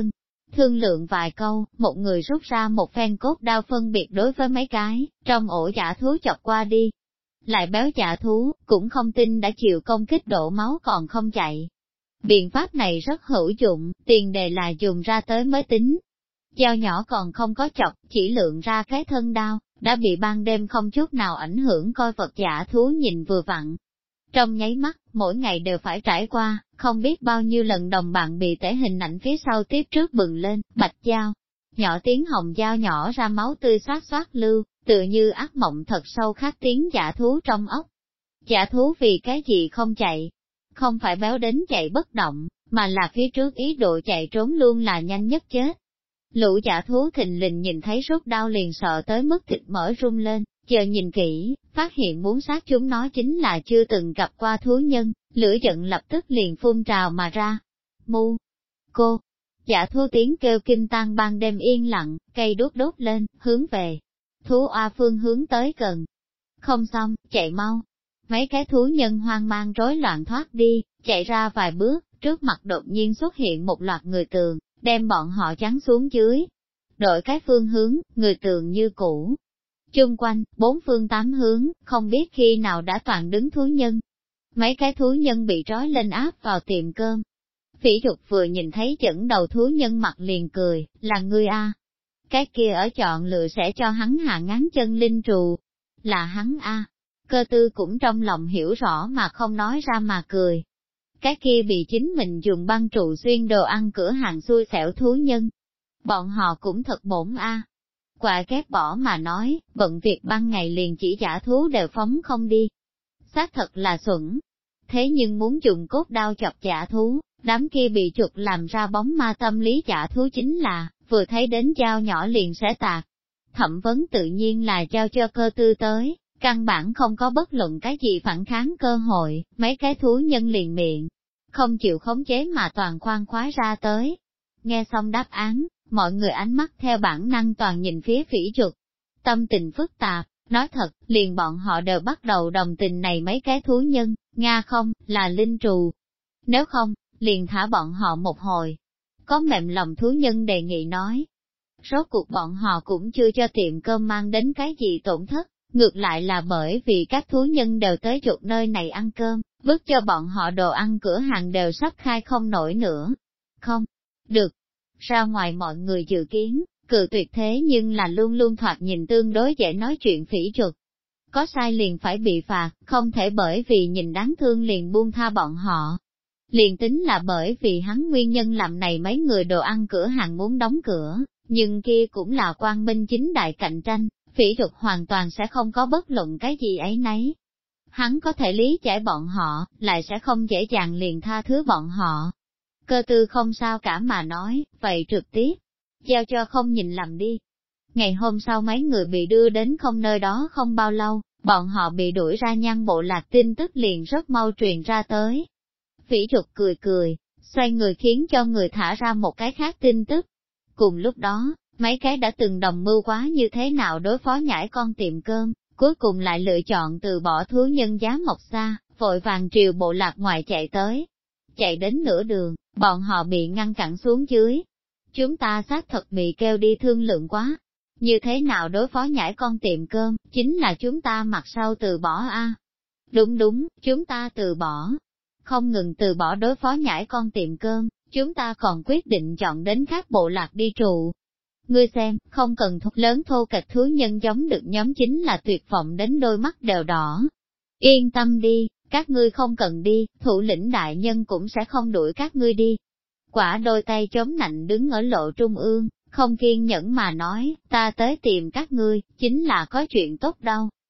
[SPEAKER 1] Thương lượng vài câu, một người rút ra một phen cốt đao phân biệt đối với mấy cái, trong ổ dã thú chọc qua đi. Lại béo dã thú, cũng không tin đã chịu công kích đổ máu còn không chạy. Biện pháp này rất hữu dụng, tiền đề là dùng ra tới mới tính. Dao nhỏ còn không có chọc, chỉ lượng ra cái thân đao, đã bị ban đêm không chút nào ảnh hưởng coi vật dã thú nhìn vừa vặn. Trong nháy mắt, mỗi ngày đều phải trải qua, không biết bao nhiêu lần đồng bạn bị tể hình ảnh phía sau tiếp trước bừng lên, bạch dao. Nhỏ tiếng hồng dao nhỏ ra máu tươi xoát xoát lưu, tựa như ác mộng thật sâu khắc tiếng dã thú trong ốc. Dã thú vì cái gì không chạy? Không phải béo đến chạy bất động, mà là phía trước ý đồ chạy trốn luôn là nhanh nhất chết. Lũ dã thú thình lình nhìn thấy rút đau liền sợ tới mức thịt mỡ rung lên, chờ nhìn kỹ, phát hiện muốn sát chúng nó chính là chưa từng gặp qua thú nhân, lửa giận lập tức liền phun trào mà ra. Mu, cô, dã thú tiếng kêu kinh tan ban đêm yên lặng, cây đốt đốt lên, hướng về. Thú oa phương hướng tới gần. Không xong, chạy mau. Mấy cái thú nhân hoang mang rối loạn thoát đi, chạy ra vài bước, trước mặt đột nhiên xuất hiện một loạt người tường, đem bọn họ chắn xuống dưới. Đổi cái phương hướng, người tường như cũ. Chung quanh, bốn phương tám hướng, không biết khi nào đã toàn đứng thú nhân. Mấy cái thú nhân bị trói lên áp vào tiệm cơm. Phỉ Dục vừa nhìn thấy dẫn đầu thú nhân mặt liền cười, là ngươi a? Cái kia ở chọn lựa sẽ cho hắn hạ ngán chân linh trù. Là hắn a. Cơ tư cũng trong lòng hiểu rõ mà không nói ra mà cười. Cái kia bị chính mình dùng băng trụ xuyên đồ ăn cửa hàng xui xẻo thú nhân. Bọn họ cũng thật bổn a. Quả ghét bỏ mà nói, bận việc ban ngày liền chỉ dã thú đều phóng không đi. Xác thật là xuẩn. Thế nhưng muốn dùng cốt đao chọc dã thú, đám kia bị chuột làm ra bóng ma tâm lý dã thú chính là, vừa thấy đến dao nhỏ liền sẽ tạc. Thẩm vấn tự nhiên là giao cho cơ tư tới, căn bản không có bất luận cái gì phản kháng cơ hội, mấy cái thú nhân liền miệng, không chịu khống chế mà toàn khoan khoái ra tới. Nghe xong đáp án, mọi người ánh mắt theo bản năng toàn nhìn phía Phỉ Dục. Tâm tình phức tạp, nói thật, liền bọn họ đều bắt đầu đồng tình này mấy cái thú nhân, Nga không, là linh trù. Nếu không, liền thả bọn họ một hồi. Có mềm lòng thú nhân đề nghị nói. Rốt cuộc bọn họ cũng chưa cho tiệm cơm mang đến cái gì tổn thất, ngược lại là bởi vì các thú nhân đều tới chuột nơi này ăn cơm, bức cho bọn họ đồ ăn cửa hàng đều sắp khai không nổi nữa. Không, được. Ra ngoài mọi người dự kiến, cự tuyệt thế nhưng là luôn luôn thoạt nhìn tương đối dễ nói chuyện Phỉ Dục. Có sai liền phải bị phạt, không thể bởi vì nhìn đáng thương liền buông tha bọn họ. Liền tính là bởi vì hắn nguyên nhân làm này mấy người đồ ăn cửa hàng muốn đóng cửa, nhưng kia cũng là quang minh chính đại cạnh tranh, Phỉ Dục hoàn toàn sẽ không có bất luận cái gì ấy nấy. Hắn có thể lý giải bọn họ, lại sẽ không dễ dàng liền tha thứ bọn họ. Cơ tư không sao cả mà nói, vậy trực tiếp, giao cho không nhìn làm đi. Ngày hôm sau mấy người bị đưa đến không nơi đó không bao lâu, bọn họ bị đuổi ra Nhan bộ lạc tin tức liền rất mau truyền ra tới. Phỉ Dục cười cười, xoay người khiến cho người thả ra một cái khác tin tức. Cùng lúc đó, mấy cái đã từng đồng mưu quá như thế nào đối phó nhãi con tiệm cơm, cuối cùng lại lựa chọn từ bỏ thú nhân giá mọc xa, vội vàng triều bộ lạc ngoài chạy tới. Chạy đến nửa đường, bọn họ bị ngăn cản xuống dưới. Chúng ta xác thật bị kêu đi thương lượng quá. Như thế nào đối phó nhãi con tiệm cơm, chính là chúng ta mặt sau từ bỏ a. Đúng đúng, chúng ta từ bỏ. Không ngừng từ bỏ đối phó nhãi con tiệm cơm, chúng ta còn quyết định chọn đến các bộ lạc đi trụ. Ngươi xem, không cần thúc lớn thô kệch thú nhân giống được nhóm chính là tuyệt vọng đến đôi mắt đều đỏ. Yên tâm đi, các ngươi không cần đi, thủ lĩnh đại nhân cũng sẽ không đuổi các ngươi đi. Quả đôi tay chống nạnh đứng ở lộ trung ương, không kiên nhẫn mà nói, ta tới tìm các ngươi, chính là có chuyện tốt đâu.